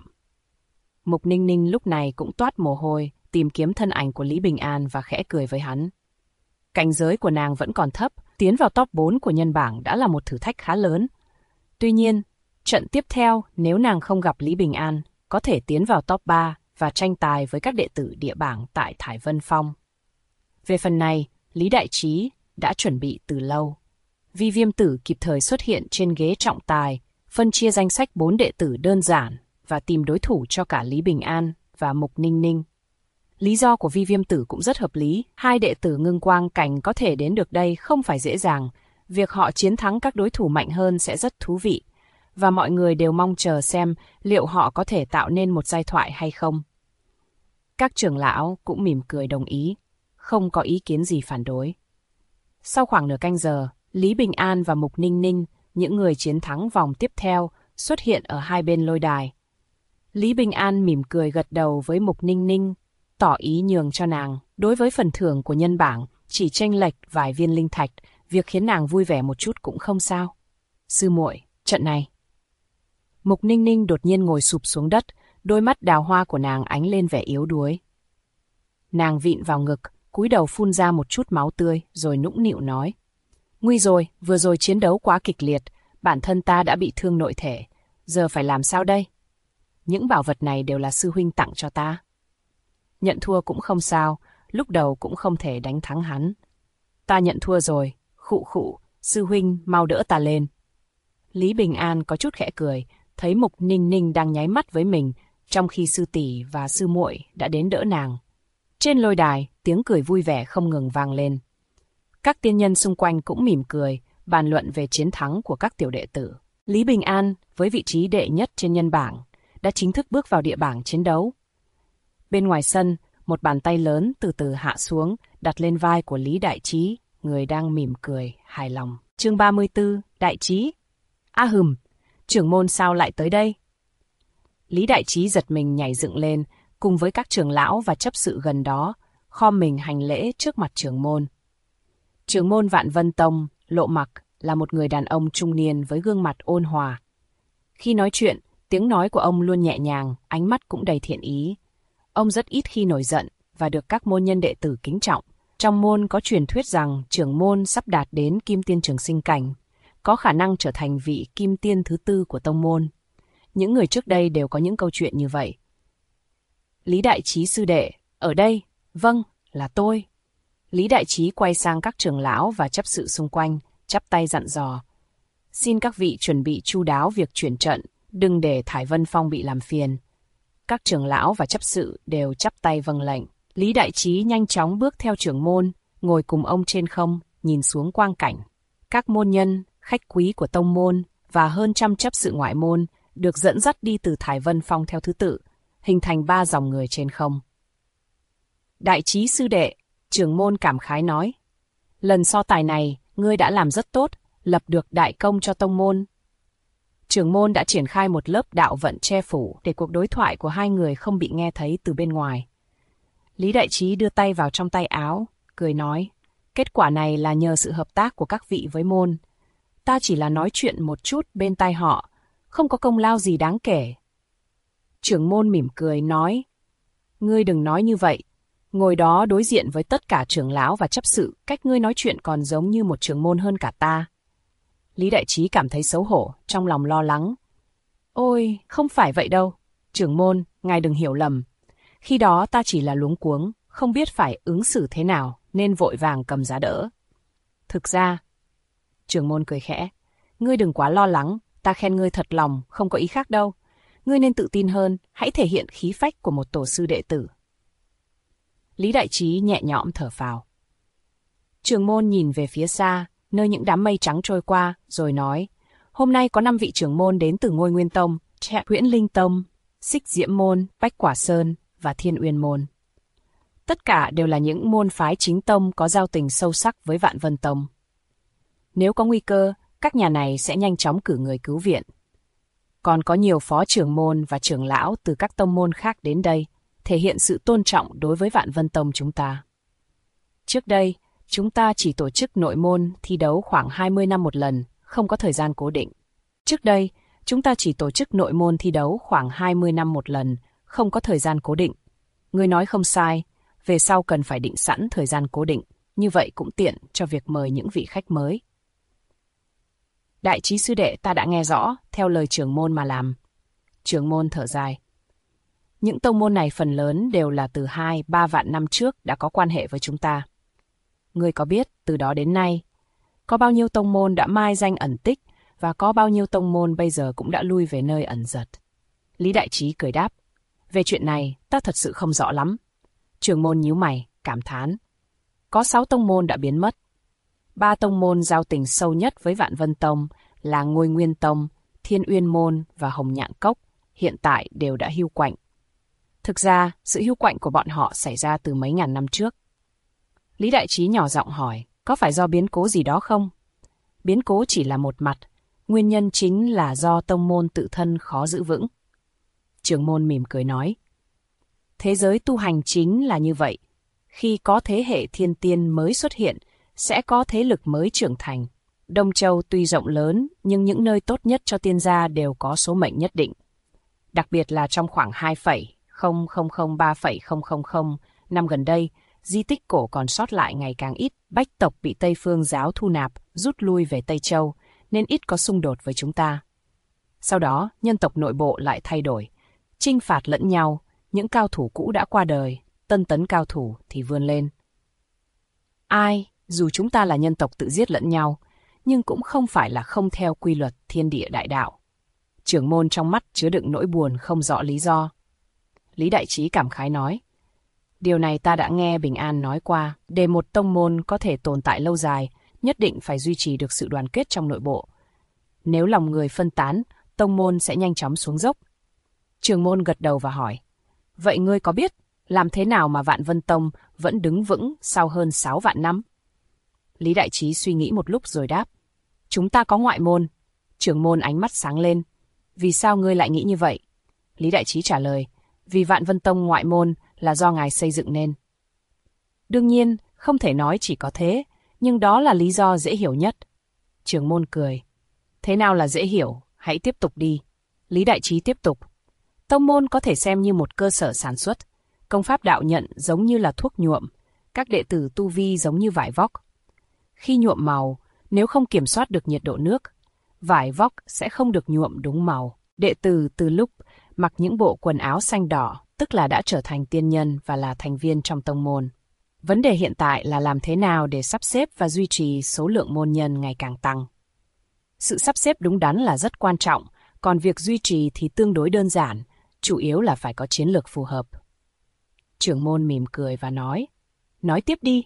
Mục Ninh Ninh lúc này cũng toát mồ hôi, tìm kiếm thân ảnh của Lý Bình An và khẽ cười với hắn. Cảnh giới của nàng vẫn còn thấp, tiến vào top 4 của nhân bảng đã là một thử thách khá lớn. Tuy nhiên, trận tiếp theo nếu nàng không gặp Lý Bình An, có thể tiến vào top 3 và tranh tài với các đệ tử địa bảng tại Thải Vân Phong. Về phần này, Lý Đại Trí đã chuẩn bị từ lâu. Vi Viêm Tử kịp thời xuất hiện trên ghế trọng tài, phân chia danh sách 4 đệ tử đơn giản và tìm đối thủ cho cả Lý Bình An và Mục Ninh Ninh. Lý do của Vi Viêm Tử cũng rất hợp lý, 2 đệ tử ngưng quang cảnh có thể đến được đây không phải dễ dàng, việc họ chiến thắng các đối thủ mạnh hơn sẽ rất thú vị, và mọi người đều mong chờ xem liệu họ có thể tạo nên một giai thoại hay không. Các trưởng lão cũng mỉm cười đồng ý, không có ý kiến gì phản đối. Sau khoảng nửa canh giờ, Lý Bình An và Mục Ninh Ninh, những người chiến thắng vòng tiếp theo, xuất hiện ở hai bên lôi đài. Lý Bình An mỉm cười gật đầu với Mục Ninh Ninh, tỏ ý nhường cho nàng. Đối với phần thưởng của nhân bảng, chỉ chênh lệch vài viên linh thạch, việc khiến nàng vui vẻ một chút cũng không sao. Sư muội, trận này. Mục Ninh Ninh đột nhiên ngồi sụp xuống đất, đôi mắt đào hoa của nàng ánh lên vẻ yếu đuối. Nàng vịn vào ngực, cúi đầu phun ra một chút máu tươi, rồi nũng nịu nói. Nguy rồi, vừa rồi chiến đấu quá kịch liệt, bản thân ta đã bị thương nội thể, giờ phải làm sao đây? Những bảo vật này đều là sư huynh tặng cho ta. Nhận thua cũng không sao, lúc đầu cũng không thể đánh thắng hắn. Ta nhận thua rồi, khụ khụ, sư huynh mau đỡ ta lên. Lý Bình An có chút khẽ cười, thấy Mục Ninh Ninh đang nháy mắt với mình, trong khi sư tỷ và sư muội đã đến đỡ nàng. Trên lôi đài, tiếng cười vui vẻ không ngừng vang lên. Các tiên nhân xung quanh cũng mỉm cười, bàn luận về chiến thắng của các tiểu đệ tử. Lý Bình An, với vị trí đệ nhất trên nhân bảng, đã chính thức bước vào địa bảng chiến đấu. Bên ngoài sân, một bàn tay lớn từ từ hạ xuống, đặt lên vai của Lý Đại Trí, người đang mỉm cười, hài lòng. Chương 34, Đại Trí. Trưởng môn sao lại tới đây? Lý Đại Trí giật mình nhảy dựng lên, cùng với các trưởng lão và chấp sự gần đó, khom mình hành lễ trước mặt trưởng môn. Trưởng môn Vạn Vân Tông, Lộ Mặc, là một người đàn ông trung niên với gương mặt ôn hòa. Khi nói chuyện, tiếng nói của ông luôn nhẹ nhàng, ánh mắt cũng đầy thiện ý. Ông rất ít khi nổi giận và được các môn nhân đệ tử kính trọng. Trong môn có truyền thuyết rằng trưởng môn sắp đạt đến Kim Tiên Trường Sinh cảnh, có khả năng trở thành vị Kim Tiên thứ 4 của tông môn. Những người trước đây đều có những câu chuyện như vậy. Lý Đại Trí sư đệ, ở đây, vâng, là tôi. Lý Đại Trí quay sang các trưởng lão và chấp sự xung quanh, chắp tay dặn dò. Xin các vị chuẩn bị chu đáo việc chuyển trận, đừng để Thải Vân Phong bị làm phiền. Các trưởng lão và chấp sự đều chắp tay vâng lệnh. Lý Đại Trí nhanh chóng bước theo trưởng môn, ngồi cùng ông trên không, nhìn xuống quang cảnh. Các môn nhân, khách quý của tông môn và hơn trăm chấp sự ngoại môn được dẫn dắt đi từ Thải Vân Phong theo thứ tự, hình thành 3 dòng người trên không. Đại Trí sư đệ, trưởng môn cảm khái nói. Lần so tài này, ngươi đã làm rất tốt, lập được đại công cho tông môn. Trưởng môn đã triển khai một lớp đạo vận che phủ để cuộc đối thoại của hai người không bị nghe thấy từ bên ngoài. Lý Đại Trí đưa tay vào trong tay áo, cười nói, kết quả này là nhờ sự hợp tác của các vị với môn. Ta chỉ là nói chuyện một chút bên tai họ, không có công lao gì đáng kể. Trưởng môn mỉm cười nói, ngươi đừng nói như vậy. Ngồi đó đối diện với tất cả trưởng lão và chấp sự, cách ngươi nói chuyện còn giống như một trưởng môn hơn cả ta. Lý Đại Trí cảm thấy xấu hổ, trong lòng lo lắng. Ôi, không phải vậy đâu. Trưởng môn, ngài đừng hiểu lầm. Khi đó ta chỉ là luống cuống, không biết phải ứng xử thế nào, nên vội vàng cầm giá đỡ. Thực ra, trưởng môn cười khẽ, ngươi đừng quá lo lắng, ta khen ngươi thật lòng, không có ý khác đâu. Ngươi nên tự tin hơn, hãy thể hiện khí phách của một tổ sư đệ tử. Lý Đại Trí nhẹ nhõm thở phào. Trưởng môn nhìn về phía xa, nơi những đám mây trắng trôi qua, rồi nói, hôm nay có 5 vị trưởng môn đến từ Ngôi Nguyên Tông, Huyễn Linh Tông, Xích Diễm Môn, Bách Quả Sơn và Thiên Uyên Môn. Tất cả đều là những môn phái chính tông có giao tình sâu sắc với Vạn Vân Tông. Nếu có nguy cơ, các nhà này sẽ nhanh chóng cử người cứu viện. Còn có nhiều phó trưởng môn và trưởng lão từ các tông môn khác đến đây, thể hiện sự tôn trọng đối với Vạn Vân Tông chúng ta. Trước đây, chúng ta chỉ tổ chức nội môn thi đấu khoảng 20 năm một lần, không có thời gian cố định. Trước đây, chúng ta chỉ tổ chức nội môn thi đấu khoảng 20 năm một lần, không có thời gian cố định. Ngươi nói không sai, về sau cần phải định sẵn thời gian cố định, như vậy cũng tiện cho việc mời những vị khách mới. Đại trí sư đệ, ta đã nghe rõ, theo lời trưởng môn mà làm. Trưởng môn thở dài. Những tông môn này phần lớn đều là từ 2-3 vạn năm trước đã có quan hệ với chúng ta. Ngươi có biết từ đó đến nay, có bao nhiêu tông môn đã mai danh ẩn tích và có bao nhiêu tông môn bây giờ cũng đã lui về nơi ẩn giật? Lý Đại Trí cười đáp. Về chuyện này, ta thật sự không rõ lắm. Trưởng môn nhíu mày, cảm thán. Có 6 tông môn đã biến mất. 3 tông môn giao tình sâu nhất với Vạn Vân Tông là Ngôi Nguyên Tông, Thiên Uyên Môn và Hồng Nhạn Cốc, hiện tại đều đã hưu quạnh. Thực ra, sự hưu quạnh của bọn họ xảy ra từ mấy ngàn năm trước. Lý Đại Trí nhỏ giọng hỏi, có phải do biến cố gì đó không? Biến cố chỉ là một mặt, nguyên nhân chính là do tông môn tự thân khó giữ vững. Trưởng môn mỉm cười nói, thế giới tu hành chính là như vậy. Khi có thế hệ thiên tiên mới xuất hiện, sẽ có thế lực mới trưởng thành. Đông Châu tuy rộng lớn, nhưng những nơi tốt nhất cho tiên gia đều có số mệnh nhất định. Đặc biệt là trong khoảng 2,0003,000 năm gần đây, di tích cổ còn sót lại ngày càng ít, bách tộc bị Tây Phương giáo thu nạp, rút lui về Tây Châu, nên ít có xung đột với chúng ta. Sau đó, nhân tộc nội bộ lại thay đổi, chinh phạt lẫn nhau, những cao thủ cũ đã qua đời, tân tấn cao thủ thì vươn lên. Dù chúng ta là nhân tộc tự giết lẫn nhau, nhưng cũng không phải là không theo quy luật thiên địa đại đạo. Trưởng môn trong mắt chứa đựng nỗi buồn không rõ lý do. Lý Đại Trí cảm khái nói, điều này ta đã nghe Bình An nói qua, để một tông môn có thể tồn tại lâu dài, nhất định phải duy trì được sự đoàn kết trong nội bộ. Nếu lòng người phân tán, tông môn sẽ nhanh chóng xuống dốc. Trưởng môn gật đầu và hỏi, vậy ngươi có biết làm thế nào mà Vạn Vân Tông vẫn đứng vững sau hơn 6 vạn năm? Lý Đại Trí suy nghĩ một lúc rồi đáp, chúng ta có ngoại môn. Trưởng môn ánh mắt sáng lên, vì sao ngươi lại nghĩ như vậy? Lý Đại Trí trả lời, vì Vạn Vân Tông ngoại môn là do ngài xây dựng nên. Đương nhiên, không thể nói chỉ có thế, nhưng đó là lý do dễ hiểu nhất. Trưởng môn cười, thế nào là dễ hiểu, hãy tiếp tục đi. Lý Đại Trí tiếp tục, tông môn có thể xem như một cơ sở sản xuất, công pháp đạo nhận giống như là thuốc nhuộm, các đệ tử tu vi giống như vải vóc. Khi nhuộm màu, nếu không kiểm soát được nhiệt độ nước, vải vóc sẽ không được nhuộm đúng màu. Đệ tử từ lúc mặc những bộ quần áo xanh đỏ, tức là đã trở thành tiên nhân và là thành viên trong tông môn. Vấn đề hiện tại là làm thế nào để sắp xếp và duy trì số lượng môn nhân ngày càng tăng. Sự sắp xếp đúng đắn là rất quan trọng, còn việc duy trì thì tương đối đơn giản, chủ yếu là phải có chiến lược phù hợp. Trưởng môn mỉm cười và nói tiếp đi.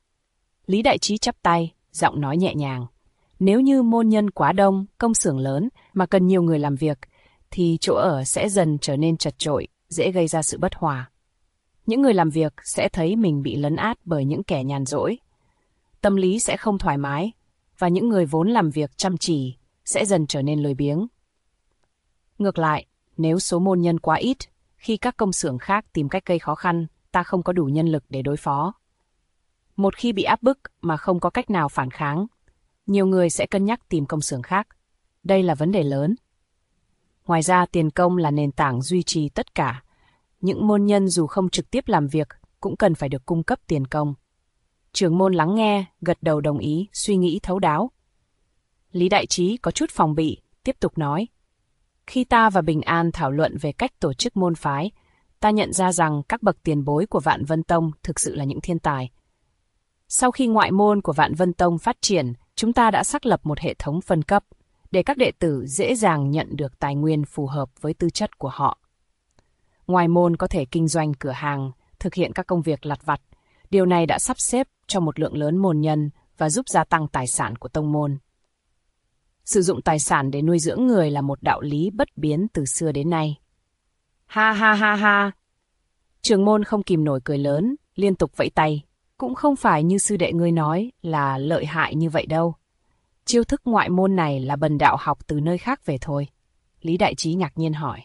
Lý Đại Trí chắp tay, giọng nói nhẹ nhàng. Nếu như môn nhân quá đông, công xưởng lớn mà cần nhiều người làm việc, thì chỗ ở sẽ dần trở nên chật chội, dễ gây ra sự bất hòa. Những người làm việc sẽ thấy mình bị lấn át bởi những kẻ nhàn rỗi. Tâm lý sẽ không thoải mái, và những người vốn làm việc chăm chỉ sẽ dần trở nên lười biếng. Ngược lại, nếu số môn nhân quá ít, khi các công xưởng khác tìm cách gây khó khăn, ta không có đủ nhân lực để đối phó. Một khi bị áp bức mà không có cách nào phản kháng, nhiều người sẽ cân nhắc tìm công xưởng khác. Đây là vấn đề lớn. Ngoài ra, tiền công là nền tảng duy trì tất cả. Những môn nhân dù không trực tiếp làm việc cũng cần phải được cung cấp tiền công. Trưởng môn lắng nghe, gật đầu đồng ý, suy nghĩ thấu đáo. Lý Đại Trí có chút phòng bị, tiếp tục nói. Khi ta và Bình An thảo luận về cách tổ chức môn phái, ta nhận ra rằng các bậc tiền bối của Vạn Vân Tông thực sự là những thiên tài. Sau khi ngoại môn của Vạn Vân Tông phát triển, chúng ta đã xác lập một hệ thống phân cấp, để các đệ tử dễ dàng nhận được tài nguyên phù hợp với tư chất của họ. Ngoài môn có thể kinh doanh cửa hàng, thực hiện các công việc lặt vặt. Điều này đã sắp xếp cho một lượng lớn môn nhân và giúp gia tăng tài sản của tông môn. Sử dụng tài sản để nuôi dưỡng người là một đạo lý bất biến từ xưa đến nay. Ha ha ha ha! Trưởng môn không kìm nổi cười lớn, liên tục vẫy tay. Cũng không phải như sư đệ ngươi nói là lợi hại như vậy đâu. Chiêu thức ngoại môn này là bần đạo học từ nơi khác về thôi. Lý Đại Trí ngạc nhiên hỏi.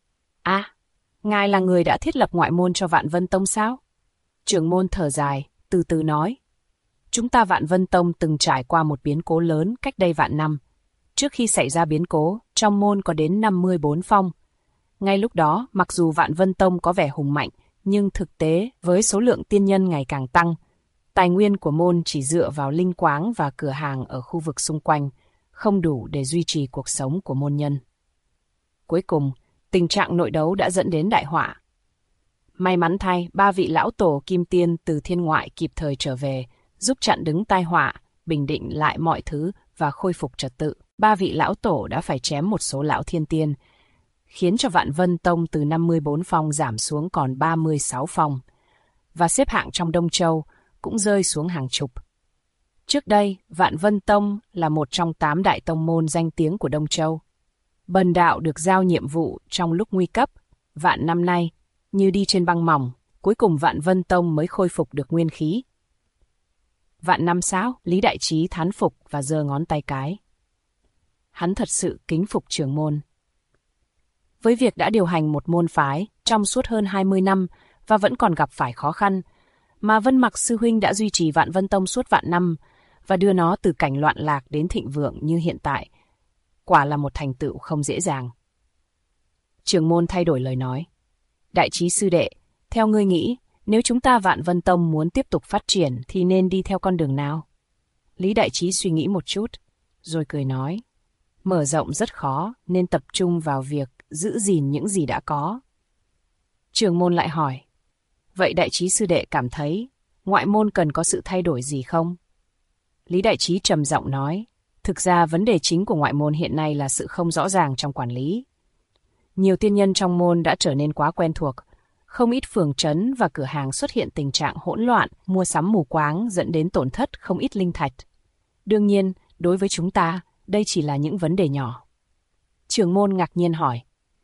Ngài là người đã thiết lập ngoại môn cho Vạn Vân Tông sao? Trưởng môn thở dài, từ từ nói. Chúng ta Vạn Vân Tông từng trải qua một biến cố lớn cách đây vạn năm. Trước khi xảy ra biến cố, trong môn có đến 54 phong. Ngay lúc đó, mặc dù Vạn Vân Tông có vẻ hùng mạnh, nhưng thực tế, với số lượng tiên nhân ngày càng tăng, tài nguyên của môn chỉ dựa vào linh quáng và cửa hàng ở khu vực xung quanh, không đủ để duy trì cuộc sống của môn nhân. Cuối cùng, tình trạng nội đấu đã dẫn đến đại họa. May mắn thay, 3 vị lão tổ kim tiên từ thiên ngoại kịp thời trở về, giúp chặn đứng tai họa, bình định lại mọi thứ và khôi phục trật tự. 3 vị lão tổ đã phải chém một số lão thiên tiên, khiến cho Vạn Vân Tông từ 54 phong giảm xuống còn 36 phong, và xếp hạng trong Đông Châu cũng rơi xuống hàng chục. Trước đây, Vạn Vân Tông là một trong 8 đại tông môn danh tiếng của Đông Châu. Bần đạo được giao nhiệm vụ trong lúc nguy cấp, vạn năm nay, như đi trên băng mỏng, cuối cùng Vạn Vân Tông mới khôi phục được nguyên khí. Vạn năm sao? Lý Đại Trí thán phục và giơ ngón tay cái. Hắn thật sự kính phục trưởng môn. Với việc đã điều hành một môn phái trong suốt hơn 20 năm và vẫn còn gặp phải khó khăn, mà Vân Mặc sư huynh đã duy trì Vạn Vân Tông suốt vạn năm và đưa nó từ cảnh loạn lạc đến thịnh vượng như hiện tại, quả là một thành tựu không dễ dàng. Trưởng môn thay đổi lời nói. Đại Trí sư đệ, theo ngươi nghĩ, nếu chúng ta Vạn Vân Tông muốn tiếp tục phát triển thì nên đi theo con đường nào? Lý Đại Trí suy nghĩ một chút, rồi cười nói. Mở rộng rất khó, nên tập trung vào việc giữ gìn những gì đã có. Trưởng môn lại hỏi. Vậy Đại Trí sư đệ cảm thấy ngoại môn cần có sự thay đổi gì không? Lý Đại Trí trầm giọng nói. Thực ra vấn đề chính của ngoại môn hiện nay là sự không rõ ràng trong quản lý. Nhiều tiên nhân trong môn đã trở nên quá quen thuộc. Không ít phường trấn và cửa hàng xuất hiện tình trạng hỗn loạn, mua sắm mù quáng dẫn đến tổn thất không ít linh thạch. Đương nhiên, đối với chúng ta, đây chỉ là những vấn đề nhỏ. Trưởng môn ngạc nhiên hỏi.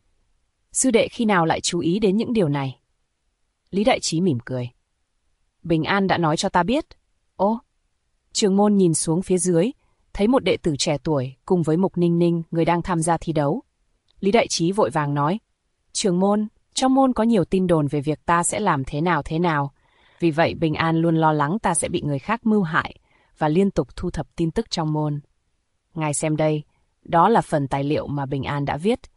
Sư đệ khi nào lại chú ý đến những điều này? Lý Đại Trí mỉm cười. Bình An đã nói cho ta biết. Ồ, trưởng môn nhìn xuống phía dưới, thấy một đệ tử trẻ tuổi cùng với Mục Ninh Ninh, người đang tham gia thi đấu. Lý Đại Trí vội vàng nói. Trưởng môn, trong môn có nhiều tin đồn về việc ta sẽ làm thế nào. Vì vậy Bình An luôn lo lắng ta sẽ bị người khác mưu hại và liên tục thu thập tin tức trong môn. Ngài xem đây, đó là phần tài liệu mà Bình An đã viết.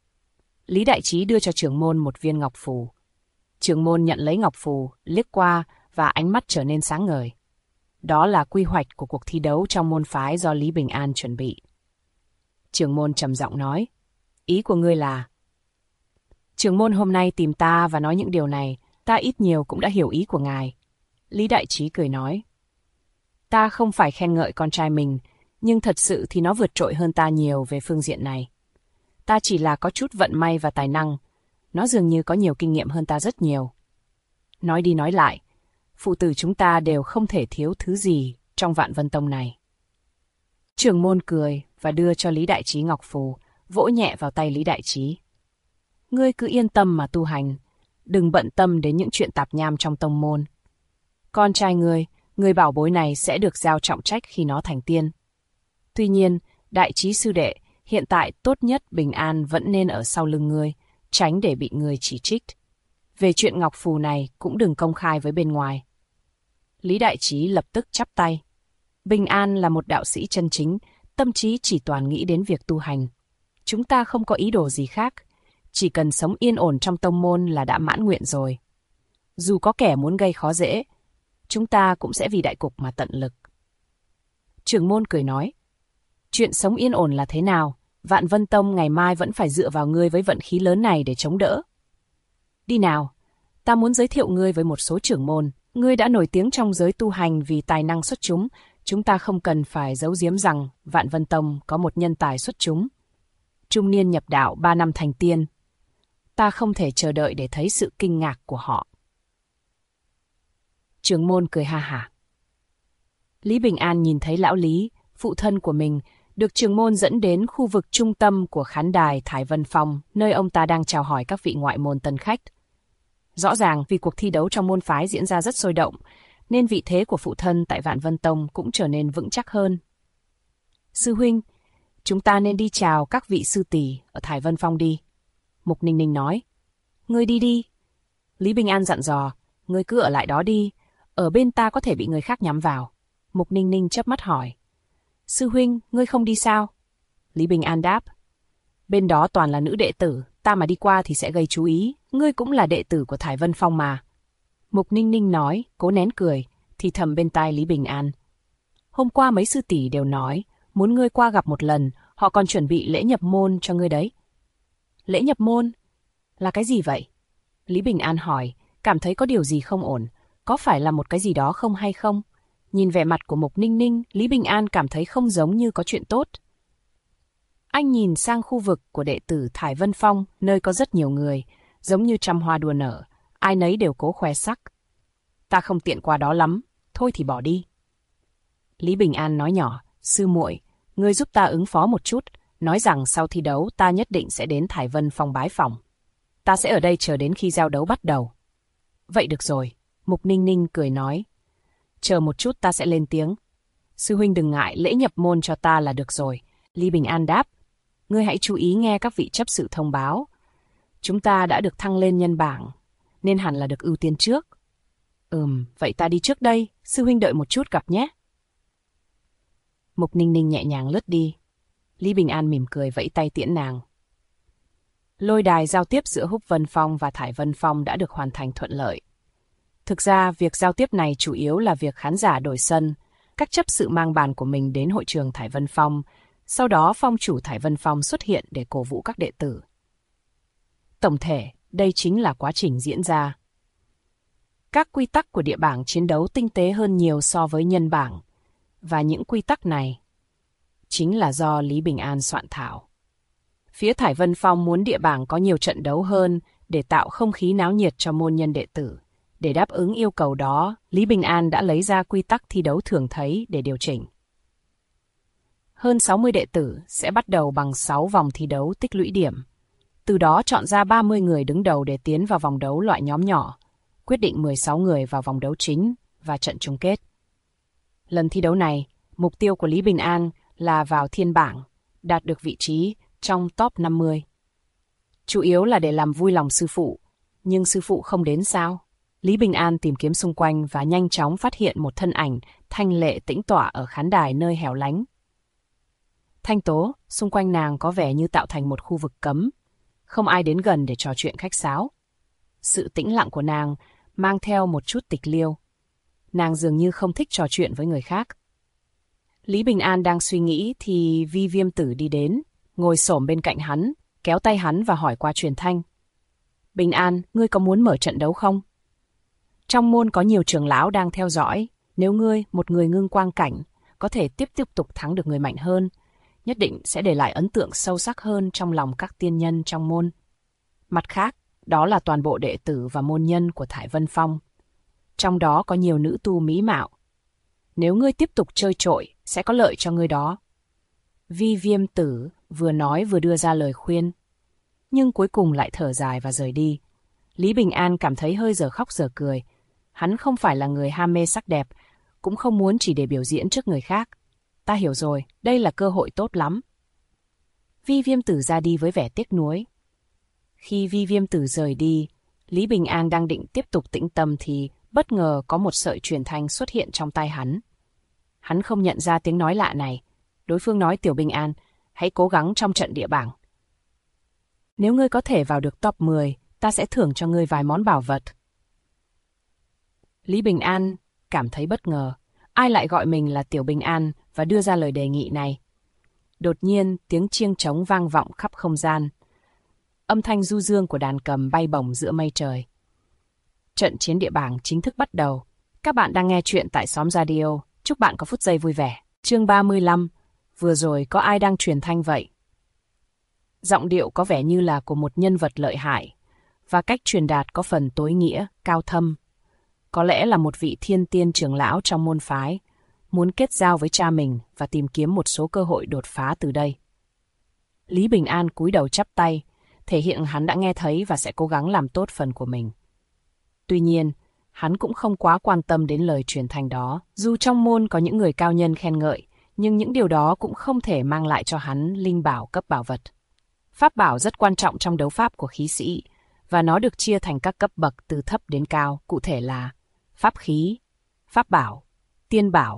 Lý Đại Trí đưa cho trưởng môn một viên ngọc phù. Trưởng môn nhận lấy ngọc phù, liếc qua và ánh mắt trở nên sáng ngời. Đó là quy hoạch của cuộc thi đấu trong môn phái do Lý Bình An chuẩn bị. Trưởng môn trầm giọng nói, ý của ngươi là... Trưởng môn hôm nay tìm ta và nói những điều này, ta ít nhiều cũng đã hiểu ý của ngài. Lý Đại Trí cười nói, ta không phải khen ngợi con trai mình, nhưng thật sự thì nó vượt trội hơn ta nhiều về phương diện này. Ta chỉ là có chút vận may và tài năng, nó dường như có nhiều kinh nghiệm hơn ta rất nhiều. Nói đi nói lại, phụ tử chúng ta đều không thể thiếu thứ gì trong Vạn Vân Tông này. Trưởng môn cười và đưa cho Lý Đại Trí ngọc phù, vỗ nhẹ vào tay Lý Đại Trí. Ngươi cứ yên tâm mà tu hành, đừng bận tâm đến những chuyện tạp nham trong tông môn. Con trai ngươi, người bảo bối này sẽ được giao trọng trách khi nó thành tiên. Tuy nhiên, Đại Trí sư đệ, hiện tại tốt nhất Bình An vẫn nên ở sau lưng ngươi, tránh để bị ngươi chỉ trích. Về chuyện ngọc phù này cũng đừng công khai với bên ngoài. Lý Đại Trí lập tức chắp tay. Bình An là một đạo sĩ chân chính, tâm trí chỉ toàn nghĩ đến việc tu hành. Chúng ta không có ý đồ gì khác, chỉ cần sống yên ổn trong tông môn là đã mãn nguyện rồi. Dù có kẻ muốn gây khó dễ, chúng ta cũng sẽ vì đại cục mà tận lực. Trưởng môn cười nói, chuyện sống yên ổn là thế nào? Vạn Vân Tông ngày mai vẫn phải dựa vào ngươi với vận khí lớn này để chống đỡ. Đi nào, ta muốn giới thiệu ngươi với một số trưởng môn. Ngươi đã nổi tiếng trong giới tu hành vì tài năng xuất chúng. Chúng ta không cần phải giấu giếm rằng Vạn Vân Tông có một nhân tài xuất chúng. Trung niên nhập đạo 3 năm thành tiên. Ta không thể chờ đợi để thấy sự kinh ngạc của họ. Trưởng môn cười ha hả. Lý Bình An nhìn thấy lão Lý, phụ thân của mình, được trưởng môn dẫn đến khu vực trung tâm của khán đài Thái Vân Phong, nơi ông ta đang chào hỏi các vị ngoại môn tân khách. Rõ ràng vì cuộc thi đấu trong môn phái diễn ra rất sôi động, nên vị thế của phụ thân tại Vạn Vân Tông cũng trở nên vững chắc hơn. Sư huynh, chúng ta nên đi chào các vị sư tỷ ở Thái Vân Phong đi. Mục Ninh Ninh nói. Ngươi đi đi. Lý Bình An dặn dò, ngươi cứ ở lại đó đi, ở bên ta có thể bị người khác nhắm vào. Mục Ninh Ninh chớp mắt hỏi. Sư huynh, ngươi không đi sao? Lý Bình An đáp. Bên đó toàn là nữ đệ tử, ta mà đi qua thì sẽ gây chú ý, ngươi cũng là đệ tử của Thải Vân Phong mà. Mục Ninh Ninh nói, cố nén cười, thì thầm bên tai Lý Bình An. Hôm qua mấy sư tỷ đều nói, muốn ngươi qua gặp một lần, họ còn chuẩn bị lễ nhập môn cho ngươi đấy. Lễ nhập môn? Là cái gì vậy? Lý Bình An hỏi, cảm thấy có điều gì không ổn, có phải là một cái gì đó không hay không? Nhìn vẻ mặt của Mục Ninh Ninh, Lý Bình An cảm thấy không giống như có chuyện tốt. Anh nhìn sang khu vực của đệ tử Thải Vân Phong, nơi có rất nhiều người, giống như trăm hoa đua nở, ai nấy đều cố khoe sắc. Ta không tiện qua đó lắm, thôi thì bỏ đi. Lý Bình An nói nhỏ, sư muội, ngươi giúp ta ứng phó một chút, nói rằng sau thi đấu ta nhất định sẽ đến Thải Vân Phong bái phỏng. Ta sẽ ở đây chờ đến khi giao đấu bắt đầu. Vậy được rồi, Mục Ninh Ninh cười nói. Chờ một chút ta sẽ lên tiếng. Sư huynh đừng ngại, lễ nhập môn cho ta là được rồi. Lý Bình An đáp. Ngươi hãy chú ý nghe các vị chấp sự thông báo. Chúng ta đã được thăng lên nhân bảng, nên hẳn là được ưu tiên trước. Vậy ta đi trước đây, sư huynh đợi một chút gặp nhé. Mục Ninh Ninh nhẹ nhàng lướt đi. Lý Bình An mỉm cười vẫy tay tiễn nàng. Lôi đài giao tiếp giữa Húc Vân Phong và Thải Vân Phong đã được hoàn thành thuận lợi. Thực ra, việc giao tiếp này chủ yếu là việc khán giả đổi sân, các chấp sự mang bàn của mình đến hội trường Thải Vân Phong, sau đó phong chủ Thải Vân Phong xuất hiện để cổ vũ các đệ tử. Tổng thể, đây chính là quá trình diễn ra. Các quy tắc của địa bảng chiến đấu tinh tế hơn nhiều so với nhân bảng, và những quy tắc này chính là do Lý Bình An soạn thảo. Phía Thải Vân Phong muốn địa bảng có nhiều trận đấu hơn để tạo không khí náo nhiệt cho môn nhân đệ tử. Để đáp ứng yêu cầu đó, Lý Bình An đã lấy ra quy tắc thi đấu thường thấy để điều chỉnh. Hơn 60 đệ tử sẽ bắt đầu bằng 6 vòng thi đấu tích lũy điểm. Từ đó chọn ra 30 người đứng đầu để tiến vào vòng đấu loại nhóm nhỏ, quyết định 16 người vào vòng đấu chính và trận chung kết. Lần thi đấu này, mục tiêu của Lý Bình An là vào thiên bảng, đạt được vị trí trong top 50. Chủ yếu là để làm vui lòng sư phụ, nhưng sư phụ không đến sao? Lý Bình An tìm kiếm xung quanh và nhanh chóng phát hiện một thân ảnh thanh lệ tĩnh tọa ở khán đài nơi hẻo lánh. Thanh tố, xung quanh nàng có vẻ như tạo thành một khu vực cấm, không ai đến gần để trò chuyện khách sáo. Sự tĩnh lặng của nàng mang theo một chút tịch liêu. Nàng dường như không thích trò chuyện với người khác. Lý Bình An đang suy nghĩ thì Vi Viêm Tử đi đến, ngồi xổm bên cạnh hắn, kéo tay hắn và hỏi qua truyền thanh. Bình An, ngươi có muốn mở trận đấu không? Trong môn có nhiều trưởng lão đang theo dõi, nếu ngươi, một người ngưng quang cảnh, có thể tiếp tục thắng được người mạnh hơn, nhất định sẽ để lại ấn tượng sâu sắc hơn trong lòng các tiên nhân trong môn. Mặt khác, đó là toàn bộ đệ tử và môn nhân của Thải Vân Phong. Trong đó có nhiều nữ tu mỹ mạo. Nếu ngươi tiếp tục chơi trội, sẽ có lợi cho ngươi đó. Vi Viêm Tử vừa nói vừa đưa ra lời khuyên, nhưng cuối cùng lại thở dài và rời đi. Lý Bình An cảm thấy hơi giờ khóc giờ cười. Hắn không phải là người ham mê sắc đẹp, cũng không muốn chỉ để biểu diễn trước người khác. Ta hiểu rồi, đây là cơ hội tốt lắm. Vi Viêm Tử ra đi với vẻ tiếc nuối. Khi Vi Viêm Tử rời đi, Lý Bình An đang định tiếp tục tĩnh tâm thì bất ngờ có một sợi truyền thanh xuất hiện trong tai hắn. Hắn không nhận ra tiếng nói lạ này. Đối phương nói: Tiểu Bình An, hãy cố gắng trong trận địa bảng. Nếu ngươi có thể vào được top 10, ta sẽ thưởng cho ngươi vài món bảo vật. Lý Bình An cảm thấy bất ngờ. Ai lại gọi mình là Tiểu Bình An và đưa ra lời đề nghị này? Đột nhiên, tiếng chiêng trống vang vọng khắp không gian. Âm thanh du dương của đàn cầm bay bổng giữa mây trời. Trận chiến địa bảng chính thức bắt đầu. Các bạn đang nghe chuyện tại Xóm Radio. Chúc bạn có phút giây vui vẻ. Chương 35. Vừa rồi có ai đang truyền thanh vậy? Giọng điệu có vẻ như là của một nhân vật lợi hại, và cách truyền đạt có phần tối nghĩa, cao thâm. Có lẽ là một vị thiên tiên trưởng lão trong môn phái, muốn kết giao với cha mình và tìm kiếm một số cơ hội đột phá từ đây. Lý Bình An cúi đầu chắp tay, thể hiện hắn đã nghe thấy và sẽ cố gắng làm tốt phần của mình. Tuy nhiên, hắn cũng không quá quan tâm đến lời truyền thanh đó. Dù trong môn có những người cao nhân khen ngợi, nhưng những điều đó cũng không thể mang lại cho hắn linh bảo cấp bảo vật. Pháp bảo rất quan trọng trong đấu pháp của khí sĩ, và nó được chia thành các cấp bậc từ thấp đến cao, cụ thể là pháp khí, pháp bảo, tiên bảo,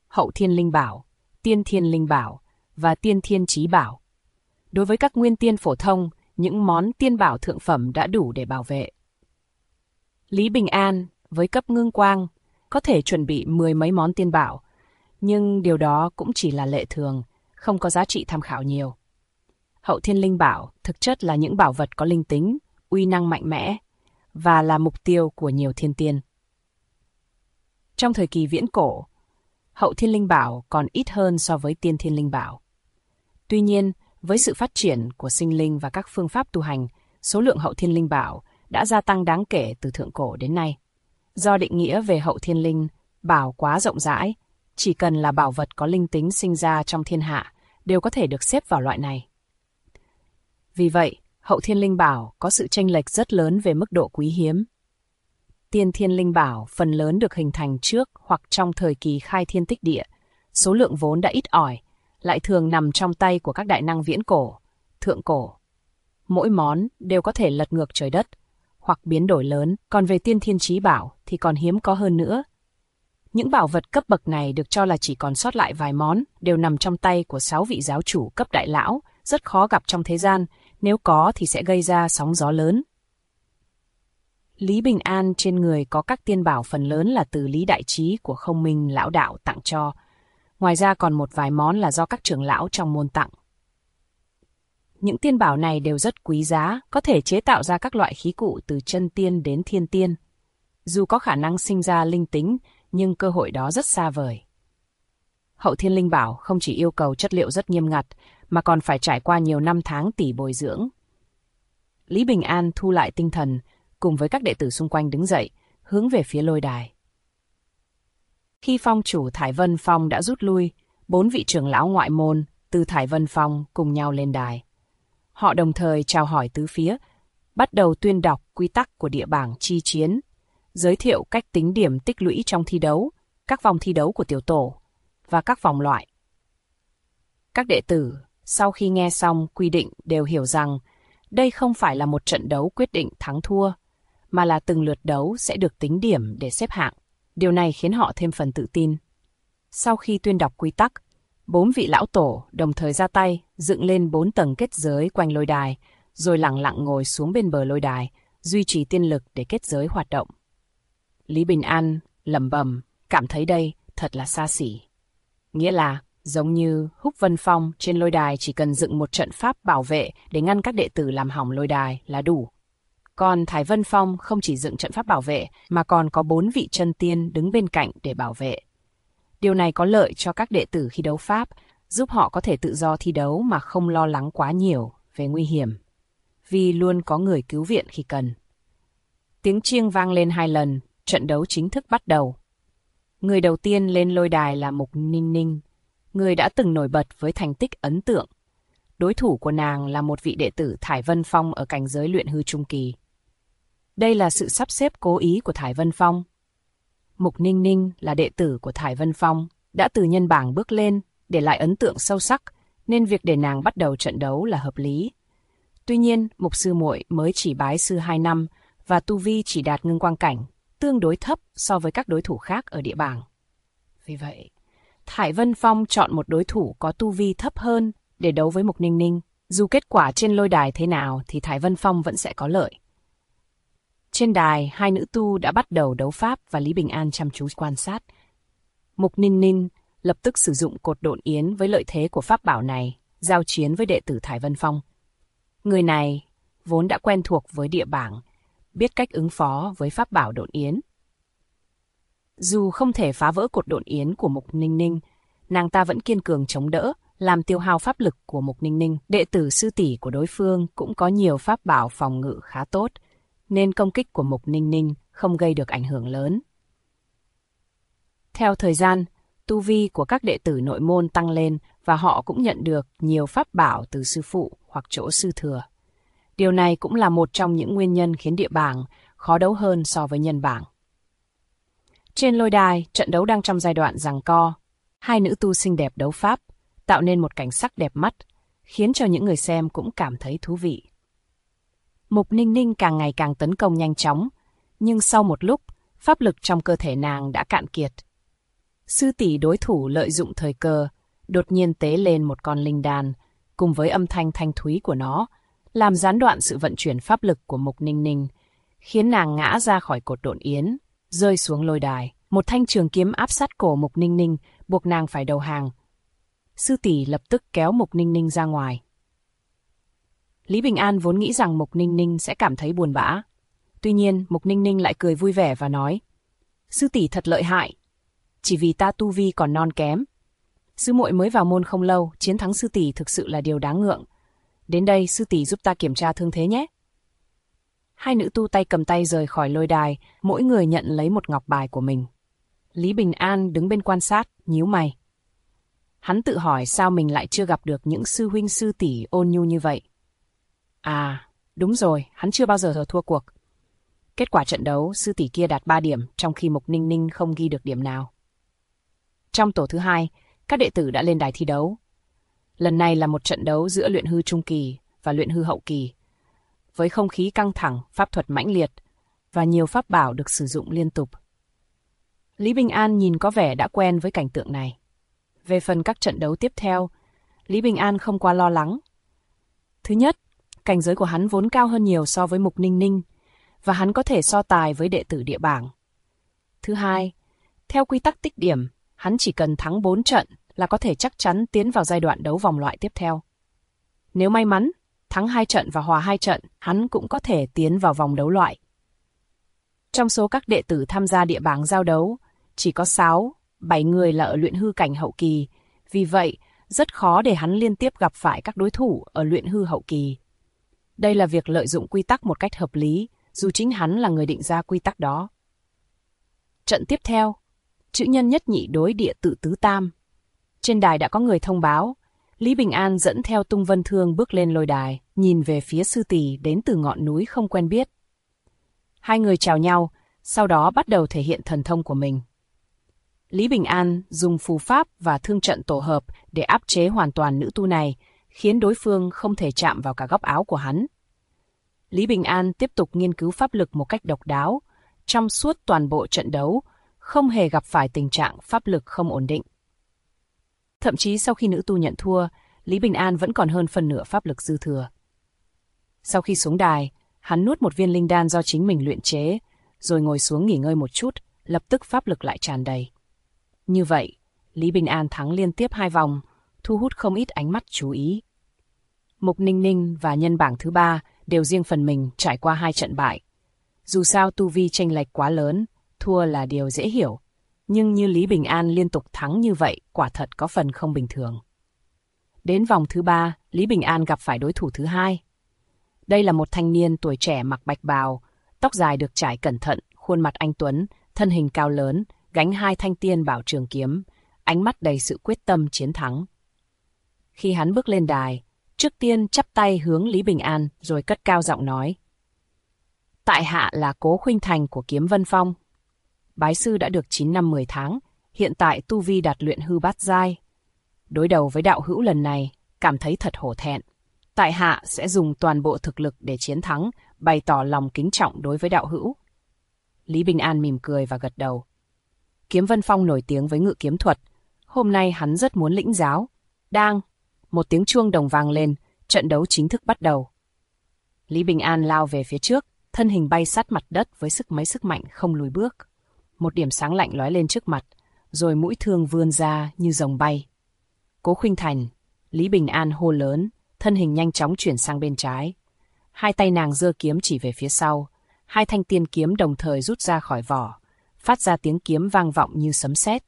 Hậu Thiên Linh Bảo, Tiên Thiên Linh Bảo và Tiên Thiên Chí Bảo. Đối với các nguyên tiên phổ thông, những món tiên bảo thượng phẩm đã đủ để bảo vệ. Lý Bình An, với cấp ngưng quang, có thể chuẩn bị 10 mấy món tiên bảo, nhưng điều đó cũng chỉ là lệ thường, không có giá trị tham khảo nhiều. Hậu Thiên Linh Bảo thực chất là những bảo vật có linh tính, uy năng mạnh mẽ, và là mục tiêu của nhiều thiên tiên. Trong thời kỳ viễn cổ, Hậu Thiên Linh Bảo còn ít hơn so với Tiên Thiên Linh Bảo. Tuy nhiên, với sự phát triển của sinh linh và các phương pháp tu hành, số lượng Hậu Thiên Linh Bảo đã gia tăng đáng kể từ thượng cổ đến nay. Do định nghĩa về Hậu Thiên Linh Bảo quá rộng rãi, chỉ cần là bảo vật có linh tính sinh ra trong thiên hạ đều có thể được xếp vào loại này. Vì vậy, Hậu Thiên Linh Bảo có sự chênh lệch rất lớn về mức độ quý hiếm. Tiên Thiên Linh Bảo phần lớn được hình thành trước hoặc trong thời kỳ khai thiên tích địa, số lượng vốn đã ít ỏi, lại thường nằm trong tay của các đại năng viễn cổ, thượng cổ. Mỗi món đều có thể lật ngược trời đất, hoặc biến đổi lớn, còn về Tiên Thiên Chí Bảo thì còn hiếm có hơn nữa. Những bảo vật cấp bậc này được cho là chỉ còn sót lại vài món, đều nằm trong tay của 6 vị giáo chủ cấp đại lão, rất khó gặp trong thế gian, nếu có thì sẽ gây ra sóng gió lớn. Lý Bình An trên người có các tiên bảo phần lớn là từ Lý Đại Trí của Không Minh lão đạo tặng cho. Ngoài ra còn một vài món là do các trưởng lão trong môn tặng. Những tiên bảo này đều rất quý giá, có thể chế tạo ra các loại khí cụ từ chân tiên đến thiên tiên. Dù có khả năng sinh ra linh tính, nhưng cơ hội đó rất xa vời. Hậu Thiên Linh Bảo không chỉ yêu cầu chất liệu rất nghiêm ngặt, mà còn phải trải qua nhiều năm tháng tỉ bồi dưỡng. Lý Bình An thu lại tinh thần, cùng với các đệ tử xung quanh đứng dậy, hướng về phía lôi đài. Khi phong chủ Thải Vân Phong đã rút lui, 4 vị trưởng lão ngoại môn từ Thải Vân Phong cùng nhau lên đài. Họ đồng thời chào hỏi tứ phía, bắt đầu tuyên đọc quy tắc của địa bảng chi chiến, giới thiệu cách tính điểm tích lũy trong thi đấu, các vòng thi đấu của tiểu tổ và các vòng loại. Các đệ tử sau khi nghe xong quy định đều hiểu rằng đây không phải là một trận đấu quyết định thắng thua, mà là từng lượt đấu sẽ được tính điểm để xếp hạng. Điều này khiến họ thêm phần tự tin. Sau khi tuyên đọc quy tắc, 4 vị lão tổ đồng thời ra tay dựng lên 4 tầng kết giới quanh lôi đài, rồi lặng lặng ngồi xuống bên bờ lôi đài, duy trì tiên lực để kết giới hoạt động. Lý Bình An lẩm bẩm, cảm thấy đây thật là xa xỉ. Nghĩa là, giống như Húc Vân Phong trên lôi đài chỉ cần dựng một trận pháp bảo vệ để ngăn các đệ tử làm hỏng lôi đài là đủ. Còn Thải Vân Phong không chỉ dựng trận pháp bảo vệ, mà còn có 4 vị chân tiên đứng bên cạnh để bảo vệ. Điều này có lợi cho các đệ tử khi đấu pháp, giúp họ có thể tự do thi đấu mà không lo lắng quá nhiều về nguy hiểm, vì luôn có người cứu viện khi cần. Tiếng chiêng vang lên 2 lần, trận đấu chính thức bắt đầu. Người đầu tiên lên lôi đài là Mục Ninh Ninh, người đã từng nổi bật với thành tích ấn tượng. Đối thủ của nàng là một vị đệ tử Thải Vân Phong ở cảnh giới luyện hư trung kỳ. Đây là sự sắp xếp cố ý của Thải Vân Phong. Mục Ninh Ninh là đệ tử của Thải Vân Phong, đã từ nhân bảng bước lên, để lại ấn tượng sâu sắc, nên việc để nàng bắt đầu trận đấu là hợp lý. Tuy nhiên, Mục sư muội mới chỉ bái sư 2 năm, và tu vi chỉ đạt ngưng quang cảnh, tương đối thấp so với các đối thủ khác ở địa bảng. Vì vậy, Thải Vân Phong chọn một đối thủ có tu vi thấp hơn để đấu với Mục Ninh Ninh. Dù kết quả trên lôi đài thế nào thì Thải Vân Phong vẫn sẽ có lợi. Trên đài, 2 nữ tu đã bắt đầu đấu pháp và Lý Bình An chăm chú quan sát. Mục Ninh Ninh lập tức sử dụng cột độn yến với lợi thế của pháp bảo này, giao chiến với đệ tử Thải Vân Phong. Người này vốn đã quen thuộc với địa bảng, biết cách ứng phó với pháp bảo độn yến. Dù không thể phá vỡ cột độn yến của Mục Ninh Ninh, nàng ta vẫn kiên cường chống đỡ, làm tiêu hao pháp lực của Mục Ninh Ninh. Đệ tử sư tỷ của đối phương cũng có nhiều pháp bảo phòng ngự khá tốt, nên công kích của Mục Ninh Ninh không gây được ảnh hưởng lớn. Theo thời gian, tu vi của các đệ tử nội môn tăng lên và họ cũng nhận được nhiều pháp bảo từ sư phụ hoặc chỗ sư thừa. Điều này cũng là một trong những nguyên nhân khiến địa bảng khó đấu hơn so với nhân bảng. Trên lôi đài, trận đấu đang trong giai đoạn giằng co. 2 nữ tu xinh đẹp đấu pháp, tạo nên một cảnh sắc đẹp mắt, khiến cho những người xem cũng cảm thấy thú vị. Mục Ninh Ninh càng ngày càng tấn công nhanh chóng, nhưng sau một lúc, pháp lực trong cơ thể nàng đã cạn kiệt. Sư tỷ đối thủ lợi dụng thời cơ, đột nhiên tế lên một con linh đan, cùng với âm thanh thanh thúy của nó, làm gián đoạn sự vận chuyển pháp lực của Mục Ninh Ninh, khiến nàng ngã ra khỏi cột độn yến, rơi xuống lôi đài. Một thanh trường kiếm áp sát cổ Mục Ninh Ninh, buộc nàng phải đầu hàng. Sư tỷ lập tức kéo Mục Ninh Ninh ra ngoài. Lý Bình An vốn nghĩ rằng Mục Ninh Ninh sẽ cảm thấy buồn bã. Tuy nhiên, Mục Ninh Ninh lại cười vui vẻ và nói, sư tỷ thật lợi hại. Chỉ vì ta tu vi còn non kém. Sư muội mới vào môn không lâu, chiến thắng sư tỷ thực sự là điều đáng ngưỡng. Đến đây, sư tỷ giúp ta kiểm tra thương thế nhé. Hai nữ tu tay cầm tay rời khỏi lôi đài, mỗi người nhận lấy một ngọc bài của mình. Lý Bình An đứng bên quan sát, nhíu mày. Hắn tự hỏi sao mình lại chưa gặp được những sư huynh sư tỷ ôn nhu như vậy. À, đúng rồi, hắn chưa bao giờ thua cuộc. Kết quả trận đấu, sư tỷ kia đạt 3 điểm, trong khi Mục Ninh Ninh không ghi được điểm nào. Trong tổ thứ 2, các đệ tử đã lên đài thi đấu. Lần này là một trận đấu giữa luyện hư trung kỳ và luyện hư hậu kỳ, với không khí căng thẳng, pháp thuật mãnh liệt và nhiều pháp bảo được sử dụng liên tục. Lý Bình An nhìn có vẻ đã quen với cảnh tượng này. Về phần các trận đấu tiếp theo, Lý Bình An không quá lo lắng. Thứ nhất, cảnh giới của hắn vốn cao hơn nhiều so với Mục Ninh Ninh, và hắn có thể so tài với đệ tử địa bảng. Thứ hai, theo quy tắc tích điểm, hắn chỉ cần thắng 4 trận là có thể chắc chắn tiến vào giai đoạn đấu vòng loại tiếp theo. Nếu may mắn, thắng 2 trận và hòa 2 trận, hắn cũng có thể tiến vào vòng đấu loại. Trong số các đệ tử tham gia địa bảng giao đấu, chỉ có 6-7 người là ở luyện hư cảnh hậu kỳ, vì vậy rất khó để hắn liên tiếp gặp phải các đối thủ ở luyện hư hậu kỳ. Đây là việc lợi dụng quy tắc một cách hợp lý, dù chính hắn là người định ra quy tắc đó. Trận tiếp theo, chữ nhân nhất nhị đối địa tự tứ tam. Trên đài đã có người thông báo, Lý Bình An dẫn theo Tung Vân Thương bước lên lôi đài, nhìn về phía sư tỷ đến từ ngọn núi không quen biết. Hai người chào nhau, sau đó bắt đầu thể hiện thần thông của mình. Lý Bình An dùng phù pháp và thương trận tổ hợp để áp chế hoàn toàn nữ tu này, khiến đối phương không thể chạm vào cả góc áo của hắn. Lý Bình An tiếp tục nghiên cứu pháp lực một cách độc đáo, trong suốt toàn bộ trận đấu, không hề gặp phải tình trạng pháp lực không ổn định. Thậm chí sau khi nữ tu nhận thua, Lý Bình An vẫn còn hơn phần nửa pháp lực dư thừa. Sau khi xuống đài, hắn nuốt một viên linh đan do chính mình luyện chế, rồi ngồi xuống nghỉ ngơi một chút, lập tức pháp lực lại tràn đầy. Như vậy, Lý Bình An thắng liên tiếp 2 vòng, thu hút không ít ánh mắt chú ý. Mục Ninh Ninh và nhân bảng thứ 3 đều riêng phần mình trải qua 2 trận bại. Dù sao tu vi chênh lệch quá lớn, thua là điều dễ hiểu, nhưng như Lý Bình An liên tục thắng như vậy quả thật có phần không bình thường. Đến vòng thứ 3, Lý Bình An gặp phải đối thủ thứ 2. Đây là một thanh niên tuổi trẻ mặc bạch bào, tóc dài được trải cẩn thận, khuôn mặt anh tuấn, thân hình cao lớn, gánh 2 thanh tiên bảo trường kiếm, ánh mắt đầy sự quyết tâm chiến thắng. Khi hắn bước lên đài, trước tiên chắp tay hướng Lý Bình An rồi cất cao giọng nói: Tại hạ là Cố Khuynh Thành của Kiếm Vân Phong. Bái sư đã được 9 năm 10 tháng, hiện tại tu vi đạt luyện hư bát giai. Đối đầu với đạo hữu lần này, cảm thấy thật hổ thẹn. Tại hạ sẽ dùng toàn bộ thực lực để chiến thắng, bày tỏ lòng kính trọng đối với đạo hữu. Lý Bình An mỉm cười và gật đầu. Kiếm Vân Phong nổi tiếng với ngự kiếm thuật, hôm nay hắn rất muốn lĩnh giáo. Đang, một tiếng chuông đồng vang lên, trận đấu chính thức bắt đầu. Lý Bình An lao về phía trước, thân hình bay sát mặt đất với sức mạnh không lùi bước. Một điểm sáng lạnh lóe lên trước mặt, rồi mũi thương vươn ra như rồng bay. Cố Khuynh Thành, Lý Bình An hô lớn, thân hình nhanh chóng chuyển sang bên trái. 2 tay nàng giơ kiếm chỉ về phía sau, 2 thanh tiên kiếm đồng thời rút ra khỏi vỏ, phát ra tiếng kiếm vang vọng như sấm sét.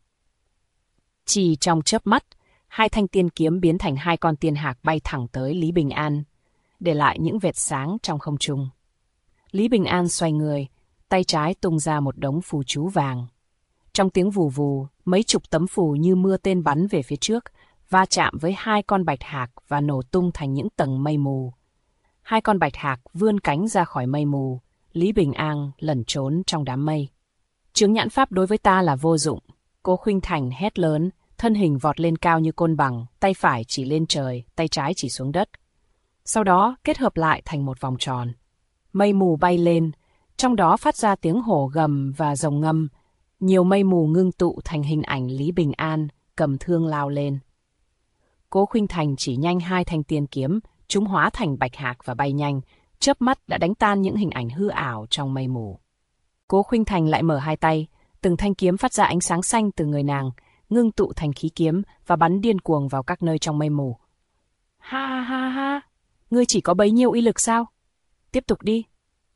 Chỉ trong chớp mắt, 2 thanh tiên kiếm biến thành 2 con tiên hạc bay thẳng tới Lý Bình An, để lại những vệt sáng trong không trung. Lý Bình An xoay người, tay trái tung ra một đống phù chú vàng. Trong tiếng vù vù, mấy chục tấm phù như mưa tên bắn về phía trước, va chạm với 2 con bạch hạc và nổ tung thành những tầng mây mù. 2 con bạch hạc vươn cánh ra khỏi mây mù, Lý Bình An lẩn trốn trong đám mây. Chướng nhãn pháp đối với ta là vô dụng. Cố Khuynh Thành hét lớn, thân hình vọt lên cao như côn bằng, tay phải chỉ lên trời, tay trái chỉ xuống đất. Sau đó kết hợp lại thành một vòng tròn. Mây mù bay lên, trong đó phát ra tiếng hổ gầm và rồng ngâm, nhiều mây mù ngưng tụ thành hình ảnh Lý Bình An cầm thương lao lên. Cố Khuynh Thành chỉ nhanh 2 thanh tiên kiếm, chúng hóa thành bạch hạc và bay nhanh, chớp mắt đã đánh tan những hình ảnh hư ảo trong mây mù. Cố Khuynh Thành lại mở 2 tay, từng thanh kiếm phát ra ánh sáng xanh từ người nàng, ngưng tụ thành khí kiếm và bắn điên cuồng vào các nơi trong mây mù. Ha ha ha ha, ngươi chỉ có bấy nhiêu uy lực sao? Tiếp tục đi.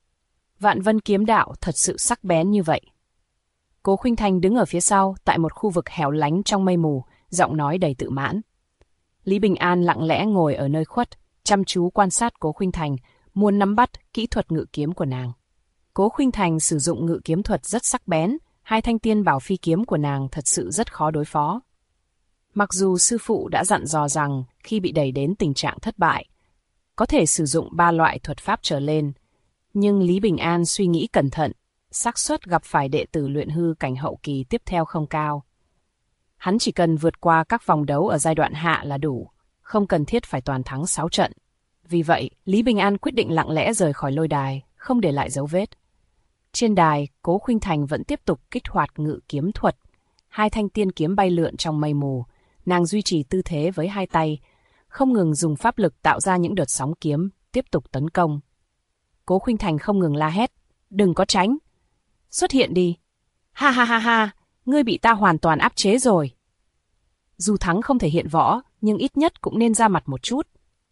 Vạn Vân kiếm đạo thật sự sắc bén như vậy. Cố Khuynh Thành đứng ở phía sau, tại một khu vực hẻo lánh trong mây mù, giọng nói đầy tự mãn. Lý Bình An lặng lẽ ngồi ở nơi khuất, chăm chú quan sát Cố Khuynh Thành, muốn nắm bắt kỹ thuật ngự kiếm của nàng. Cố Khuynh Thành sử dụng ngự kiếm thuật rất sắc bén, 2 thanh tiên bảo phi kiếm của nàng thật sự rất khó đối phó. Mặc dù sư phụ đã dặn dò rằng khi bị đẩy đến tình trạng thất bại, có thể sử dụng 3 loại thuật pháp trở lên, nhưng Lý Bình An suy nghĩ cẩn thận, xác suất gặp phải đệ tử luyện hư cảnh hậu kỳ tiếp theo không cao. Hắn chỉ cần vượt qua các vòng đấu ở giai đoạn hạ là đủ, không cần thiết phải toàn thắng 6 trận. Vì vậy, Lý Bình An quyết định lặng lẽ rời khỏi lôi đài, không để lại dấu vết. Trên đài, Cố Khuynh Thành vẫn tiếp tục kích hoạt ngự kiếm thuật. 2 thanh tiên kiếm bay lượn trong mây mù, nàng duy trì tư thế với 2 tay, không ngừng dùng pháp lực tạo ra những đợt sóng kiếm, tiếp tục tấn công. Cố Khuynh Thành không ngừng la hét, đừng có tránh. Xuất hiện đi. Ha ha ha ha, ngươi bị ta hoàn toàn áp chế rồi. Dù thắng không thể hiện võ, nhưng ít nhất cũng nên ra mặt một chút.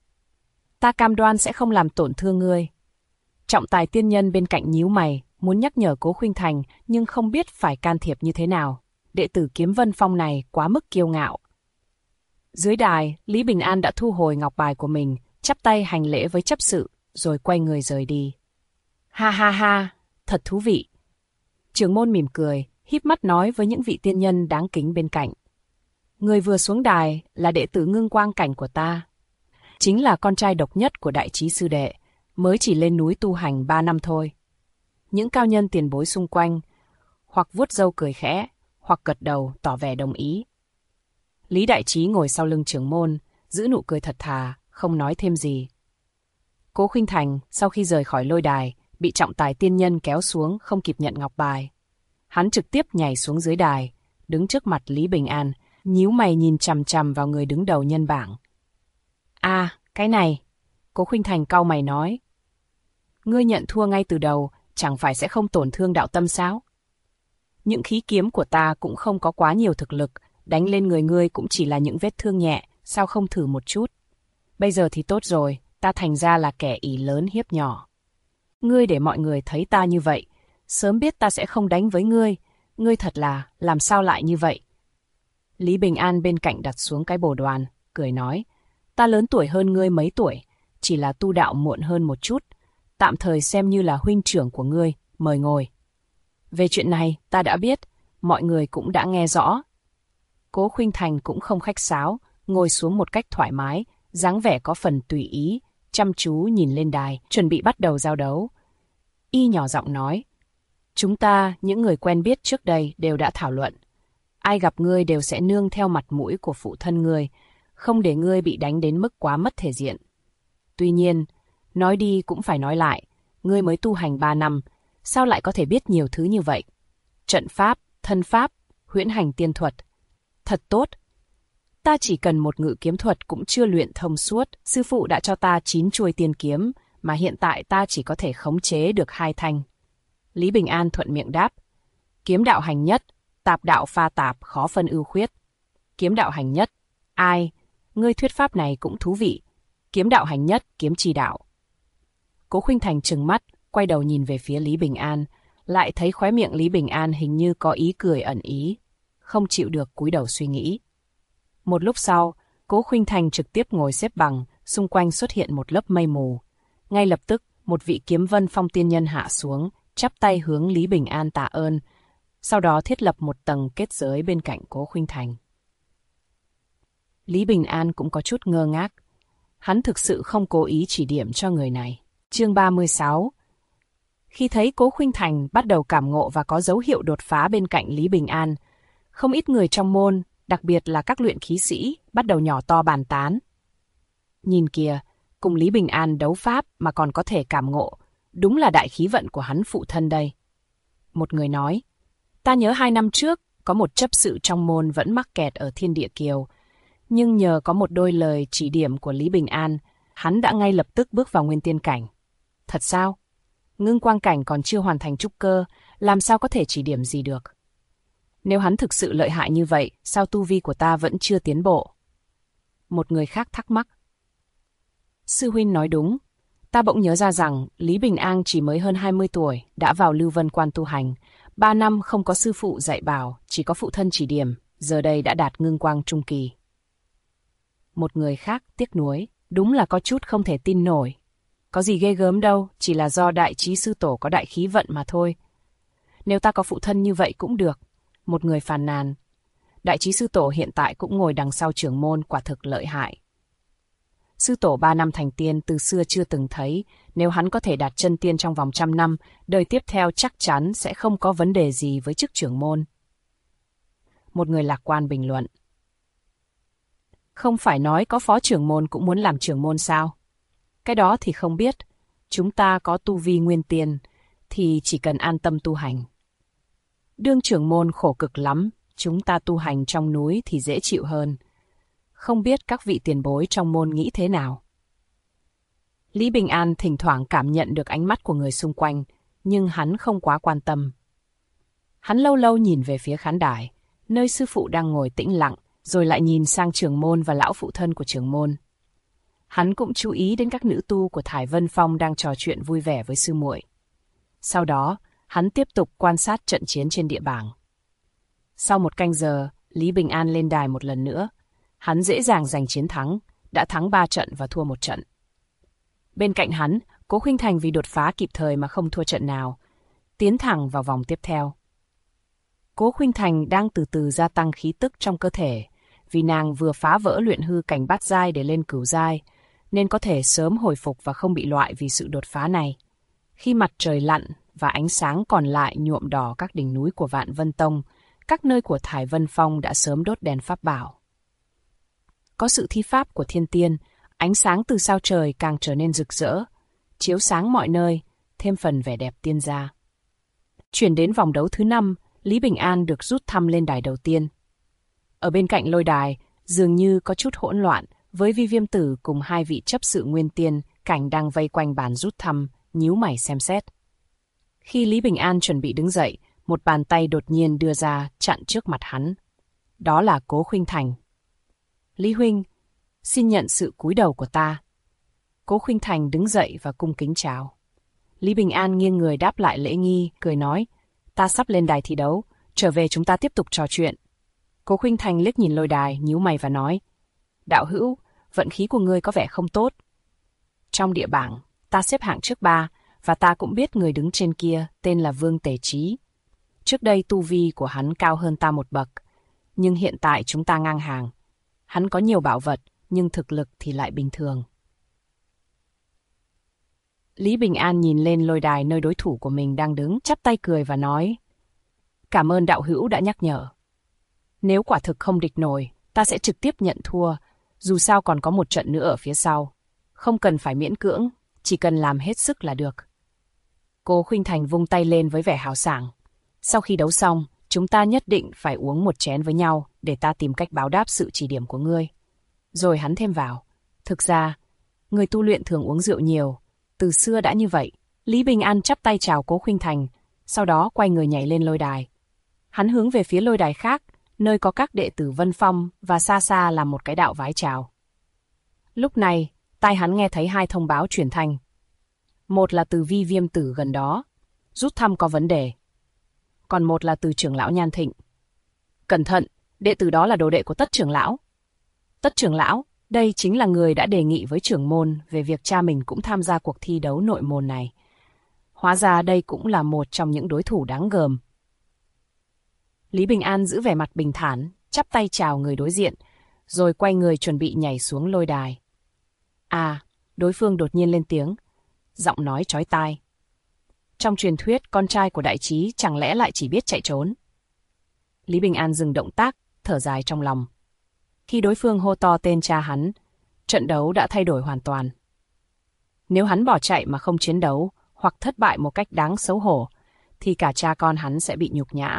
Ta cam đoan sẽ không làm tổn thương ngươi. Trọng tài tiên nhân bên cạnh nhíu mày, muốn nhắc nhở Cố Khuynh Thành, nhưng không biết phải can thiệp như thế nào. Đệ tử Kiếm Vân Phong này quá mức kiêu ngạo. Dưới đài, Lý Bình An đã thu hồi ngọc bài của mình, chắp tay hành lễ với chấp sự, rồi quay người rời đi. Ha ha ha, thật thú vị. Trưởng môn mỉm cười, híp mắt nói với những vị tiên nhân đáng kính bên cạnh. Người vừa xuống đài là đệ tử Ngưng Quang cảnh của ta. Chính là con trai độc nhất của đại trí sư đệ, mới chỉ lên núi tu hành 3 năm thôi. Những cao nhân tiền bối xung quanh, hoặc vuốt râu cười khẽ, hoặc gật đầu tỏ vẻ đồng ý. Lý Đại Trí ngồi sau lưng trưởng môn, giữ nụ cười thật thà, không nói thêm gì. Cố Khuynh Thành, sau khi rời khỏi lôi đài, bị trọng tài tiên nhân kéo xuống không kịp nhận ngọc bài. Hắn trực tiếp nhảy xuống dưới đài, đứng trước mặt Lý Bình An, nhíu mày nhìn chằm chằm vào người đứng đầu nhân bảng. À, cái này. Cố Khuynh Thành cau mày nói. Ngươi nhận thua ngay từ đầu, chẳng phải sẽ không tổn thương đạo tâm sao? Những khí kiếm của ta cũng không có quá nhiều thực lực, đánh lên người ngươi cũng chỉ là những vết thương nhẹ, sao không thử một chút? Bây giờ thì tốt rồi, ta thành ra là kẻ ỷ lớn hiếp nhỏ. Ngươi để mọi người thấy ta như vậy, sớm biết ta sẽ không đánh với ngươi thật là, làm sao lại như vậy? Lý Bình An bên cạnh đặt xuống cái bồ đoàn, cười nói, ta lớn tuổi hơn ngươi mấy tuổi, chỉ là tu đạo muộn hơn một chút, tạm thời xem như là huynh trưởng của ngươi, mời ngồi. Về chuyện này, ta đã biết, mọi người cũng đã nghe rõ. Cố Khuynh Thành cũng không khách sáo, ngồi xuống một cách thoải mái, dáng vẻ có phần tùy ý, chăm chú nhìn lên đài, chuẩn bị bắt đầu giao đấu. Y nhỏ giọng nói, chúng ta, những người quen biết trước đây đều đã thảo luận. Ai gặp ngươi đều sẽ nương theo mặt mũi của phụ thân ngươi, không để ngươi bị đánh đến mức quá mất thể diện. Tuy nhiên, nói đi cũng phải nói lại, ngươi mới tu hành 3 năm, sao lại có thể biết nhiều thứ như vậy? Trận pháp, thân pháp, huyễn hành tiên thuật. Thật tốt. Ta chỉ cần một ngự kiếm thuật cũng chưa luyện thông suốt, sư phụ đã cho ta 9 chuôi tiên kiếm, mà hiện tại ta chỉ có thể khống chế được 2 thanh. Lý Bình An thuận miệng đáp. Kiếm đạo hành nhất, tạp đạo pha tạp, khó phân ưu khuyết. Kiếm đạo hành nhất. Ai? Ngươi thuyết pháp này cũng thú vị. Kiếm đạo hành nhất, kiếm chi đạo. Cố Khuynh Thành trừng mắt, quay đầu nhìn về phía Lý Bình An, lại thấy khóe miệng Lý Bình An hình như có ý cười ẩn ý, không chịu được cúi đầu suy nghĩ. Một lúc sau, Cố Khuynh Thành trực tiếp ngồi xếp bằng, xung quanh xuất hiện một lớp mây mù. Ngay lập tức, một vị Kiếm Vân Phong tiên nhân hạ xuống, chắp tay hướng Lý Bình An tạ ơn, sau đó thiết lập một tầng kết giới bên cạnh Cố Khuynh Thành. Lý Bình An cũng có chút ngơ ngác. Hắn thực sự không cố ý chỉ điểm cho người này. Chương 36. Khi thấy Cố Khuynh Thành bắt đầu cảm ngộ và có dấu hiệu đột phá bên cạnh Lý Bình An, không ít người trong môn, đặc biệt là các luyện khí sĩ, bắt đầu nhỏ to bàn tán. Nhìn kìa, cùng Lý Bình An đấu pháp mà còn có thể cảm ngộ, đúng là đại khí vận của hắn phụ thân đây. Một người nói, Ta nhớ 2 năm trước, có một chấp sự trong môn vẫn mắc kẹt ở Thiên Địa Kiều. Nhưng nhờ có một đôi lời chỉ điểm của Lý Bình An, hắn đã ngay lập tức bước vào nguyên tiên cảnh. Thật sao? Ngưng quang cảnh còn chưa hoàn thành trúc cơ, làm sao có thể chỉ điểm gì được? Nếu hắn thực sự lợi hại như vậy, sao tu vi của ta vẫn chưa tiến bộ? Một người khác thắc mắc. Sư huynh nói đúng. Ta bỗng nhớ ra rằng Lý Bình An chỉ mới hơn 20 tuổi, đã vào Lưu Vân Quan tu hành. 3 năm không có sư phụ dạy bảo, chỉ có phụ thân chỉ điểm, giờ đây đã đạt ngưng quang trung kỳ. Một người khác tiếc nuối. Đúng là có chút không thể tin nổi. Có gì ghê gớm đâu, chỉ là do đại trí sư tổ có đại khí vận mà thôi. Nếu ta có phụ thân như vậy cũng được. Một người phàn nàn. Đại trí sư tổ hiện tại cũng ngồi đằng sau trưởng môn, quả thực lợi hại. Sư tổ 3 năm thành tiên từ xưa chưa từng thấy, nếu hắn có thể đạt chân tiên trong vòng 100 năm, đời tiếp theo chắc chắn sẽ không có vấn đề gì với chức trưởng môn. Một người lạc quan bình luận. Không phải nói có phó trưởng môn cũng muốn làm trưởng môn sao? Cái đó thì không biết. Chúng ta có tu vi nguyên tiên, thì chỉ cần an tâm tu hành. Đương trưởng môn khổ cực lắm, chúng ta tu hành trong núi thì dễ chịu hơn. Không biết các vị tiền bối trong môn nghĩ thế nào? Lý Bình An thỉnh thoảng cảm nhận được ánh mắt của người xung quanh, nhưng hắn không quá quan tâm. Hắn lâu lâu nhìn về phía khán đài, nơi sư phụ đang ngồi tĩnh lặng, rồi lại nhìn sang trưởng môn và lão phụ thân của trưởng môn. Hắn cũng chú ý đến các nữ tu của Thải Vân Phong đang trò chuyện vui vẻ với sư muội. Sau đó, hắn tiếp tục quan sát trận chiến trên địa bảng. Sau 1 canh giờ, Lý Bình An lên đài một lần nữa. Hắn dễ dàng giành chiến thắng, đã thắng 3 trận và thua 1 trận. Bên cạnh hắn, Cố Khuynh Thành vì đột phá kịp thời mà không thua trận nào, tiến thẳng vào vòng tiếp theo. Cố Khuynh Thành đang từ từ gia tăng khí tức trong cơ thể, vì nàng vừa phá vỡ luyện hư cảnh bát giai để lên cửu giai, nên có thể sớm hồi phục và không bị loại vì sự đột phá này. Khi mặt trời lặn và ánh sáng còn lại nhuộm đỏ các đỉnh núi của Vạn Vân Tông, các nơi của Thải Vân Phong đã sớm đốt đèn pháp bảo. Có sự thi pháp của thiên tiên, ánh sáng từ sao trời càng trở nên rực rỡ, chiếu sáng mọi nơi, thêm phần vẻ đẹp tiên gia. Chuyển đến vòng đấu thứ 5, Lý Bình An được rút thăm lên đài đầu tiên. Ở bên cạnh lôi đài, dường như có chút hỗn loạn, với Vi Viêm Tử cùng 2 vị chấp sự nguyên tiên cảnh đang vây quanh bàn rút thăm, nhíu mày xem xét. Khi Lý Bình An chuẩn bị đứng dậy, một bàn tay đột nhiên đưa ra chặn trước mặt hắn. Đó là Cố Khuynh Thành. Lý huynh, xin nhận sự cúi đầu của ta. Cố Khuynh Thành đứng dậy và cung kính chào. Lý Bình An nghiêng người đáp lại lễ nghi, cười nói, ta sắp lên đài thi đấu, trở về chúng ta tiếp tục trò chuyện. Cố Khuynh Thành liếc nhìn lôi đài, nhíu mày và nói, đạo hữu, vận khí của ngươi có vẻ không tốt. Trong địa bảng, ta xếp hạng trước 3, và ta cũng biết người đứng trên kia tên là Vương Tề Trí. Trước đây tu vi của hắn cao hơn ta 1 bậc, nhưng hiện tại chúng ta ngang hàng. Hắn có nhiều bảo vật, nhưng thực lực thì lại bình thường. Lý Bình An nhìn lên lôi đài nơi đối thủ của mình đang đứng, chắp tay cười và nói, cảm ơn đạo hữu đã nhắc nhở. Nếu quả thực không địch nổi, ta sẽ trực tiếp nhận thua, dù sao còn có 1 trận nữa ở phía sau. Không cần phải miễn cưỡng, chỉ cần làm hết sức là được. Cố Khuynh Thành vung tay lên với vẻ hào sảng. Sau khi đấu xong, chúng ta nhất định phải uống 1 chén với nhau để ta tìm cách báo đáp sự chỉ điểm của ngươi. Rồi hắn thêm vào, thực ra, người tu luyện thường uống rượu nhiều, từ xưa đã như vậy. Lý Bình An chắp tay chào Cố Khuynh Thành, sau đó quay người nhảy lên lôi đài. Hắn hướng về phía lôi đài khác, nơi có các đệ tử Vân Phong và xa xa là một cái đạo vái chào. Lúc này, tai hắn nghe thấy 2 thông báo truyền thanh. Một là từ Vi Viêm Tử gần đó, rút thăm có vấn đề. Còn một là từ trưởng lão Nhan Thịnh. Cẩn thận, đệ tử đó là đồ đệ của Tất trưởng lão. Tất trưởng lão, đây chính là người đã đề nghị với trưởng môn về việc cha mình cũng tham gia cuộc thi đấu nội môn này. Hóa ra đây cũng là một trong những đối thủ đáng gờm. Lý Bình An giữ vẻ mặt bình thản, chắp tay chào người đối diện, rồi quay người chuẩn bị nhảy xuống lôi đài. À, đối phương đột nhiên lên tiếng, giọng nói chói tai. Trong truyền thuyết, con trai của đại trí chẳng lẽ lại chỉ biết chạy trốn? Lý Bình An dừng động tác, thở dài trong lòng. Khi đối phương hô to tên cha hắn, trận đấu đã thay đổi hoàn toàn. Nếu hắn bỏ chạy mà không chiến đấu, hoặc thất bại một cách đáng xấu hổ, thì cả cha con hắn sẽ bị nhục nhã,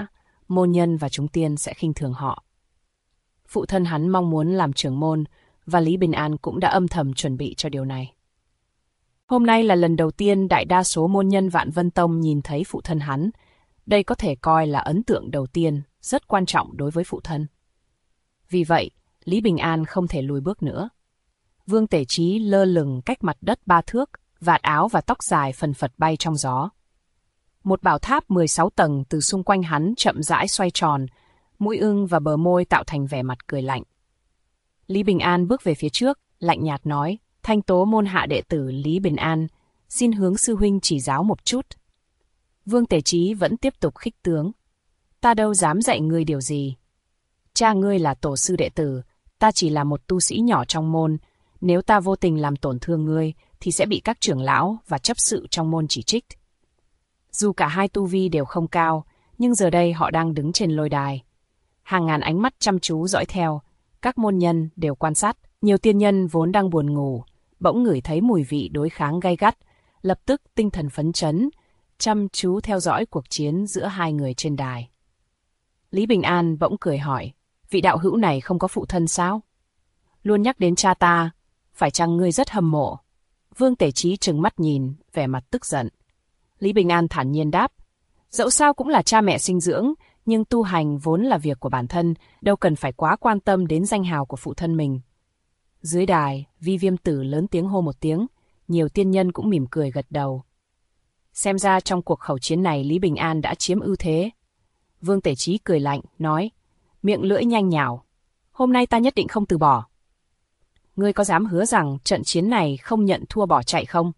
môn nhân và chúng tiên sẽ khinh thường họ. Phụ thân hắn mong muốn làm trưởng môn, và Lý Bình An cũng đã âm thầm chuẩn bị cho điều này. Hôm nay là lần đầu tiên đại đa số môn nhân Vạn Vân Tông nhìn thấy phụ thân hắn. Đây có thể coi là ấn tượng đầu tiên, rất quan trọng đối với phụ thân. Vì vậy, Lý Bình An không thể lùi bước nữa. Vương Tể Chí lơ lửng cách mặt đất 3 thước, vạt áo và tóc dài phần phật bay trong gió. Một bảo tháp 16 tầng từ xung quanh hắn chậm rãi xoay tròn, mũi ưng và bờ môi tạo thành vẻ mặt cười lạnh. Lý Bình An bước về phía trước, lạnh nhạt nói, Thanh Tố môn hạ đệ tử Lý Bình An, xin hướng sư huynh chỉ giáo một chút. Vương Tể Chí vẫn tiếp tục khích tướng. Ta đâu dám dạy ngươi điều gì. Cha ngươi là tổ sư đệ tử, ta chỉ là một tu sĩ nhỏ trong môn. Nếu ta vô tình làm tổn thương ngươi, thì sẽ bị các trưởng lão và chấp sự trong môn chỉ trích. Dù cả hai tu vi đều không cao, nhưng giờ đây họ đang đứng trên lôi đài. Hàng ngàn ánh mắt chăm chú dõi theo, các môn nhân đều quan sát. Nhiều tiên nhân vốn đang buồn ngủ, bỗng ngửi thấy mùi vị đối kháng gay gắt, lập tức tinh thần phấn chấn, chăm chú theo dõi cuộc chiến giữa hai người trên đài. Lý Bình An bỗng cười hỏi, vị đạo hữu này không có phụ thân sao? Luôn nhắc đến cha ta, phải chăng ngươi rất hâm mộ? Vương Tể Chí trừng mắt nhìn, vẻ mặt tức giận. Lý Bình An thản nhiên đáp, dẫu sao cũng là cha mẹ sinh dưỡng, nhưng tu hành vốn là việc của bản thân, đâu cần phải quá quan tâm đến danh hào của phụ thân mình. Dưới đài, Vi Viêm Tử lớn tiếng hô một tiếng, nhiều tiên nhân cũng mỉm cười gật đầu. Xem ra trong cuộc khẩu chiến này Lý Bình An đã chiếm ưu thế. Vương Tể Chí cười lạnh, nói, miệng lưỡi nhanh nhảu, hôm nay ta nhất định không từ bỏ. Ngươi có dám hứa rằng trận chiến này không nhận thua bỏ chạy không?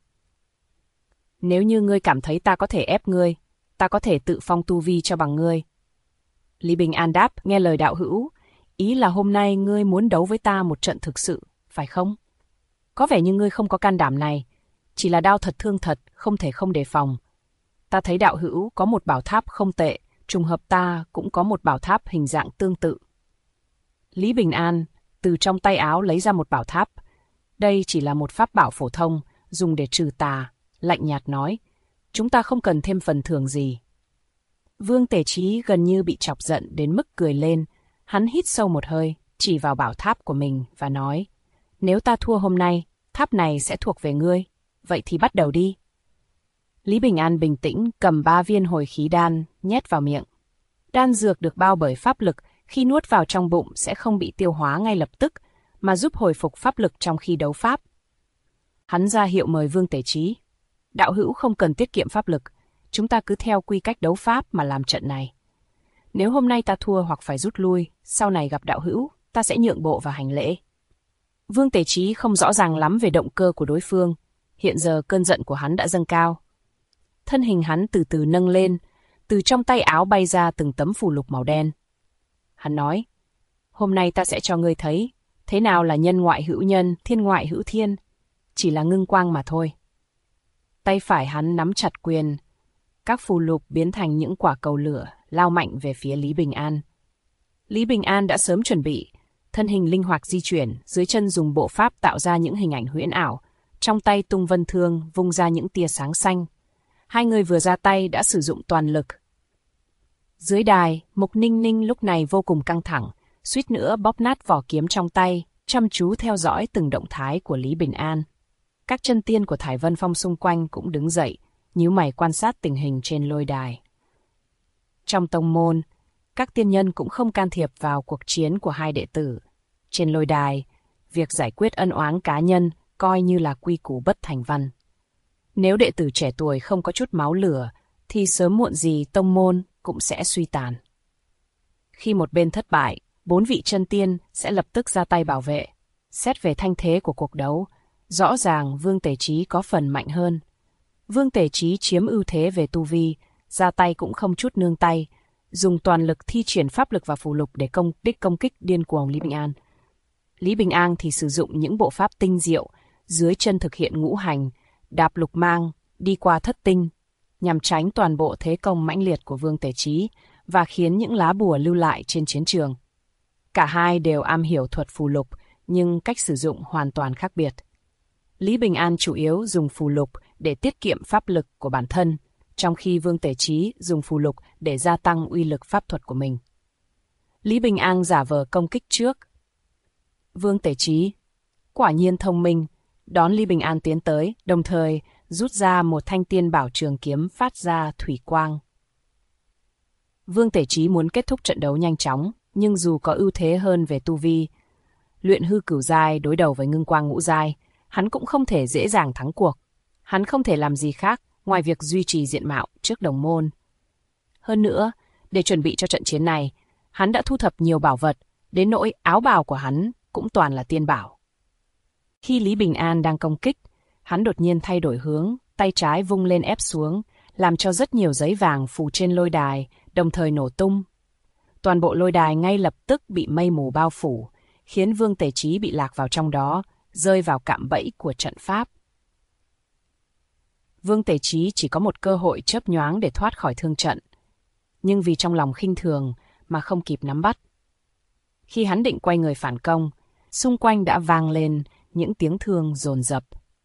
Nếu như ngươi cảm thấy ta có thể ép ngươi, ta có thể tự phong tu vi cho bằng ngươi. Lý Bình An đáp, nghe lời đạo hữu, ý là hôm nay ngươi muốn đấu với ta một trận thực sự, phải không? Có vẻ như ngươi không có can đảm này, chỉ là đao thật thương thật, không thể không đề phòng. Ta thấy đạo hữu có một bảo tháp không tệ, trùng hợp ta cũng có một bảo tháp hình dạng tương tự. Lý Bình An từ trong tay áo lấy ra một bảo tháp. Đây chỉ là một pháp bảo phổ thông, dùng để trừ tà, lạnh nhạt nói, chúng ta không cần thêm phần thưởng gì. Vương Tể Chí gần như bị chọc giận đến mức cười lên, hắn hít sâu một hơi, chỉ vào bảo tháp của mình và nói, nếu ta thua hôm nay, tháp này sẽ thuộc về ngươi, vậy thì bắt đầu đi. Lý Bình An bình tĩnh cầm 3 viên hồi khí đan, nhét vào miệng. Đan dược được bao bởi pháp lực, khi nuốt vào trong bụng sẽ không bị tiêu hóa ngay lập tức, mà giúp hồi phục pháp lực trong khi đấu pháp. Hắn ra hiệu mời Vương Tể Chí. Đạo hữu không cần tiết kiệm pháp lực, chúng ta cứ theo quy cách đấu pháp mà làm trận này. Nếu hôm nay ta thua hoặc phải rút lui, sau này gặp đạo hữu, ta sẽ nhượng bộ và hành lễ. Vương Tể Chí không rõ ràng lắm về động cơ của đối phương, hiện giờ cơn giận của hắn đã dâng cao. Thân hình hắn từ từ nâng lên, từ trong tay áo bay ra từng tấm phù lục màu đen. Hắn nói, hôm nay ta sẽ cho ngươi thấy, thế nào là nhân ngoại hữu nhân, thiên ngoại hữu thiên, chỉ là ngưng quang mà thôi. Tay phải hắn nắm chặt quyền, các phù lục biến thành những quả cầu lửa, lao mạnh về phía Lý Bình An. Lý Bình An đã sớm chuẩn bị, thân hình linh hoạt di chuyển, dưới chân dùng bộ pháp tạo ra những hình ảnh huyễn ảo, trong tay tung vân thương vung ra những tia sáng xanh. Hai người vừa ra tay đã sử dụng toàn lực. Dưới đài, Mục Ninh Ninh lúc này vô cùng căng thẳng, suýt nữa bóp nát vỏ kiếm trong tay, chăm chú theo dõi từng động thái của Lý Bình An. Các chân tiên của Thải Vân Phong xung quanh cũng đứng dậy, nhíu mày quan sát tình hình trên lôi đài. Trong tông môn, các tiên nhân cũng không can thiệp vào cuộc chiến của hai đệ tử. Trên lôi đài, việc giải quyết ân oán cá nhân coi như là quy củ bất thành văn. Nếu đệ tử trẻ tuổi không có chút máu lửa, thì sớm muộn gì tông môn cũng sẽ suy tàn. Khi một bên thất bại, 4 vị chân tiên sẽ lập tức ra tay bảo vệ. Xét về thanh thế của cuộc đấu, rõ ràng Vương Tể Chí có phần mạnh hơn. Vương Tể Chí chiếm ưu thế về tu vi, ra tay cũng không chút nương tay, dùng toàn lực thi triển pháp lực và phù lục để công kích điên cuồng Lý Bình An. Lý Bình An thì sử dụng những bộ pháp tinh diệu, dưới chân thực hiện ngũ hành, đạp lục mang, đi qua thất tinh, nhằm tránh toàn bộ thế công mãnh liệt của Vương Tể Chí và khiến những lá bùa lưu lại trên chiến trường. Cả hai đều am hiểu thuật phù lục, nhưng cách sử dụng hoàn toàn khác biệt. Lý Bình An chủ yếu dùng phù lục để tiết kiệm pháp lực của bản thân, trong khi Vương Tể Chí dùng phù lục để gia tăng uy lực pháp thuật của mình. Lý Bình An giả vờ công kích trước. Vương Tể Chí quả nhiên thông minh, đón Lý Bình An tiến tới, đồng thời rút ra một thanh tiên bảo trường kiếm phát ra thủy quang. Vương Tể Chí muốn kết thúc trận đấu nhanh chóng, nhưng dù có ưu thế hơn về tu vi, luyện hư cửu giai đối đầu với ngưng quang ngũ giai, hắn cũng không thể dễ dàng thắng cuộc. Hắn không thể làm gì khác ngoài việc duy trì diện mạo trước đồng môn. Hơn nữa, để chuẩn bị cho trận chiến này, hắn đã thu thập nhiều bảo vật, đến nỗi áo bào của hắn cũng toàn là tiên bảo. Khi Lý Bình An đang công kích, hắn đột nhiên thay đổi hướng, tay trái vung lên ép xuống, làm cho rất nhiều giấy vàng phủ trên lôi đài, đồng thời nổ tung. Toàn bộ lôi đài ngay lập tức bị mây mù bao phủ, khiến Vương Tể Chí bị lạc vào trong đó, rơi vào cạm bẫy của trận pháp. Vương Tể Chí chỉ có một cơ hội chớp nhoáng để thoát khỏi thương trận, nhưng vì trong lòng khinh thường mà không kịp nắm bắt. Khi hắn định quay người phản công, xung quanh đã vang lên những tiếng thương dồn dập.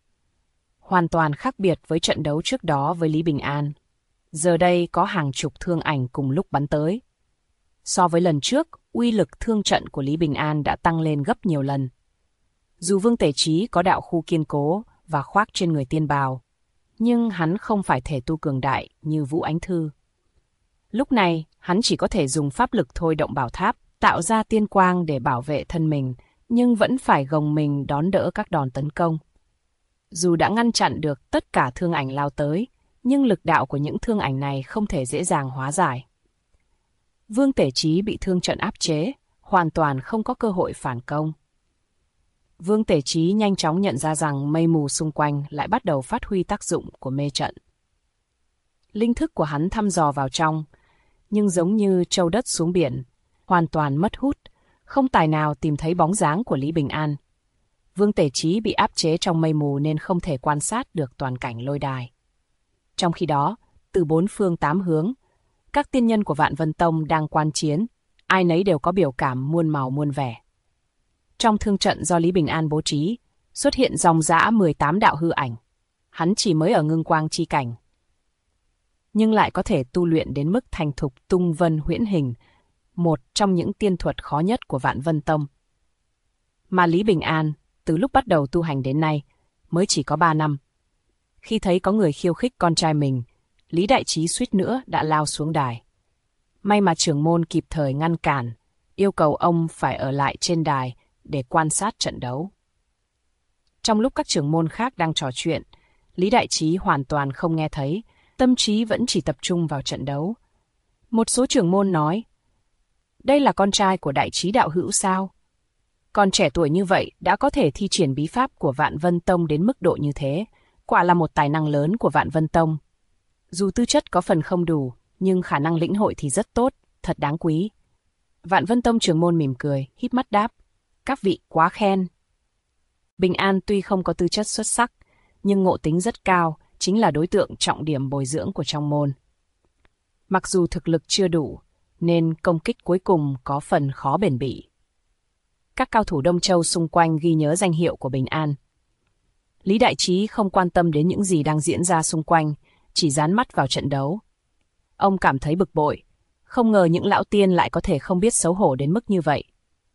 Hoàn toàn khác biệt với trận đấu trước đó với Lý Bình An. Giờ đây có hàng chục thương ảnh cùng lúc bắn tới. So với lần trước, uy lực thương trận của Lý Bình An đã tăng lên gấp nhiều lần. Dù Vương Tể Chí có đạo khu kiên cố và khoác trên người tiên bào, nhưng hắn không phải thể tu cường đại như Vũ Ánh Thư. Lúc này, hắn chỉ có thể dùng pháp lực thôi động bảo tháp, tạo ra tiên quang để bảo vệ thân mình, nhưng vẫn phải gồng mình đón đỡ các đòn tấn công. Dù đã ngăn chặn được tất cả thương ảnh lao tới, nhưng lực đạo của những thương ảnh này không thể dễ dàng hóa giải. Vương Tể Chí bị thương trận áp chế, hoàn toàn không có cơ hội phản công. Vương Tể Chí nhanh chóng nhận ra rằng mây mù xung quanh lại bắt đầu phát huy tác dụng của mê trận. Linh thức của hắn thăm dò vào trong, nhưng giống như trâu đất xuống biển, hoàn toàn mất hút, không tài nào tìm thấy bóng dáng của Lý Bình An. Vương Tể Chí bị áp chế trong mây mù nên không thể quan sát được toàn cảnh lôi đài. Trong khi đó, từ bốn phương tám hướng, các tiên nhân của Vạn Vân Tông đang quan chiến, ai nấy đều có biểu cảm muôn màu muôn vẻ. Trong thương trận do Lý Bình An bố trí, xuất hiện dòng dã 18 đạo hư ảnh. Hắn chỉ mới ở ngưng quang chi cảnh, nhưng lại có thể tu luyện đến mức thành thục tung vân huyễn hình, một trong những tiên thuật khó nhất của Vạn Vân Tông. Mà Lý Bình An, từ lúc bắt đầu tu hành đến nay, mới chỉ có 3 năm. Khi thấy có người khiêu khích con trai mình, Lý Đại Trí suýt nữa đã lao xuống đài. May mà trưởng môn kịp thời ngăn cản, yêu cầu ông phải ở lại trên đài để quan sát trận đấu. Trong lúc các trưởng môn khác đang trò chuyện, Lý Đại Trí hoàn toàn không nghe thấy, tâm trí vẫn chỉ tập trung vào trận đấu. Một số trưởng môn nói, đây là con trai của Đại Trí đạo hữu sao? Còn trẻ tuổi như vậy đã có thể thi triển bí pháp của Vạn Vân Tông đến mức độ như thế, quả là một tài năng lớn của Vạn Vân Tông. Dù tư chất có phần không đủ, nhưng khả năng lĩnh hội thì rất tốt, thật đáng quý. Vạn Vân Tông trưởng môn mỉm cười, híp mắt đáp, các vị quá khen. Bình An tuy không có tư chất xuất sắc, nhưng ngộ tính rất cao, chính là đối tượng trọng điểm bồi dưỡng của trong môn. Mặc dù thực lực chưa đủ, nên công kích cuối cùng có phần khó bền bỉ. Các cao thủ Đông Châu xung quanh ghi nhớ danh hiệu của Bình An. Lý Đại Trí không quan tâm đến những gì đang diễn ra xung quanh, chỉ dán mắt vào trận đấu. Ông cảm thấy bực bội, không ngờ những lão tiên lại có thể không biết xấu hổ đến mức như vậy.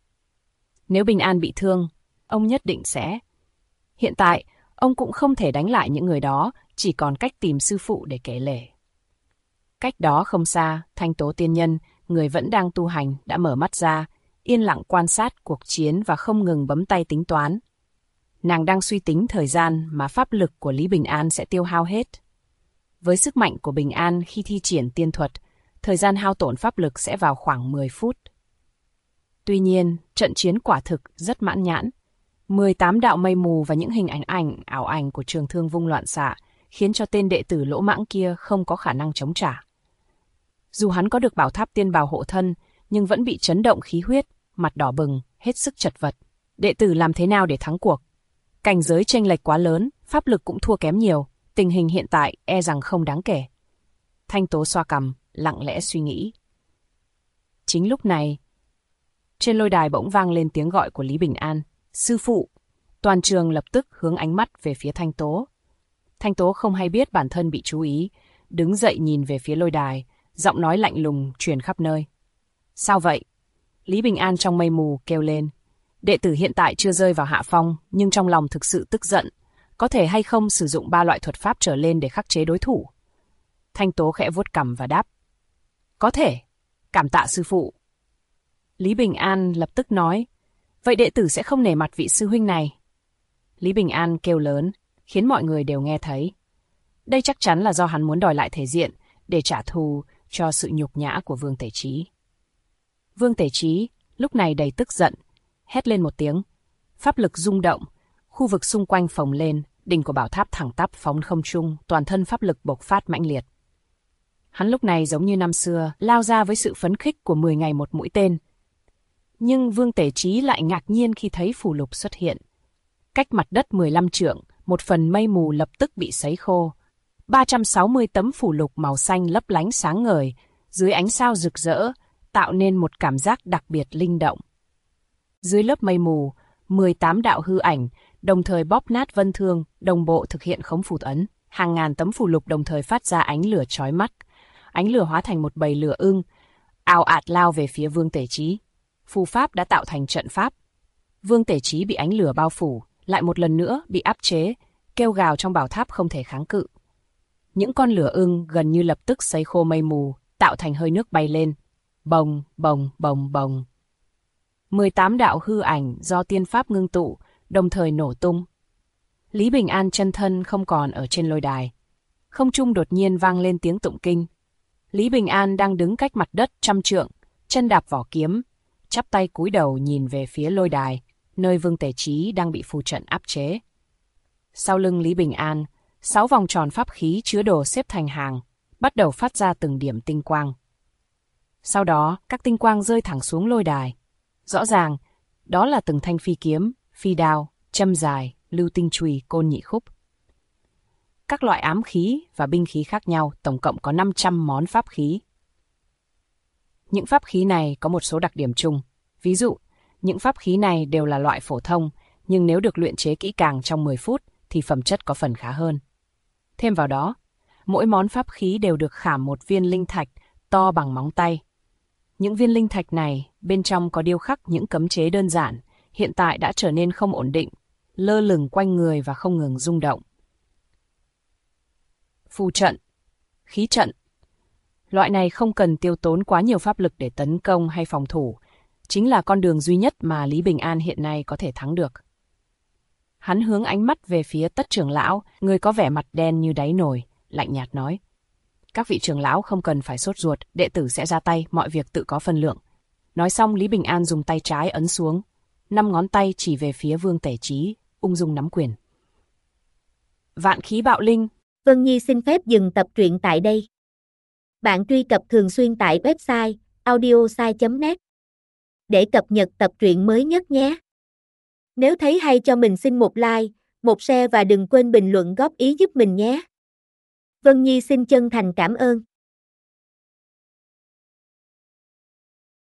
Nếu Bình An bị thương, ông nhất định sẽ. Hiện tại, ông cũng không thể đánh lại những người đó, chỉ còn cách tìm sư phụ để kể lể. Cách đó không xa, Thanh Tố tiên nhân, người vẫn đang tu hành, đã mở mắt ra, yên lặng quan sát cuộc chiến và không ngừng bấm tay tính toán. Nàng đang suy tính thời gian mà pháp lực của Lý Bình An sẽ tiêu hao hết. Với sức mạnh của Bình An khi thi triển tiên thuật, thời gian hao tổn pháp lực sẽ vào khoảng 10 phút. Tuy nhiên, trận chiến quả thực rất mãn nhãn. 18 đạo mây mù và những hình ảo ảnh của trường thương vung loạn xạ khiến cho tên đệ tử lỗ mãng kia không có khả năng chống trả. Dù hắn có được bảo tháp tiên bào hộ thân, nhưng vẫn bị chấn động khí huyết, mặt đỏ bừng, hết sức chật vật. Đệ tử làm thế nào để thắng cuộc? Cảnh giới chênh lệch quá lớn, pháp lực cũng thua kém nhiều, tình hình hiện tại e rằng không đáng kể. Thanh Tố xoa cằm, lặng lẽ suy nghĩ. Chính lúc này, trên lôi đài bỗng vang lên tiếng gọi của Lý Bình An. Sư phụ! Toàn trường lập tức hướng ánh mắt về phía Thanh Tố. Thanh Tố không hay biết bản thân bị chú ý, đứng dậy nhìn về phía lôi đài, giọng nói lạnh lùng truyền khắp nơi. Sao vậy? Lý Bình An trong mây mù kêu lên. Đệ tử hiện tại chưa rơi vào hạ phong, nhưng trong lòng thực sự tức giận. Có thể hay không sử dụng 3 loại thuật pháp trở lên để khắc chế đối thủ? Thanh Tố khẽ vuốt cằm và đáp. Có thể, cảm tạ sư phụ. Lý Bình An lập tức nói. Vậy đệ tử sẽ không nể mặt vị sư huynh này. Lý Bình An kêu lớn, khiến mọi người đều nghe thấy. Đây chắc chắn là do hắn muốn đòi lại thể diện, để trả thù cho sự nhục nhã của Vương Tể Chí. Vương Tể Chí lúc này đầy tức giận, hét lên một tiếng. Pháp lực rung động, khu vực xung quanh phồng lên, đỉnh của bảo tháp thẳng tắp phóng không trung, toàn thân pháp lực bộc phát mãnh liệt. Hắn lúc này giống như năm xưa, lao ra với sự phấn khích của 10 ngày một mũi tên. Nhưng Vương Tể Chí lại ngạc nhiên khi thấy phù lục xuất hiện. Cách mặt đất 15 trượng, một phần mây mù lập tức bị sấy khô. 360 tấm phù lục màu xanh lấp lánh sáng ngời, dưới ánh sao rực rỡ, tạo nên một cảm giác đặc biệt linh động. Dưới lớp mây mù, 18 đạo hư ảnh, đồng thời bóp nát vân thương, đồng bộ thực hiện khống phù ấn. Hàng ngàn tấm phù lục đồng thời phát ra ánh lửa chói mắt. Ánh lửa hóa thành một bầy lửa ưng, ào ạt lao về phía Vương Tể Chí. Phù pháp đã tạo thành trận pháp. Vương Tể Chí bị ánh lửa bao phủ, lại một lần nữa bị áp chế, kêu gào trong bảo tháp không thể kháng cự. Những con lửa ưng gần như lập tức sấy khô mây mù, tạo thành hơi nước bay lên. Bồng, bồng, bồng, bồng. 18 đạo hư ảnh do tiên pháp ngưng tụ, đồng thời nổ tung. Lý Bình An chân thân không còn ở trên lôi đài. Không trung đột nhiên vang lên tiếng tụng kinh. Lý Bình An đang đứng cách mặt đất 100 trượng, chân đạp vỏ kiếm, chắp tay cúi đầu nhìn về phía lôi đài, nơi Vương Tể Chí đang bị phù trận áp chế. Sau lưng Lý Bình An, 6 vòng tròn pháp khí chứa đồ xếp thành hàng, bắt đầu phát ra từng điểm tinh quang. Sau đó, các tinh quang rơi thẳng xuống lôi đài. Rõ ràng, đó là từng thanh phi kiếm, phi đao, châm dài, lưu tinh chùy, côn nhị khúc. Các loại ám khí và binh khí khác nhau, tổng cộng có 500 món pháp khí. Những pháp khí này có một số đặc điểm chung. Ví dụ, những pháp khí này đều là loại phổ thông, nhưng nếu được luyện chế kỹ càng trong 10 phút thì phẩm chất có phần khá hơn. Thêm vào đó, mỗi món pháp khí đều được khảm một viên linh thạch to bằng móng tay. Những viên linh thạch này bên trong có điêu khắc những cấm chế đơn giản, hiện tại đã trở nên không ổn định, lơ lửng quanh người và không ngừng rung động. Phù trận, khí trận. Loại này không cần tiêu tốn quá nhiều pháp lực để tấn công hay phòng thủ, chính là con đường duy nhất mà Lý Bình An hiện nay có thể thắng được. Hắn hướng ánh mắt về phía Tất trưởng lão, người có vẻ mặt đen như đáy nồi, lạnh nhạt nói. Các vị trưởng lão không cần phải sốt ruột, đệ tử sẽ ra tay, mọi việc tự có phân lượng. Nói xong Lý Bình An dùng tay trái ấn xuống, 5 ngón tay chỉ về phía Vương Tể Chí, ung dung nắm quyền. Vạn khí bạo linh. Vân Nhi xin phép dừng tập truyện tại đây. Bạn truy cập thường xuyên tại website audiosai.net để cập nhật tập truyện mới nhất nhé. Nếu thấy hay cho mình xin một like, một share và đừng quên bình luận góp ý giúp mình nhé. Vân Nhi xin chân thành cảm ơn.